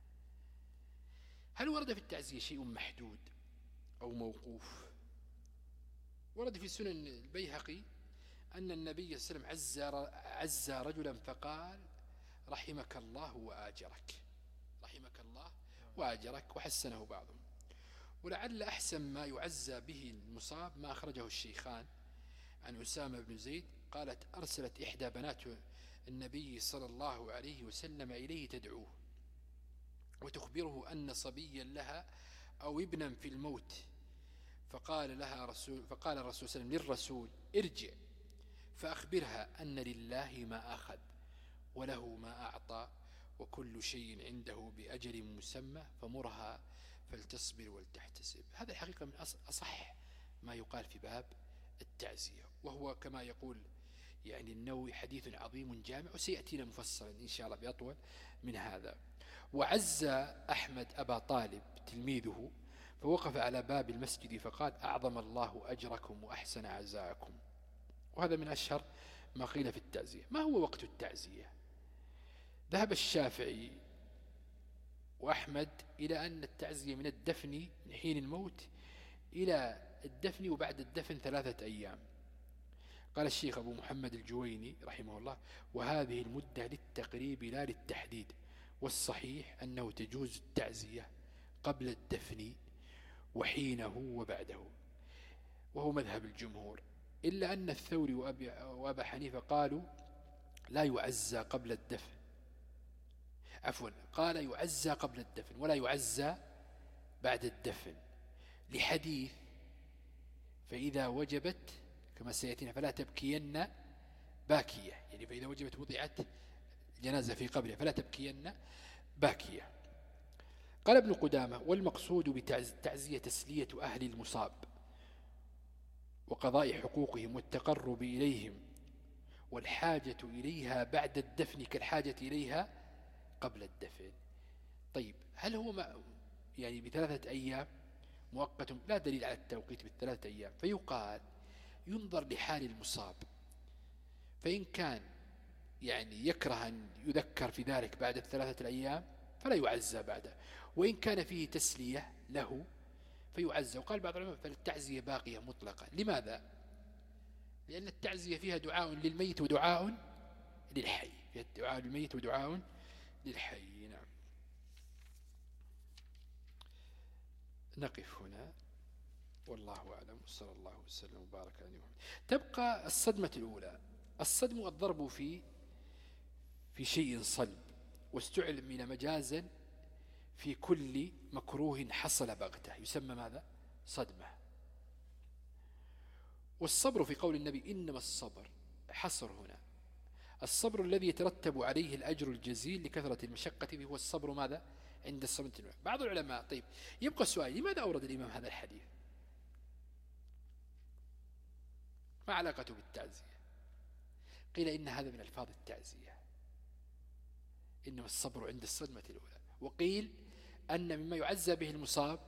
هل ورد في التعزية شيء محدود أو موقوف؟ ورد في سنن البيهقي أن النبي صلى الله عليه وسلم عزى رجلا فقال: رحمك الله وآجرك، رحمك الله وآجرك، وحسنه بعضهم. ولعل أحسن ما يعزى به المصاب ما أخرجه الشيخان عن أسامة بن زيد قالت: أرسلت إحدى بنات النبي صلى الله عليه وسلم إليه تدعوه وتخبره أن صبيا لها أو ابنا في الموت، فقال لها رسول فقال الرسول صلى الله عليه وسلم للرسول: ارجع فأخبرها أن لله ما أخذ وله ما أعطى وكل شيء عنده بأجل مسمى، فمرها فلتصبر ولتحتسب. هذا الحقيقة من أصح ما يقال في باب التعزية، وهو كما يقول يعني النووي حديث عظيم جامع، وسيأتينا مفصلا إن شاء الله بأطول من هذا. وعزى أحمد أبا طالب تلميذه فوقف على باب المسجد فقال: أعظم الله أجركم وأحسن عزاءكم. وهذا من أشهر ما قيل في التعزية. ما هو وقت التعزية؟ ذهب الشافعي وأحمد إلى أن التعزية من الدفن من حين الموت إلى الدفن وبعد الدفن ثلاثة أيام. قال الشيخ أبو محمد الجويني رحمه الله: وهذه المدة للتقريب لا للتحديد، والصحيح أنه تجوز التعزية قبل الدفن وحينه وبعده، وهو مذهب الجمهور، إلا أن الثوري وأبا حنيفة قالوا لا يعزى قبل الدفن، عفوا قال يعزى قبل الدفن ولا يعزى بعد الدفن، لحديث: فإذا وجبت كما سيأتينا فلا تبكين باكية، يعني فإذا وجبت وضعت الجنازة في قبرها فلا تبكين باكية. قال ابن قدامة: والمقصود بالتعزية تسلية أهل المصاب وقضاء حقوقهم والتقرب إليهم، والحاجة إليها بعد الدفن كالحاجة إليها قبل الدفن. طيب، هل هو ما يعني بثلاثة أيام مؤقت؟ لا دليل على التوقيت بالثلاثة أيام، فيقال ينظر لحال المصاب، فإن كان يعني يكره أن يذكر في ذلك بعد الثلاثة الأيام فلا يعزى بعده، وإن كان فيه تسلية له فيعزى. وقال بعض العلماء: فالتعزية باقية مطلقة. لماذا؟ لأن التعزية فيها دعاء للميت ودعاء للحي، فيها دعاء للميت ودعاء للحي. نعم. نقف هنا والله أعلم، صلى الله وسلم وبارك على محمد. تبقى الصدمة الأولى. الصدم الضرب في في شيء صلب، واستعمل مجازا في كل مكروه حصل بغته، يسمى ماذا؟ صدمة. والصبر في قول النبي إنما الصبر حصر هنا، الصبر الذي يترتب عليه الأجر الجزيل لكثرة المشقة فيه هو الصبر ماذا عند الصمت. بعض العلماء طيب يبقى السؤال لماذا أورد الإمام هذا الحديث؟ ما علاقته بالتعزية؟ قيل إن هذا من ألفاظ التعزية، إنما الصبر عند الصدمة الأولى. وقيل أن مما يعزى به المصاب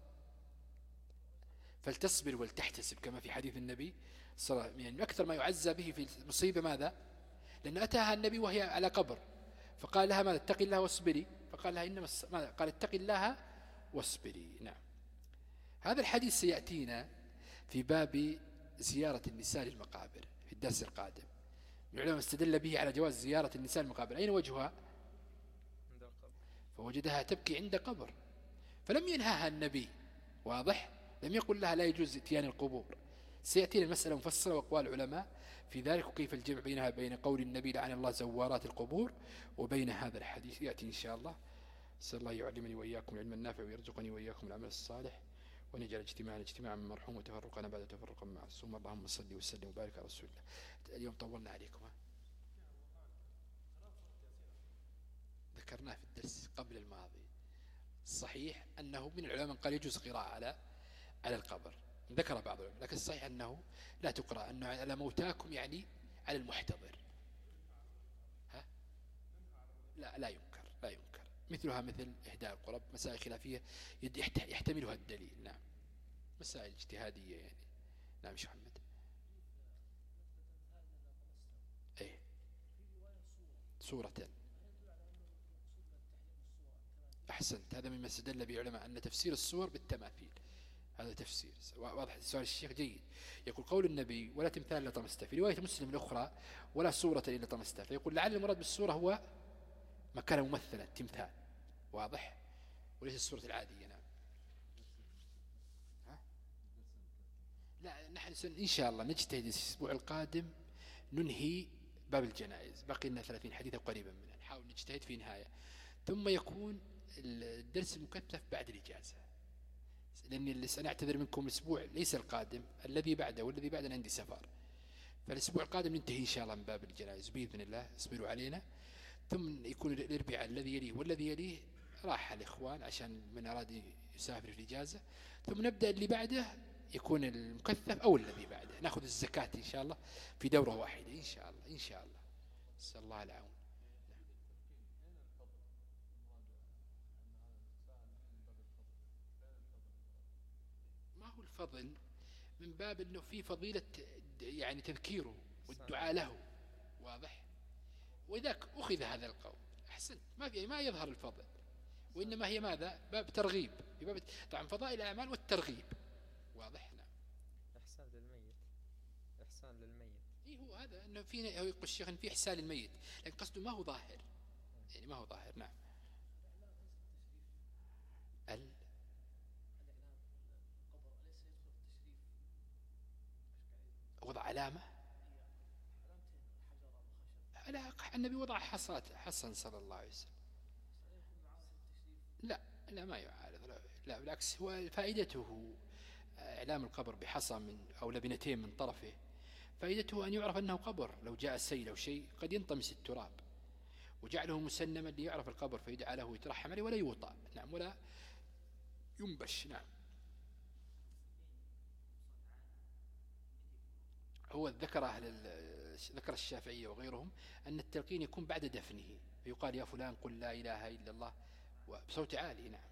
فلتصبر ولتحتسب كما في حديث النبي صلى الله عليه وسلم، يعني أكثر ما يعزى به في المصيبة ماذا؟ لأن أتاها النبي وهي على قبر فقال لها ماذا؟ اتقي الله واصبري، فقال لها إنما ماذا؟ قال اتقي الله واصبري. نعم. هذا الحديث سيأتينا في باب زيارة النساء للمقابر في الدرس القادم. العلماء استدل به على جواز زيارة النساء للمقابر. أين وجهها؟ فوجدها تبكي عند قبر فلم ينهاها النبي، واضح؟ لم يقل لها لا يجوز اتيان القبور. سيأتينا المسألة مفصلة وأقوال العلماء في ذلك وكيف الجمع بينها بين قول النبي لعن الله زوارات القبور وبين هذا الحديث يأتي إن شاء الله. أسأل الله يعلمني وإياكم العلم النافع ويرزقني وإياكم العمل الصالح ونجعل اجتماعنا اجتماعا مرحوم وتفرقنا بعد تفرقا معصوم. اللهم صل وسلم وبارك على رسول الله. اليوم طولنا عليكم، ذكرناه في الدرس قبل الماضي. صحيح أنه من العلماء من قال يجوز قراءة على على القبر، ذكر بعض العلماء، لكن الصحيح أنه لا تقرأ، أنه على موتاكم يعني على المحتضر. ها؟ لا لا ينكر، لا ينكر مثلها مثل إهداء القرب، مسائل خلافية يحتملها الدليل. نعم، مسائل اجتهادية يعني. نعم شيخ محمد. ايه صورة. أحسنت، هذا مما استدل به علماء أن تفسير الصور بالتماثيل، هذا تفسير واضح. سؤال الشيخ جيد. يقول قول النبي ولا تمثال إلا طمسته، في رواية مسلم الأخرى ولا صورة إلا طمسته، فيقول لعل المراد بالصورة هو مكان ممثلا تمثال، واضح، وليس الصورة العادية. نعم. ها؟ لا نحن إن شاء الله نجتهد الأسبوع القادم ننهي باب الجنائز، بقي لنا ثلاثين حديثا قريبا منه، نحاول نجتهد في نهاية، ثم يكون الدرس المكثف بعد الإجازة، لأني سنعتذر منكم الأسبوع ليس القادم، الذي بعده والذي بعده عندي سفر، فالأسبوع القادم ننتهي إن شاء الله من باب الجنائز بإذن الله، اصبروا علينا. ثم يكون الأربعاء الذي يليه والذي يليه راحة الإخوان عشان من أراد يسافر في الإجازة، ثم نبدأ اللي بعده يكون المكثف أو الذي بعده، نأخذ الزكاة إن شاء الله في دورة واحدة إن شاء الله إن شاء الله. نسأل الله العون. ما هو الفضل من باب أنه في فضيلة يعني تذكيره والدعاء له، واضح، وإذا أخذ هذا القول أحسن، ما في ما يظهر الفضل، وإنما هي ماذا؟ باب ترغيب، في باب طبعا فضائل الأعمال والترغيب، واضح. نعم. إحسان للميت، إحسان للميت. إيه هو هذا أنه في يقول الشيخ أن في إحسان للميت، لكن قصده ما هو ظاهر، يعني ما هو ظاهر. نعم. ال وضع علامة، لا النبي وضع حصات حسن صلى الله عليه وسلم. لا لا ما يعارض، لا, لا بالعكس، هو فائدته إعلام القبر بحصى من أو لبنتين من طرفه، فائدته أن يعرف أنه قبر، لو جاء السيل أو شيء قد ينطمس التراب، وجعله مسنما ليعرف القبر فيدعى له ويترحم عليه ولا يوطأ. نعم، ولا ينبش. نعم. هو ذكر أهل ذكر الشافعية وغيرهم أن التلقين يكون بعد دفنه، فيقال يا فلان قل لا إله إلا الله بصوت عالي. نعم.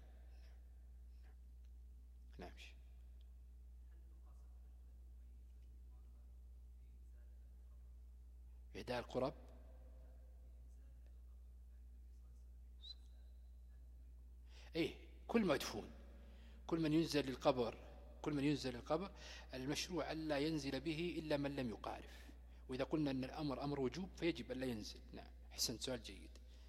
نعم. إهداء القرب، إيه كل مدفون، كل من ينزل للقبر، كل من ينزل للقبر المشروع ألا ينزل به إلا من لم يقارف، وإذا قلنا أن الأمر أمر وجوب فيجب ألا ينزل. نعم. حسن، سؤال جيد.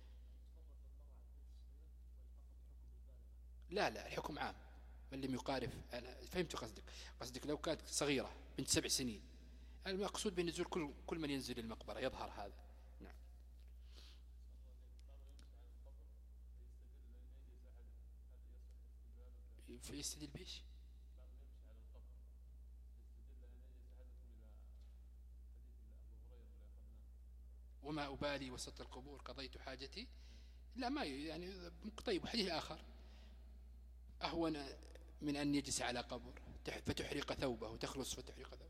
لا لا الحكم عام، من لم يقارف. أنا فهمت قصدك، قصدك لو كانت صغيرة بنت سبع سنين، المقصود بنزول كل كل من ينزل المقبرة يظهر هذا. نعم. في يستدل بيش؟ وما أبالي وسط القبور قضيت حاجتي، لا ما يعني. طيب حديث آخر أهون من أن يجلس على قبر فتحرق ثوبه وتخلص فتحرق ثوبه.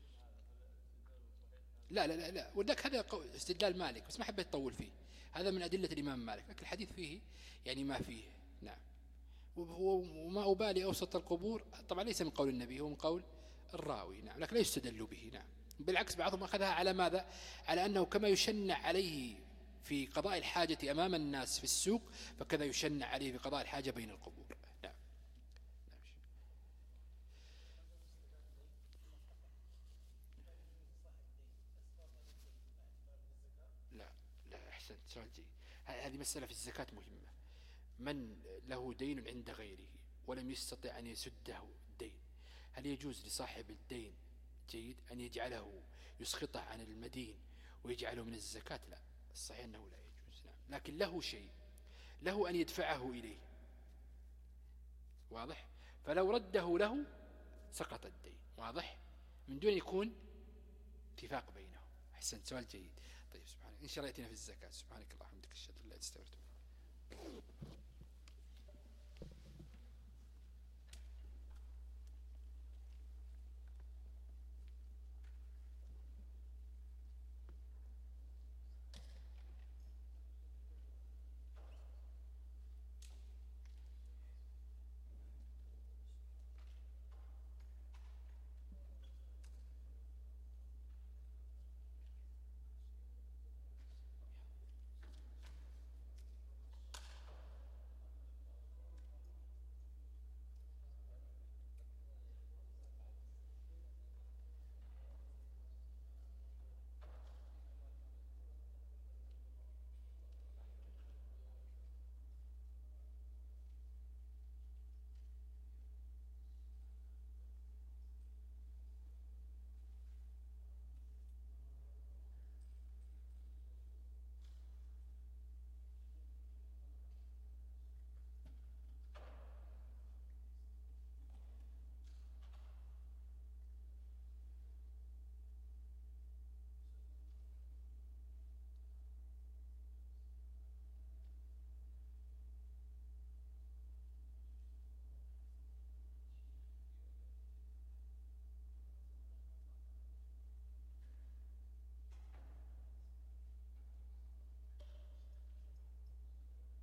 لا لا لا لا وذاك هذا استدلال مالك بس ما حبيت أطول فيه، هذا من أدلة الإمام مالك، لكن الحديث فيه يعني ما فيه. نعم. وما أبالي أوسط القبور طبعا ليس من قول النبي، هو من قول الراوي. نعم. لكن لا يستدل به. نعم. بالعكس بعضهم أخذها على ماذا؟ على أنه كما يشنع عليه في قضاء الحاجة أمام الناس في السوق فكذا يشنع عليه في قضاء الحاجة بين القبور. نعم. لا لا أحسنت، سؤال جيد. هذه مسألة في الزكاة مهمة. من له دين عند غيره ولم يستطع أن يسده الدين، هل يجوز لصاحب الدين جيد أن يجعله يسقطه عن المدين ويجعله من الزكاة؟ لا، الصحيح أنه لا يجوز. نعم. لكن له شيء، له أن يدفعه إليه، واضح؟ فلو رده له سقط الدين، واضح؟ من دون يكون اتفاق بينه. أحسنت، سؤال جيد. طيب سبحانك إن شاء الله يأتينا في الزكاة. سبحانك اللهم وبحمدك أشهد أن لا إله إلا أنت أستغفرك.